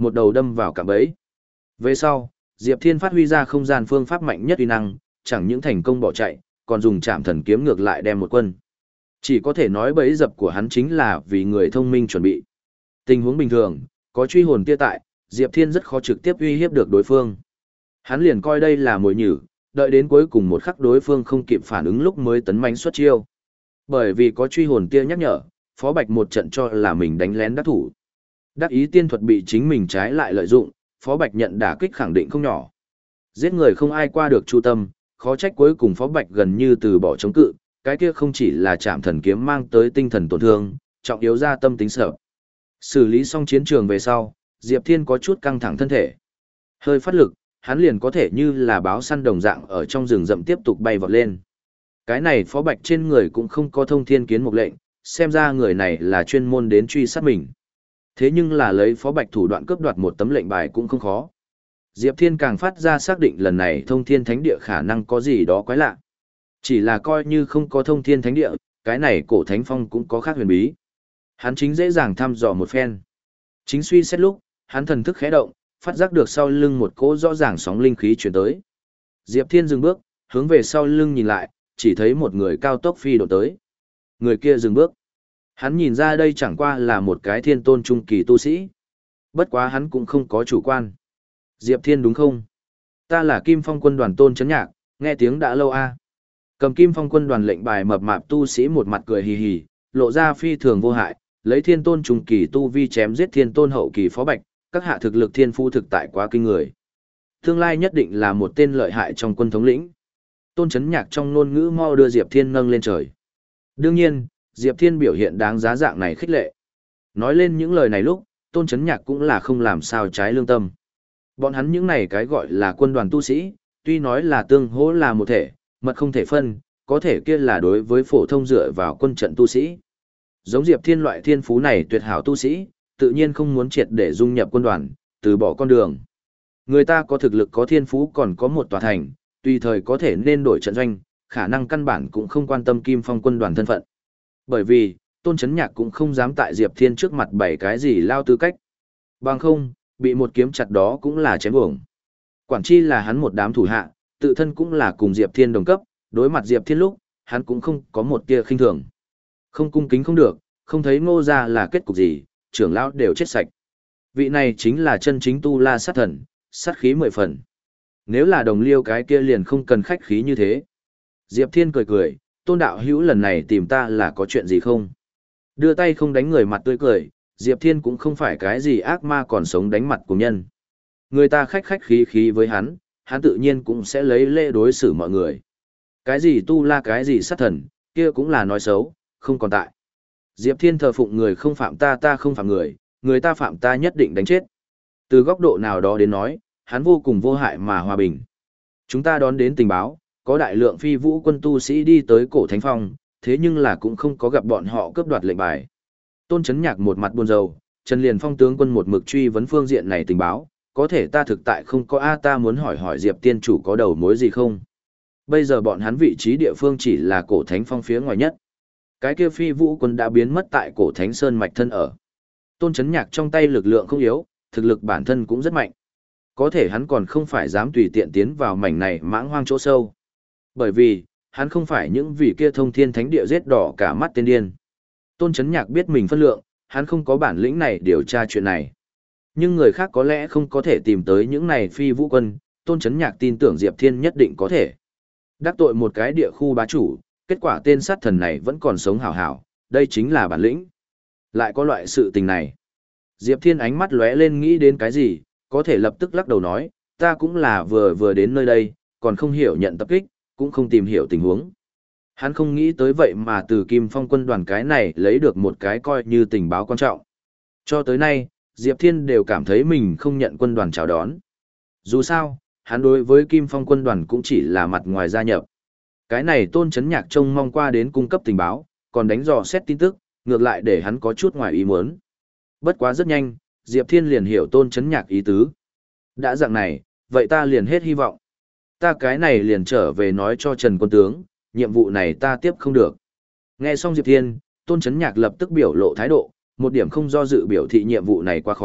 một đầu đâm vào cạm bẫy. Về sau, Diệp Thiên phát huy ra không gian phương pháp mạnh nhất uy năng, chẳng những thành công bỏ chạy, còn dùng Trảm Thần kiếm ngược lại đem một quân. Chỉ có thể nói bẫy dập của hắn chính là vì người thông minh chuẩn bị. Tình huống bình thường, có truy hồn tia tại, Diệp Thiên rất khó trực tiếp uy hiếp được đối phương. Hắn liền coi đây là mồi nhử, đợi đến cuối cùng một khắc đối phương không kịp phản ứng lúc mới tấn mãnh xuất chiêu. Bởi vì có truy hồn tia nhắc nhở, Phó Bạch một trận cho là mình đánh lén đắc thủ. Đắc ý tiên thuật bị chính mình trái lại lợi dụng, Phó Bạch nhận đả kích khẳng định không nhỏ. Giết người không ai qua được chu tâm, khó trách cuối cùng Phó Bạch gần như từ bỏ chống cự, cái kia không chỉ là Trảm Thần kiếm mang tới tinh thần tổn thương, trọng yếu ra tâm tính sợ. Xử lý xong chiến trường về sau, Diệp Thiên có chút căng thẳng thân thể. Hơi phát lực, hắn liền có thể như là báo săn đồng dạng ở trong rừng rậm tiếp tục bay vọt lên. Cái này Phó Bạch trên người cũng không có thông thiên kiến mục lệnh, xem ra người này là chuyên môn đến truy sát mình. Thế nhưng là lấy Phó Bạch thủ đoạn cướp đoạt một tấm lệnh bài cũng không khó. Diệp Thiên càng phát ra xác định lần này thông thiên thánh địa khả năng có gì đó quái lạ. Chỉ là coi như không có thông thiên thánh địa, cái này cổ thánh phong cũng có khác huyền bí. Hắn chính dễ dàng thăm dò một phen. Chính suy xét lúc, hắn thần thức khẽ động, phát giác được sau lưng một cỗ rõ ràng sóng linh khí chuyển tới. Diệp Thiên dừng bước, hướng về sau lưng nhìn lại, chỉ thấy một người cao tốc phi đột tới. Người kia dừng bước. Hắn nhìn ra đây chẳng qua là một cái thiên tôn trung kỳ tu sĩ. Bất quá hắn cũng không có chủ quan. Diệp Thiên đúng không? Ta là Kim Phong quân đoàn Tôn Chấn Nhạc, nghe tiếng đã lâu a. Cầm Kim Phong quân đoàn lệnh bài mập mạp tu sĩ một mặt cười hì hì, lộ ra phi thường vô hại, lấy thiên tôn trung kỳ tu vi chém giết thiên tôn hậu kỳ Phó Bạch, các hạ thực lực thiên phu thực tại quá kinh người. Tương lai nhất định là một tên lợi hại trong quân thống lĩnh. Tôn Chấn Nhạc trong ngôn ngữ mau đưa Diệp Thiên nâng lên trời. Đương nhiên, Diệp Thiên biểu hiện đáng giá dạng này khích lệ. Nói lên những lời này lúc, Tôn Chấn Nhạc cũng là không làm sao trái lương tâm. Bọn hắn những này cái gọi là quân đoàn tu sĩ, tuy nói là tương hỗ là một thể, mật không thể phân, có thể kia là đối với phổ thông dựa vào quân trận tu sĩ. Giống Diệp Thiên loại thiên phú này tuyệt hảo tu sĩ, tự nhiên không muốn triệt để dung nhập quân đoàn, từ bỏ con đường. Người ta có thực lực có thiên phú còn có một tòa thành, tùy thời có thể nên đổi trận doanh, khả năng căn bản cũng không quan tâm Kim Phong quân đoàn thân phận. Bởi vì, Tôn Chấn Nhạc cũng không dám tại Diệp Thiên trước mặt bày cái gì lao tư cách. Bằng không, bị một kiếm chặt đó cũng là chém uổng. Quản chi là hắn một đám thủ hạ, tự thân cũng là cùng Diệp Thiên đồng cấp, đối mặt Diệp Thiên lúc, hắn cũng không có một tia khinh thường. Không cung kính không được, không thấy Ngô gia là kết cục gì, trưởng lão đều chết sạch. Vị này chính là chân chính tu la sát thần, sát khí mười phần. Nếu là đồng liêu cái kia liền không cần khách khí như thế. Diệp Thiên cười cười, Tôn đạo hữu lần này tìm ta là có chuyện gì không? Đưa tay không đánh người mặt tươi cười, Diệp Thiên cũng không phải cái gì ác ma còn sống đánh mặt của nhân. Người ta khách khách khí khí với hắn, hắn tự nhiên cũng sẽ lấy lễ đối xử mọi người. Cái gì tu la cái gì sát thần, kia cũng là nói xấu, không còn tại. Diệp Thiên thờ phụng người không phạm ta ta không phạm người, người ta phạm ta nhất định đánh chết. Từ góc độ nào đó đến nói, hắn vô cùng vô hại mà hòa bình. Chúng ta đón đến tình báo, có đại lượng phi vũ quân tu sĩ đi tới cổ thánh phong, thế nhưng là cũng không có gặp bọn họ cướp đoạt lệnh bài. Tôn Chấn Nhạc một mặt buồn rầu, Trần Liền Phong tướng quân một mực truy vấn phương diện này tình báo, có thể ta thực tại không có a ta muốn hỏi hỏi Diệp tiên chủ có đầu mối gì không. Bây giờ bọn hắn vị trí địa phương chỉ là cổ thánh phong phía ngoài nhất. Cái kia phi vũ quân đã biến mất tại cổ thánh sơn mạch thân ở. Tôn Chấn Nhạc trong tay lực lượng không yếu, thực lực bản thân cũng rất mạnh. Có thể hắn còn không phải dám tùy tiện tiến vào mảnh này mãng hoang chỗ sâu. Bởi vì, hắn không phải những vị kia thông thiên thánh địa giết đỏ cả mắt tên điên. Tôn Chấn Nhạc biết mình phân lượng, hắn không có bản lĩnh này điều tra chuyện này. Nhưng người khác có lẽ không có thể tìm tới những này phi vũ quân, Tôn Chấn Nhạc tin tưởng Diệp Thiên nhất định có thể. Đắc tội một cái địa khu bá chủ, kết quả tên sát thần này vẫn còn sống hảo hảo, đây chính là bản lĩnh. Lại có loại sự tình này. Diệp Thiên ánh mắt lóe lên nghĩ đến cái gì, có thể lập tức lắc đầu nói, ta cũng là vừa vừa đến nơi đây, còn không hiểu nhận tập kích, cũng không tìm hiểu tình huống. Hắn không nghĩ tới vậy mà từ Kim Phong quân đoàn cái này lấy được một cái coi như tình báo quan trọng. Cho tới nay, Diệp Thiên đều cảm thấy mình không nhận quân đoàn chào đón. Dù sao, hắn đối với Kim Phong quân đoàn cũng chỉ là mặt ngoài gia nhập. Cái này Tôn Chấn Nhạc trông mong qua đến cung cấp tình báo, còn đánh dò xét tin tức, ngược lại để hắn có chút ngoài ý muốn. Bất quá rất nhanh, Diệp Thiên liền hiểu Tôn Chấn Nhạc ý tứ. Đã dạng này, vậy ta liền hết hy vọng. Ta cái này liền trở về nói cho Trần Quân Tướng, nhiệm vụ này ta tiếp không được. Nghe xong Diệp Thiên, Tôn Chấn Nhạc lập tức biểu lộ thái độ, một điểm không do dự biểu thị nhiệm vụ này quá khó,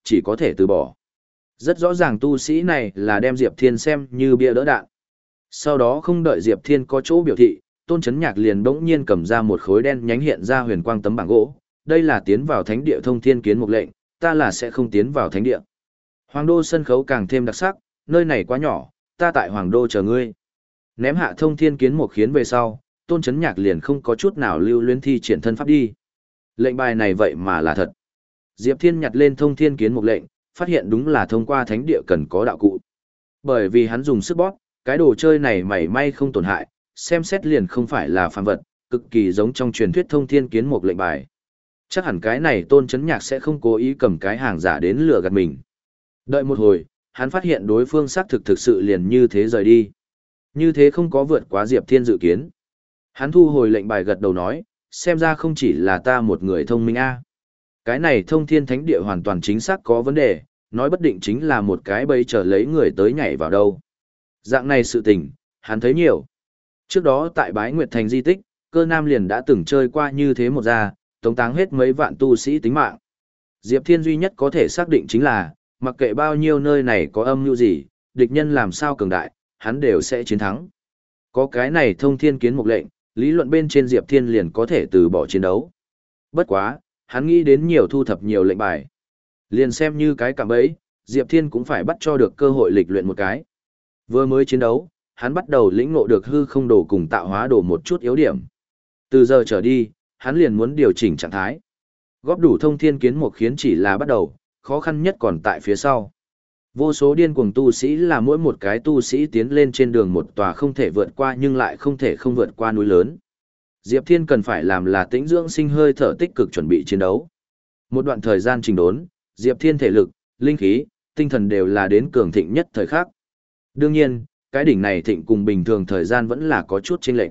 chỉ có thể từ bỏ. Rất rõ ràng tu sĩ này là đem Diệp Thiên xem như bia đỡ đạn. Sau đó không đợi Diệp Thiên có chỗ biểu thị, Tôn Chấn Nhạc liền bỗng nhiên cầm ra một khối đen nhánh hiện ra huyền quang tấm bảng gỗ. Đây là tiến vào thánh địa thông thiên kiến mục lệnh, ta là sẽ không tiến vào thánh địa. Hoàng đô sân khấu càng thêm đặc sắc, nơi này quá nhỏ, ta tại Hoàng đô chờ ngươi. Ném hạ thông thiên kiến mục khiến về sau, Tôn Chấn Nhạc liền không có chút nào lưu luyến thi triển thân pháp đi. Lệnh bài này vậy mà là thật. Diệp Thiên nhặt lên thông thiên kiến mục lệnh, phát hiện đúng là thông qua thánh địa cần có đạo cụ. Bởi vì hắn dùng sức bóp, cái đồ chơi này mảy may không tổn hại, xem xét liền không phải là phàm vật, cực kỳ giống trong truyền thuyết thông thiên kiến mục lệnh bài. Chắc hẳn cái này Tôn Chấn Nhạc sẽ không cố ý cầm cái hàng giả đến lừa gạt mình. Đợi một hồi, hắn phát hiện đối phương xác thực thực sự liền như thế rời đi. Như thế không có vượt quá Diệp Thiên dự kiến. Hắn thu hồi lệnh bài gật đầu nói, xem ra không chỉ là ta một người thông minh a. Cái này thông thiên thánh địa hoàn toàn chính xác có vấn đề, nói bất định chính là một cái bẫy chờ lấy người tới nhảy vào đâu. Dạng này sự tình, hắn thấy nhiều. Trước đó tại Bái Nguyệt Thành di tích, Cơ Nam liền đã từng chơi qua như thế một ra, tống táng hết mấy vạn tu sĩ tính mạng. Diệp Thiên duy nhất có thể xác định chính là, mặc kệ bao nhiêu nơi này có âm mưu gì, địch nhân làm sao cường đại, hắn đều sẽ chiến thắng. Có cái này thông thiên kiến mục lệnh, lý luận bên trên Diệp Thiên liền có thể từ bỏ chiến đấu. Bất quá, hắn nghĩ đến nhiều thu thập nhiều lệnh bài. Liền xem như cái cạm bẫy, Diệp Thiên cũng phải bắt cho được cơ hội lịch luyện một cái. Vừa mới chiến đấu, hắn bắt đầu lĩnh ngộ được hư không đồ cùng tạo hóa đồ một chút yếu điểm. Từ giờ trở đi, hắn liền muốn điều chỉnh trạng thái. Góp đủ thông thiên kiến mục khiến chỉ là bắt đầu, khó khăn nhất còn tại phía sau. Vô số điên cuồng tu sĩ là mỗi một cái tu sĩ tiến lên trên đường một tòa không thể vượt qua nhưng lại không thể không vượt qua núi lớn. Diệp Thiên cần phải làm là tĩnh dưỡng sinh hơi thở tích cực chuẩn bị chiến đấu. Một đoạn thời gian trình đốn, Diệp Thiên thể lực, linh khí, tinh thần đều là đến cường thịnh nhất thời khắc. Đương nhiên, cái đỉnh này thịnh cùng bình thường thời gian vẫn là có chút chênh lệch.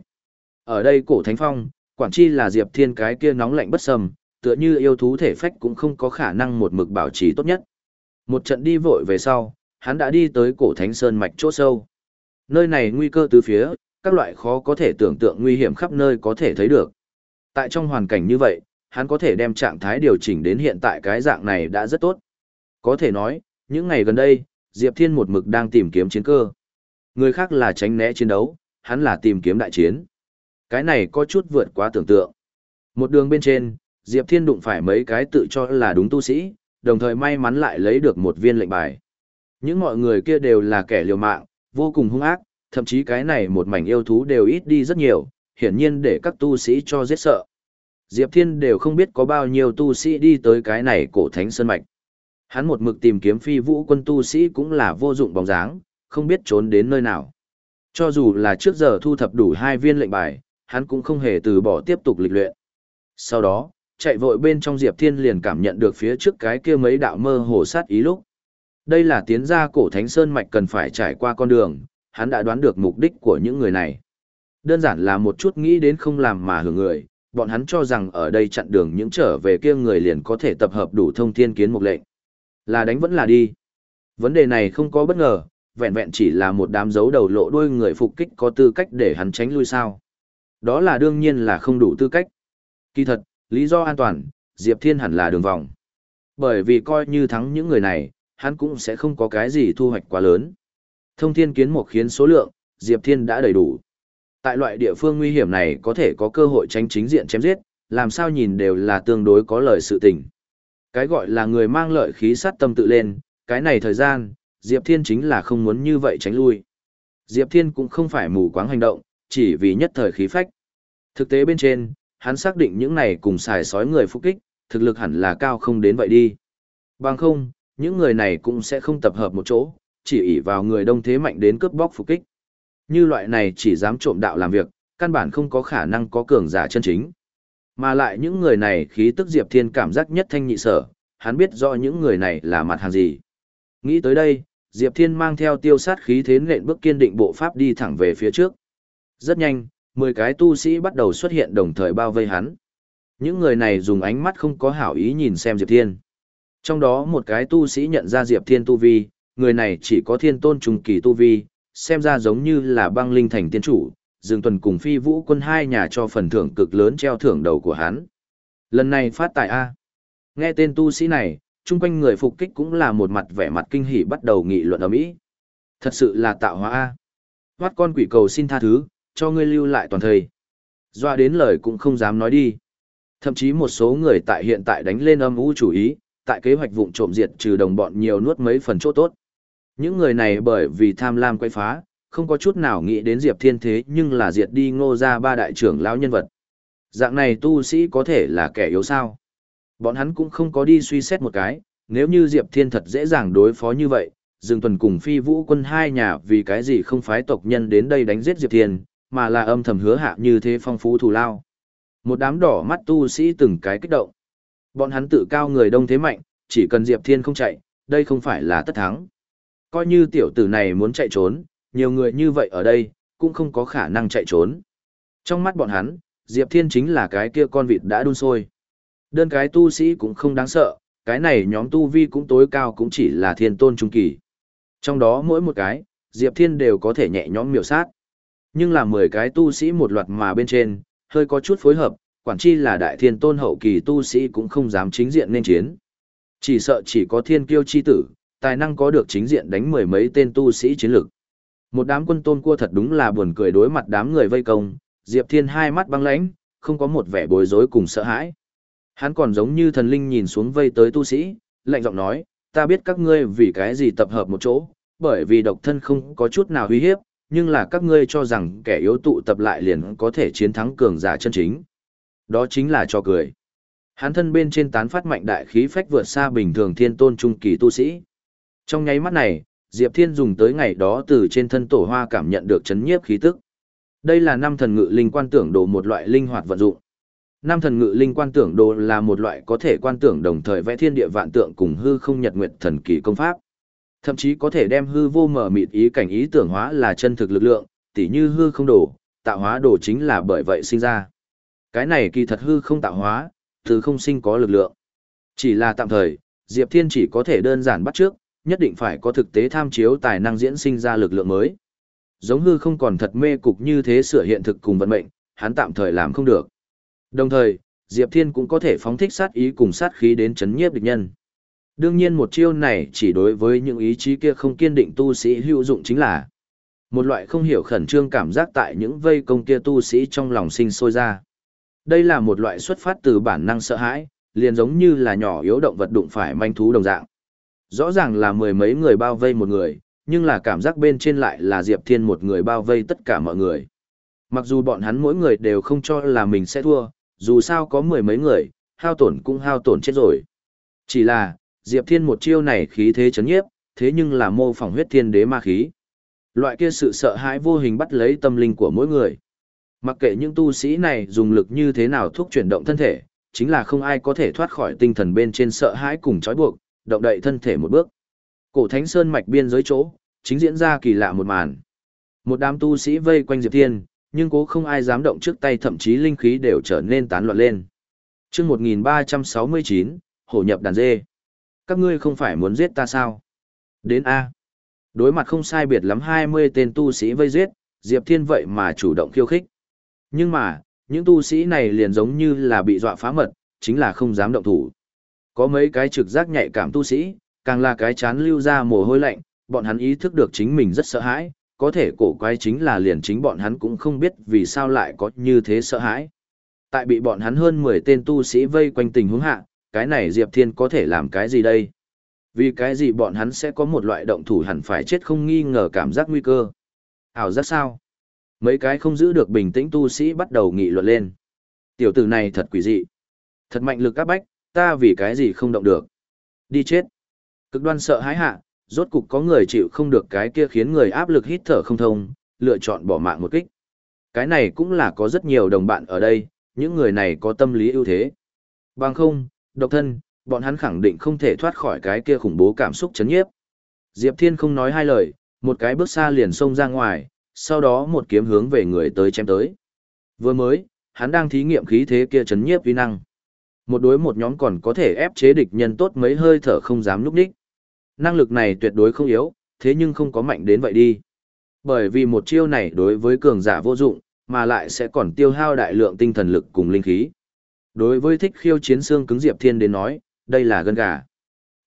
Ở đây cổ thánh phong, quản chi là Diệp Thiên cái kia nóng lạnh bất sầm, tựa như yêu thú thể phách cũng không có khả năng một mực bảo trì tốt nhất. Một trận đi vội về sau, hắn đã đi tới cổ thánh sơn mạch chỗ sâu. Nơi này nguy cơ từ phía, các loại khó có thể tưởng tượng nguy hiểm khắp nơi có thể thấy được. Tại trong hoàn cảnh như vậy, hắn có thể đem trạng thái điều chỉnh đến hiện tại cái dạng này đã rất tốt. Có thể nói, những ngày gần đây, Diệp Thiên một mực đang tìm kiếm chiến cơ. Người khác là tránh né chiến đấu, hắn là tìm kiếm đại chiến. Cái này có chút vượt quá tưởng tượng. Một đường bên trên, Diệp Thiên đụng phải mấy cái tự cho là đúng tu sĩ, đồng thời may mắn lại lấy được một viên lệnh bài. Những mọi người kia đều là kẻ liều mạng, vô cùng hung ác, thậm chí cái này một mảnh yêu thú đều ít đi rất nhiều, hiển nhiên để các tu sĩ cho giết sợ. Diệp Thiên đều không biết có bao nhiêu tu sĩ đi tới cái này cổ thánh sơn mạch. Hắn một mực tìm kiếm phi vũ quân tu sĩ cũng là vô dụng bóng dáng, không biết trốn đến nơi nào. Cho dù là trước giờ thu thập đủ hai viên lệnh bài, hắn cũng không hề từ bỏ tiếp tục lịch luyện. Sau đó, chạy vội bên trong Diệp Thiên liền cảm nhận được phía trước cái kia mấy đạo mơ hồ sát ý lúc. Đây là tiến ra cổ thánh sơn mạch cần phải trải qua con đường, hắn đã đoán được mục đích của những người này. Đơn giản là một chút nghĩ đến không làm mà hưởng người, bọn hắn cho rằng ở đây chặn đường những trở về kia người liền có thể tập hợp đủ thông thiên kiến mục lệnh. Là đánh vẫn là đi. Vấn đề này không có bất ngờ, vẹn vẹn chỉ là một đám dấu đầu lộ đuôi người phục kích có tư cách để hắn tránh lui sao. Đó là đương nhiên là không đủ tư cách. Kỳ thật, lý do an toàn, Diệp Thiên hẳn là đường vòng. Bởi vì coi như thắng những người này, hắn cũng sẽ không có cái gì thu hoạch quá lớn. Thông thiên kiến mục khiến số lượng, Diệp Thiên đã đầy đủ. Tại loại địa phương nguy hiểm này có thể có cơ hội tranh chính diện chém giết, làm sao nhìn đều là tương đối có lợi sự tình. Cái gọi là người mang lợi khí sát tâm tự lên, cái này thời gian, Diệp Thiên chính là không muốn như vậy tránh lui. Diệp Thiên cũng không phải mù quáng hành động, chỉ vì nhất thời khí phách. Thực tế bên trên, hắn xác định những này cùng xài sói người phục kích, thực lực hẳn là cao không đến vậy đi. Bằng không, những người này cũng sẽ không tập hợp một chỗ, chỉ ỷ vào người đông thế mạnh đến cướp bóc phục kích. Như loại này chỉ dám trộm đạo làm việc, căn bản không có khả năng có cường giả chân chính. Mà lại những người này khí tức Diệp Thiên cảm giác nhất thanh nhị sở, hắn biết rõ những người này là mặt hàng gì. Nghĩ tới đây, Diệp Thiên mang theo tiêu sát khí thế nện bước kiên định bộ pháp đi thẳng về phía trước. Rất nhanh, mười cái tu sĩ bắt đầu xuất hiện đồng thời bao vây hắn. Những người này dùng ánh mắt không có hảo ý nhìn xem Diệp Thiên. Trong đó một cái tu sĩ nhận ra Diệp Thiên tu vi, người này chỉ có thiên tôn trùng kỳ tu vi, xem ra giống như là băng linh thành tiên chủ, Dương Tuần cùng Phi Vũ quân hai nhà cho phần thưởng cực lớn treo thưởng đầu của hắn. Lần này phát tài A. Nghe tên tu sĩ này, chung quanh người phục kích cũng là một mặt vẻ mặt kinh hỉ bắt đầu nghị luận ầm ĩ. Thật sự là tạo hóa a. Hoát con quỷ cầu xin tha thứ, cho ngươi lưu lại toàn thời. Doa đến lời cũng không dám nói đi. Thậm chí một số người tại hiện tại đánh lên âm u chủ ý, tại kế hoạch vụng trộm diệt trừ đồng bọn nhiều nuốt mấy phần chỗ tốt. Những người này bởi vì tham lam quay phá, không có chút nào nghĩ đến Diệp Thiên thế nhưng là diệt đi Ngô gia ba đại trưởng lão nhân vật. Dạng này tu sĩ có thể là kẻ yếu sao? Bọn hắn cũng không có đi suy xét một cái, nếu như Diệp Thiên thật dễ dàng đối phó như vậy, Dương Tuần cùng Phi Vũ quân hai nhà vì cái gì không phái tộc nhân đến đây đánh giết Diệp Thiên, mà là âm thầm hứa hạ như thế phong phú thù lao. Một đám đỏ mắt tu sĩ từng cái kích động. Bọn hắn tự cao người đông thế mạnh, chỉ cần Diệp Thiên không chạy, đây không phải là tất thắng. Coi như tiểu tử này muốn chạy trốn, nhiều người như vậy ở đây, cũng không có khả năng chạy trốn. Trong mắt bọn hắn, Diệp Thiên chính là cái kia con vịt đã đun sôi. Đơn cái tu sĩ cũng không đáng sợ, cái này nhóm tu vi cũng tối cao cũng chỉ là thiên tôn trung kỳ. Trong đó mỗi một cái, Diệp Thiên đều có thể nhẹ nhõm miểu sát. Nhưng là mười cái tu sĩ một loạt mà bên trên, hơi có chút phối hợp, quản chi là đại thiên tôn hậu kỳ tu sĩ cũng không dám chính diện nên chiến. Chỉ sợ chỉ có thiên kiêu chi tử, tài năng có được chính diện đánh mười mấy tên tu sĩ chiến lực. Một đám quân tôn cua thật đúng là buồn cười đối mặt đám người vây công, Diệp Thiên hai mắt băng lãnh, không có một vẻ bối rối cùng sợ hãi. Hắn còn giống như thần linh nhìn xuống vây tới tu sĩ, lạnh giọng nói, ta biết các ngươi vì cái gì tập hợp một chỗ, bởi vì độc thân không có chút nào uy hiếp, nhưng là các ngươi cho rằng kẻ yếu tụ tập lại liền có thể chiến thắng cường giả chân chính. Đó chính là trò cười. Hắn thân bên trên tán phát mạnh đại khí phách vượt xa bình thường thiên tôn trung kỳ tu sĩ. Trong nháy mắt này, Diệp Thiên dùng tới ngày đó từ trên thân tổ hoa cảm nhận được chấn nhiếp khí tức. Đây là năm thần ngự linh quan tưởng đồ một loại linh hoạt vận dụng. Năm thần ngự linh quan tưởng đồ là một loại có thể quan tưởng đồng thời vẽ thiên địa vạn tượng cùng hư không nhật nguyệt thần kỳ công pháp. Thậm chí có thể đem hư vô mở mịt ý cảnh ý tưởng hóa là chân thực lực lượng, tỉ như hư không đồ, tạo hóa đồ chính là bởi vậy sinh ra. Cái này kỳ thật hư không tạo hóa, thứ không sinh có lực lượng. Chỉ là tạm thời, Diệp Thiên chỉ có thể đơn giản bắt trước, nhất định phải có thực tế tham chiếu tài năng diễn sinh ra lực lượng mới. Giống hư không còn thật mê cục như thế sửa hiện thực cùng vận mệnh, hắn tạm thời làm không được. Đồng thời, Diệp Thiên cũng có thể phóng thích sát ý cùng sát khí đến chấn nhiếp địch nhân. Đương nhiên một chiêu này chỉ đối với những ý chí kia không kiên định tu sĩ hữu dụng chính là một loại không hiểu khẩn trương cảm giác tại những vây công kia tu sĩ trong lòng sinh sôi ra. Đây là một loại xuất phát từ bản năng sợ hãi, liền giống như là nhỏ yếu động vật đụng phải manh thú đồng dạng. Rõ ràng là mười mấy người bao vây một người, nhưng là cảm giác bên trên lại là Diệp Thiên một người bao vây tất cả mọi người. Mặc dù bọn hắn mỗi người đều không cho là mình sẽ thua, dù sao có mười mấy người, hao tổn cũng hao tổn chết rồi. Chỉ là, Diệp Thiên một chiêu này khí thế chấn nhiếp, thế nhưng là mô phỏng huyết thiên đế ma khí. Loại kia sự sợ hãi vô hình bắt lấy tâm linh của mỗi người. Mặc kệ những tu sĩ này dùng lực như thế nào thúc chuyển động thân thể, chính là không ai có thể thoát khỏi tinh thần bên trên sợ hãi cùng trói buộc, động đậy thân thể một bước. Cổ Thánh Sơn mạch biên giới chỗ, chính diễn ra kỳ lạ một màn. Một đám tu sĩ vây quanh Diệp Thiên, nhưng cố không ai dám động trước tay, thậm chí linh khí đều trở nên tán loạn lên. Chương một nghìn ba trăm sáu mươi chín, hổ nhập đàn dê. Các ngươi không phải muốn giết ta sao? Đến A. Đối mặt không sai biệt lắm hai mươi tên tu sĩ vây giết, Diệp Thiên vậy mà chủ động khiêu khích. Nhưng mà, những tu sĩ này liền giống như là bị dọa phá mật, chính là không dám động thủ. Có mấy cái trực giác nhạy cảm tu sĩ, càng là cái chán lưu ra mồ hôi lạnh, bọn hắn ý thức được chính mình rất sợ hãi, có thể cổ quái chính là liền chính bọn hắn cũng không biết vì sao lại có như thế sợ hãi. Tại bị bọn hắn hơn mười tên tu sĩ vây quanh tình huống hạ, cái này Diệp Thiên có thể làm cái gì đây? Vì cái gì bọn hắn sẽ có một loại động thủ hẳn phải chết không nghi ngờ cảm giác nguy cơ? Ảo giác sao? Mấy cái không giữ được bình tĩnh tu sĩ bắt đầu nghị luận lên. Tiểu tử này thật quỷ dị. Thật mạnh lực áp bách, ta vì cái gì không động được? Đi chết. Cực đoan sợ hãi hạ, rốt cục có người chịu không được cái kia khiến người áp lực hít thở không thông, lựa chọn bỏ mạng một kích. Cái này cũng là có rất nhiều đồng bạn ở đây, những người này có tâm lý ưu thế. Bằng không, độc thân, bọn hắn khẳng định không thể thoát khỏi cái kia khủng bố cảm xúc chấn nhiếp. Diệp Thiên không nói hai lời, một cái bước xa liền xông ra ngoài, sau đó một kiếm hướng về người tới chém tới. Vừa mới, hắn đang thí nghiệm khí thế kia chấn nhiếp uy năng. Một đối một nhóm còn có thể ép chế địch nhân tốt mấy hơi thở không dám núp đích. Năng lực này tuyệt đối không yếu, thế nhưng không có mạnh đến vậy đi. Bởi vì một chiêu này đối với cường giả vô dụng, mà lại sẽ còn tiêu hao đại lượng tinh thần lực cùng linh khí. Đối với thích khiêu chiến xương cứng Diệp Thiên đến nói, đây là gân gà.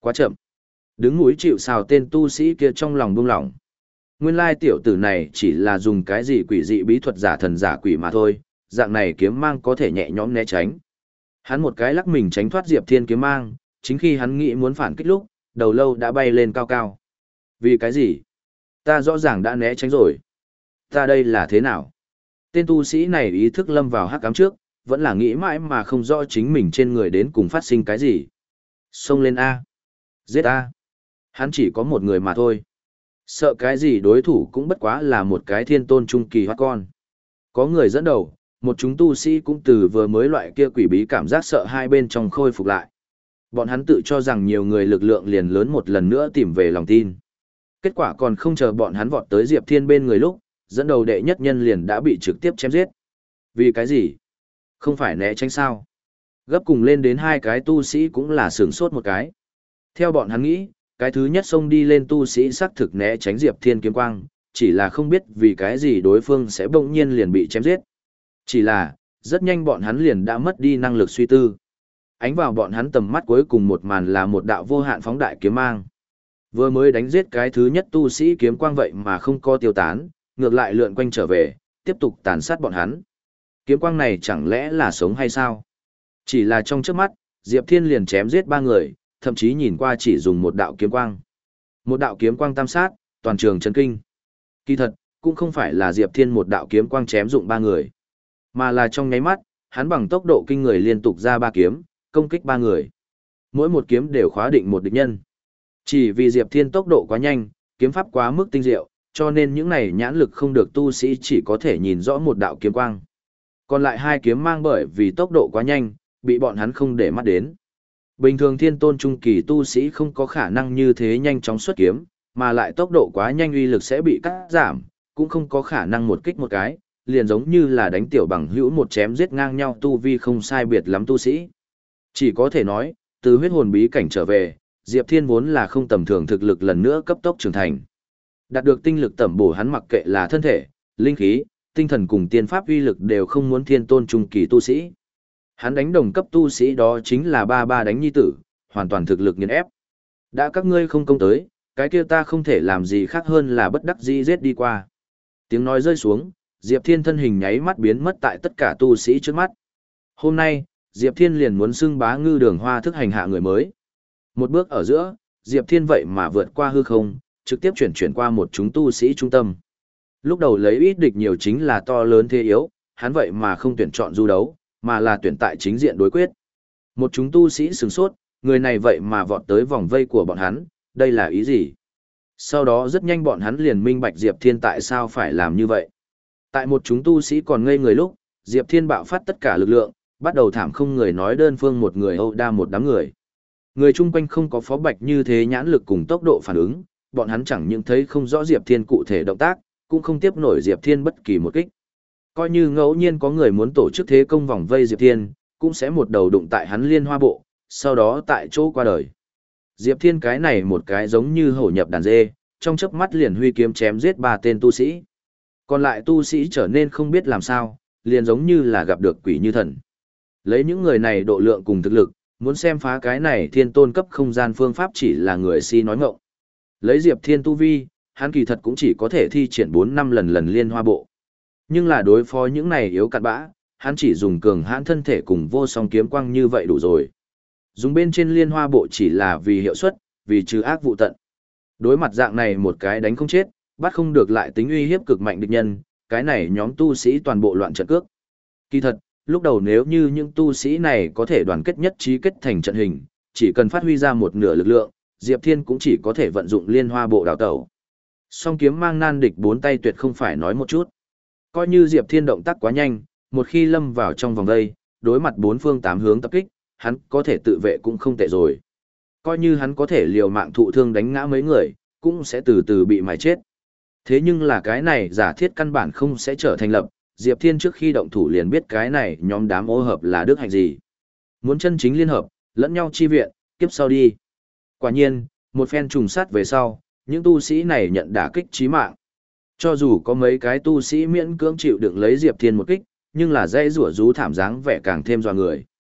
Quá chậm. Đứng núi chịu sào tên tu sĩ kia trong lòng buông lỏng. Nguyên lai tiểu tử này chỉ là dùng cái gì quỷ dị bí thuật giả thần giả quỷ mà thôi, dạng này kiếm mang có thể nhẹ nhõm né tránh. Hắn một cái lắc mình tránh thoát Diệp Thiên kiếm mang, chính khi hắn nghĩ muốn phản kích lúc, đầu lâu đã bay lên cao cao. Vì cái gì? Ta rõ ràng đã né tránh rồi. Ta đây là thế nào? Tên tu sĩ này ý thức lâm vào hắc ám trước, vẫn là nghĩ mãi mà không rõ chính mình trên người đến cùng phát sinh cái gì. Xông lên A. Giết A. Hắn chỉ có một người mà thôi. Sợ cái gì đối thủ cũng bất quá là một cái thiên tôn trung kỳ hoát con. Có người dẫn đầu, một chúng tu sĩ cũng từ vừa mới loại kia quỷ bí cảm giác sợ hai bên trong khôi phục lại. Bọn hắn tự cho rằng nhiều người lực lượng liền lớn một lần nữa tìm về lòng tin. Kết quả còn không chờ bọn hắn vọt tới Diệp Thiên bên người lúc, dẫn đầu đệ nhất nhân liền đã bị trực tiếp chém giết. Vì cái gì? Không phải né tránh sao? Gấp cùng lên đến hai cái tu sĩ cũng là sửng sốt một cái. Theo bọn hắn nghĩ, cái thứ nhất xông đi lên tu sĩ xác thực né tránh Diệp Thiên kiếm quang, chỉ là không biết vì cái gì đối phương sẽ bỗng nhiên liền bị chém giết. Chỉ là, rất nhanh bọn hắn liền đã mất đi năng lực suy tư. Ánh vào bọn hắn tầm mắt cuối cùng một màn là một đạo vô hạn phóng đại kiếm mang. Vừa mới đánh giết cái thứ nhất tu sĩ kiếm quang vậy mà không có tiêu tán, ngược lại lượn quanh trở về, tiếp tục tàn sát bọn hắn. Kiếm quang này chẳng lẽ là sống hay sao? Chỉ là trong chớp mắt, Diệp Thiên liền chém giết ba người, thậm chí nhìn qua chỉ dùng một đạo kiếm quang. Một đạo kiếm quang tam sát, toàn trường chấn kinh. Kỳ thật, cũng không phải là Diệp Thiên một đạo kiếm quang chém dụng ba người, mà là trong nháy mắt, hắn bằng tốc độ kinh người liên tục ra ba kiếm, công kích ba người. Mỗi một kiếm đều khóa định một địch nhân. Chỉ vì Diệp Thiên tốc độ quá nhanh, kiếm pháp quá mức tinh diệu, cho nên những này nhãn lực không được tu sĩ chỉ có thể nhìn rõ một đạo kiếm quang. Còn lại hai kiếm mang bởi vì tốc độ quá nhanh, bị bọn hắn không để mắt đến. Bình thường thiên tôn trung kỳ tu sĩ không có khả năng như thế nhanh chóng xuất kiếm, mà lại tốc độ quá nhanh uy lực sẽ bị cắt giảm, cũng không có khả năng một kích một cái, liền giống như là đánh tiểu bằng hữu một chém giết ngang nhau tu vi không sai biệt lắm tu sĩ. Chỉ có thể nói, từ huyết hồn bí cảnh trở về, Diệp Thiên vốn là không tầm thường thực lực lần nữa cấp tốc trưởng thành. Đạt được tinh lực tẩm bổ hắn mặc kệ là thân thể, linh khí, tinh thần cùng tiên pháp uy lực đều không muốn thiên tôn trung kỳ tu sĩ. Hắn đánh đồng cấp tu sĩ đó chính là ba ba đánh nhi tử, hoàn toàn thực lực nghiền ép. Đã các ngươi không công tới, cái kia ta không thể làm gì khác hơn là bất đắc dĩ giết đi qua. Tiếng nói rơi xuống, Diệp Thiên thân hình nháy mắt biến mất tại tất cả tu sĩ trước mắt. Hôm nay, Diệp Thiên liền muốn xưng bá ngư đường hoa thức hành hạ người mới. Một bước ở giữa, Diệp Thiên vậy mà vượt qua hư không, trực tiếp chuyển chuyển qua một chúng tu sĩ trung tâm. Lúc đầu lấy ít địch nhiều chính là to lớn thế yếu, hắn vậy mà không tuyển chọn du đấu, mà là tuyển tại chính diện đối quyết. Một chúng tu sĩ sửng sốt, người này vậy mà vọt tới vòng vây của bọn hắn, đây là ý gì? Sau đó rất nhanh bọn hắn liền minh bạch Diệp Thiên tại sao phải làm như vậy. Tại một chúng tu sĩ còn ngây người lúc, Diệp Thiên bạo phát tất cả lực lượng, bắt đầu thảm không người nói đơn phương một người âu đa một đám người. Người chung quanh không có Phó Bạch như thế nhãn lực cùng tốc độ phản ứng, bọn hắn chẳng những thấy không rõ Diệp Thiên cụ thể động tác, cũng không tiếp nổi Diệp Thiên bất kỳ một kích. Coi như ngẫu nhiên có người muốn tổ chức thế công vòng vây Diệp Thiên, cũng sẽ một đầu đụng tại hắn liên hoa bộ, sau đó tại chỗ qua đời. Diệp Thiên cái này một cái giống như hổ nhập đàn dê, trong chớp mắt liền huy kiếm chém giết ba tên tu sĩ. Còn lại tu sĩ trở nên không biết làm sao, liền giống như là gặp được quỷ như thần. Lấy những người này độ lượng cùng thực lực, muốn xem phá cái này thiên tôn cấp không gian phương pháp chỉ là người si nói ngọng. Lấy Diệp Thiên tu vi, hắn kỳ thật cũng chỉ có thể thi triển bốn năm lần lần liên hoa bộ. Nhưng là đối phó những này yếu cặn bã, hắn chỉ dùng cường hãn thân thể cùng vô song kiếm quang như vậy đủ rồi. Dùng bên trên liên hoa bộ chỉ là vì hiệu suất, vì trừ ác vụ tận. Đối mặt dạng này một cái đánh không chết, bắt không được lại tính uy hiếp cực mạnh địch nhân, cái này nhóm tu sĩ toàn bộ loạn trận cước. Kỳ thật, lúc đầu nếu như những tu sĩ này có thể đoàn kết nhất trí kết thành trận hình, chỉ cần phát huy ra một nửa lực lượng, Diệp Thiên cũng chỉ có thể vận dụng liên hoa bộ đào tẩu. Song kiếm mang nan địch bốn tay tuyệt không phải nói một chút. Coi như Diệp Thiên động tác quá nhanh, một khi lâm vào trong vòng dây, đối mặt bốn phương tám hướng tập kích, hắn có thể tự vệ cũng không tệ rồi. Coi như hắn có thể liều mạng thụ thương đánh ngã mấy người, cũng sẽ từ từ bị mài chết. Thế nhưng là cái này giả thiết căn bản không sẽ trở thành lập, Diệp Thiên trước khi động thủ liền biết cái này nhóm đám ô hợp là đức hạnh gì. Muốn chân chính liên hợp, lẫn nhau chi viện, kiếp sau đi. Quả nhiên, một phen trùng sát về sau, những tu sĩ này nhận đả kích chí mạng. Cho dù có mấy cái tu sĩ miễn cưỡng chịu đựng lấy Diệp Thiên một kích, nhưng là dây rủa rú thảm dáng vẻ càng thêm dọa người.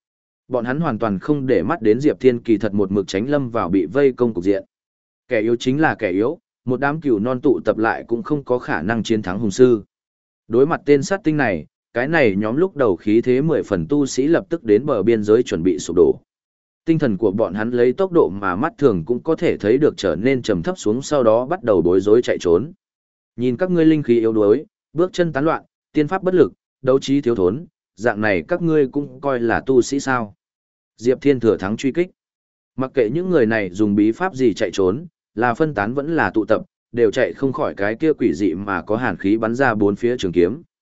Bọn hắn hoàn toàn không để mắt đến Diệp Thiên kỳ thật một mực tránh lâm vào bị vây công cục diện. Kẻ yếu chính là kẻ yếu, một đám cừu non tụ tập lại cũng không có khả năng chiến thắng hùng sư. Đối mặt tên sát tinh này, cái này nhóm lúc đầu khí thế mười phần tu sĩ lập tức đến bờ biên giới chuẩn bị sụp đổ. Tinh thần của bọn hắn lấy tốc độ mà mắt thường cũng có thể thấy được trở nên trầm thấp xuống, sau đó bắt đầu bối rối chạy trốn. Nhìn các ngươi linh khí yếu đuối, bước chân tán loạn, tiên pháp bất lực, đấu trí thiếu thốn, dạng này các ngươi cũng coi là tu sĩ sao? Diệp Thiên thừa thắng truy kích. Mặc kệ những người này dùng bí pháp gì chạy trốn, là phân tán vẫn là tụ tập, đều chạy không khỏi cái kia quỷ dị mà có hàn khí bắn ra bốn phía trường kiếm.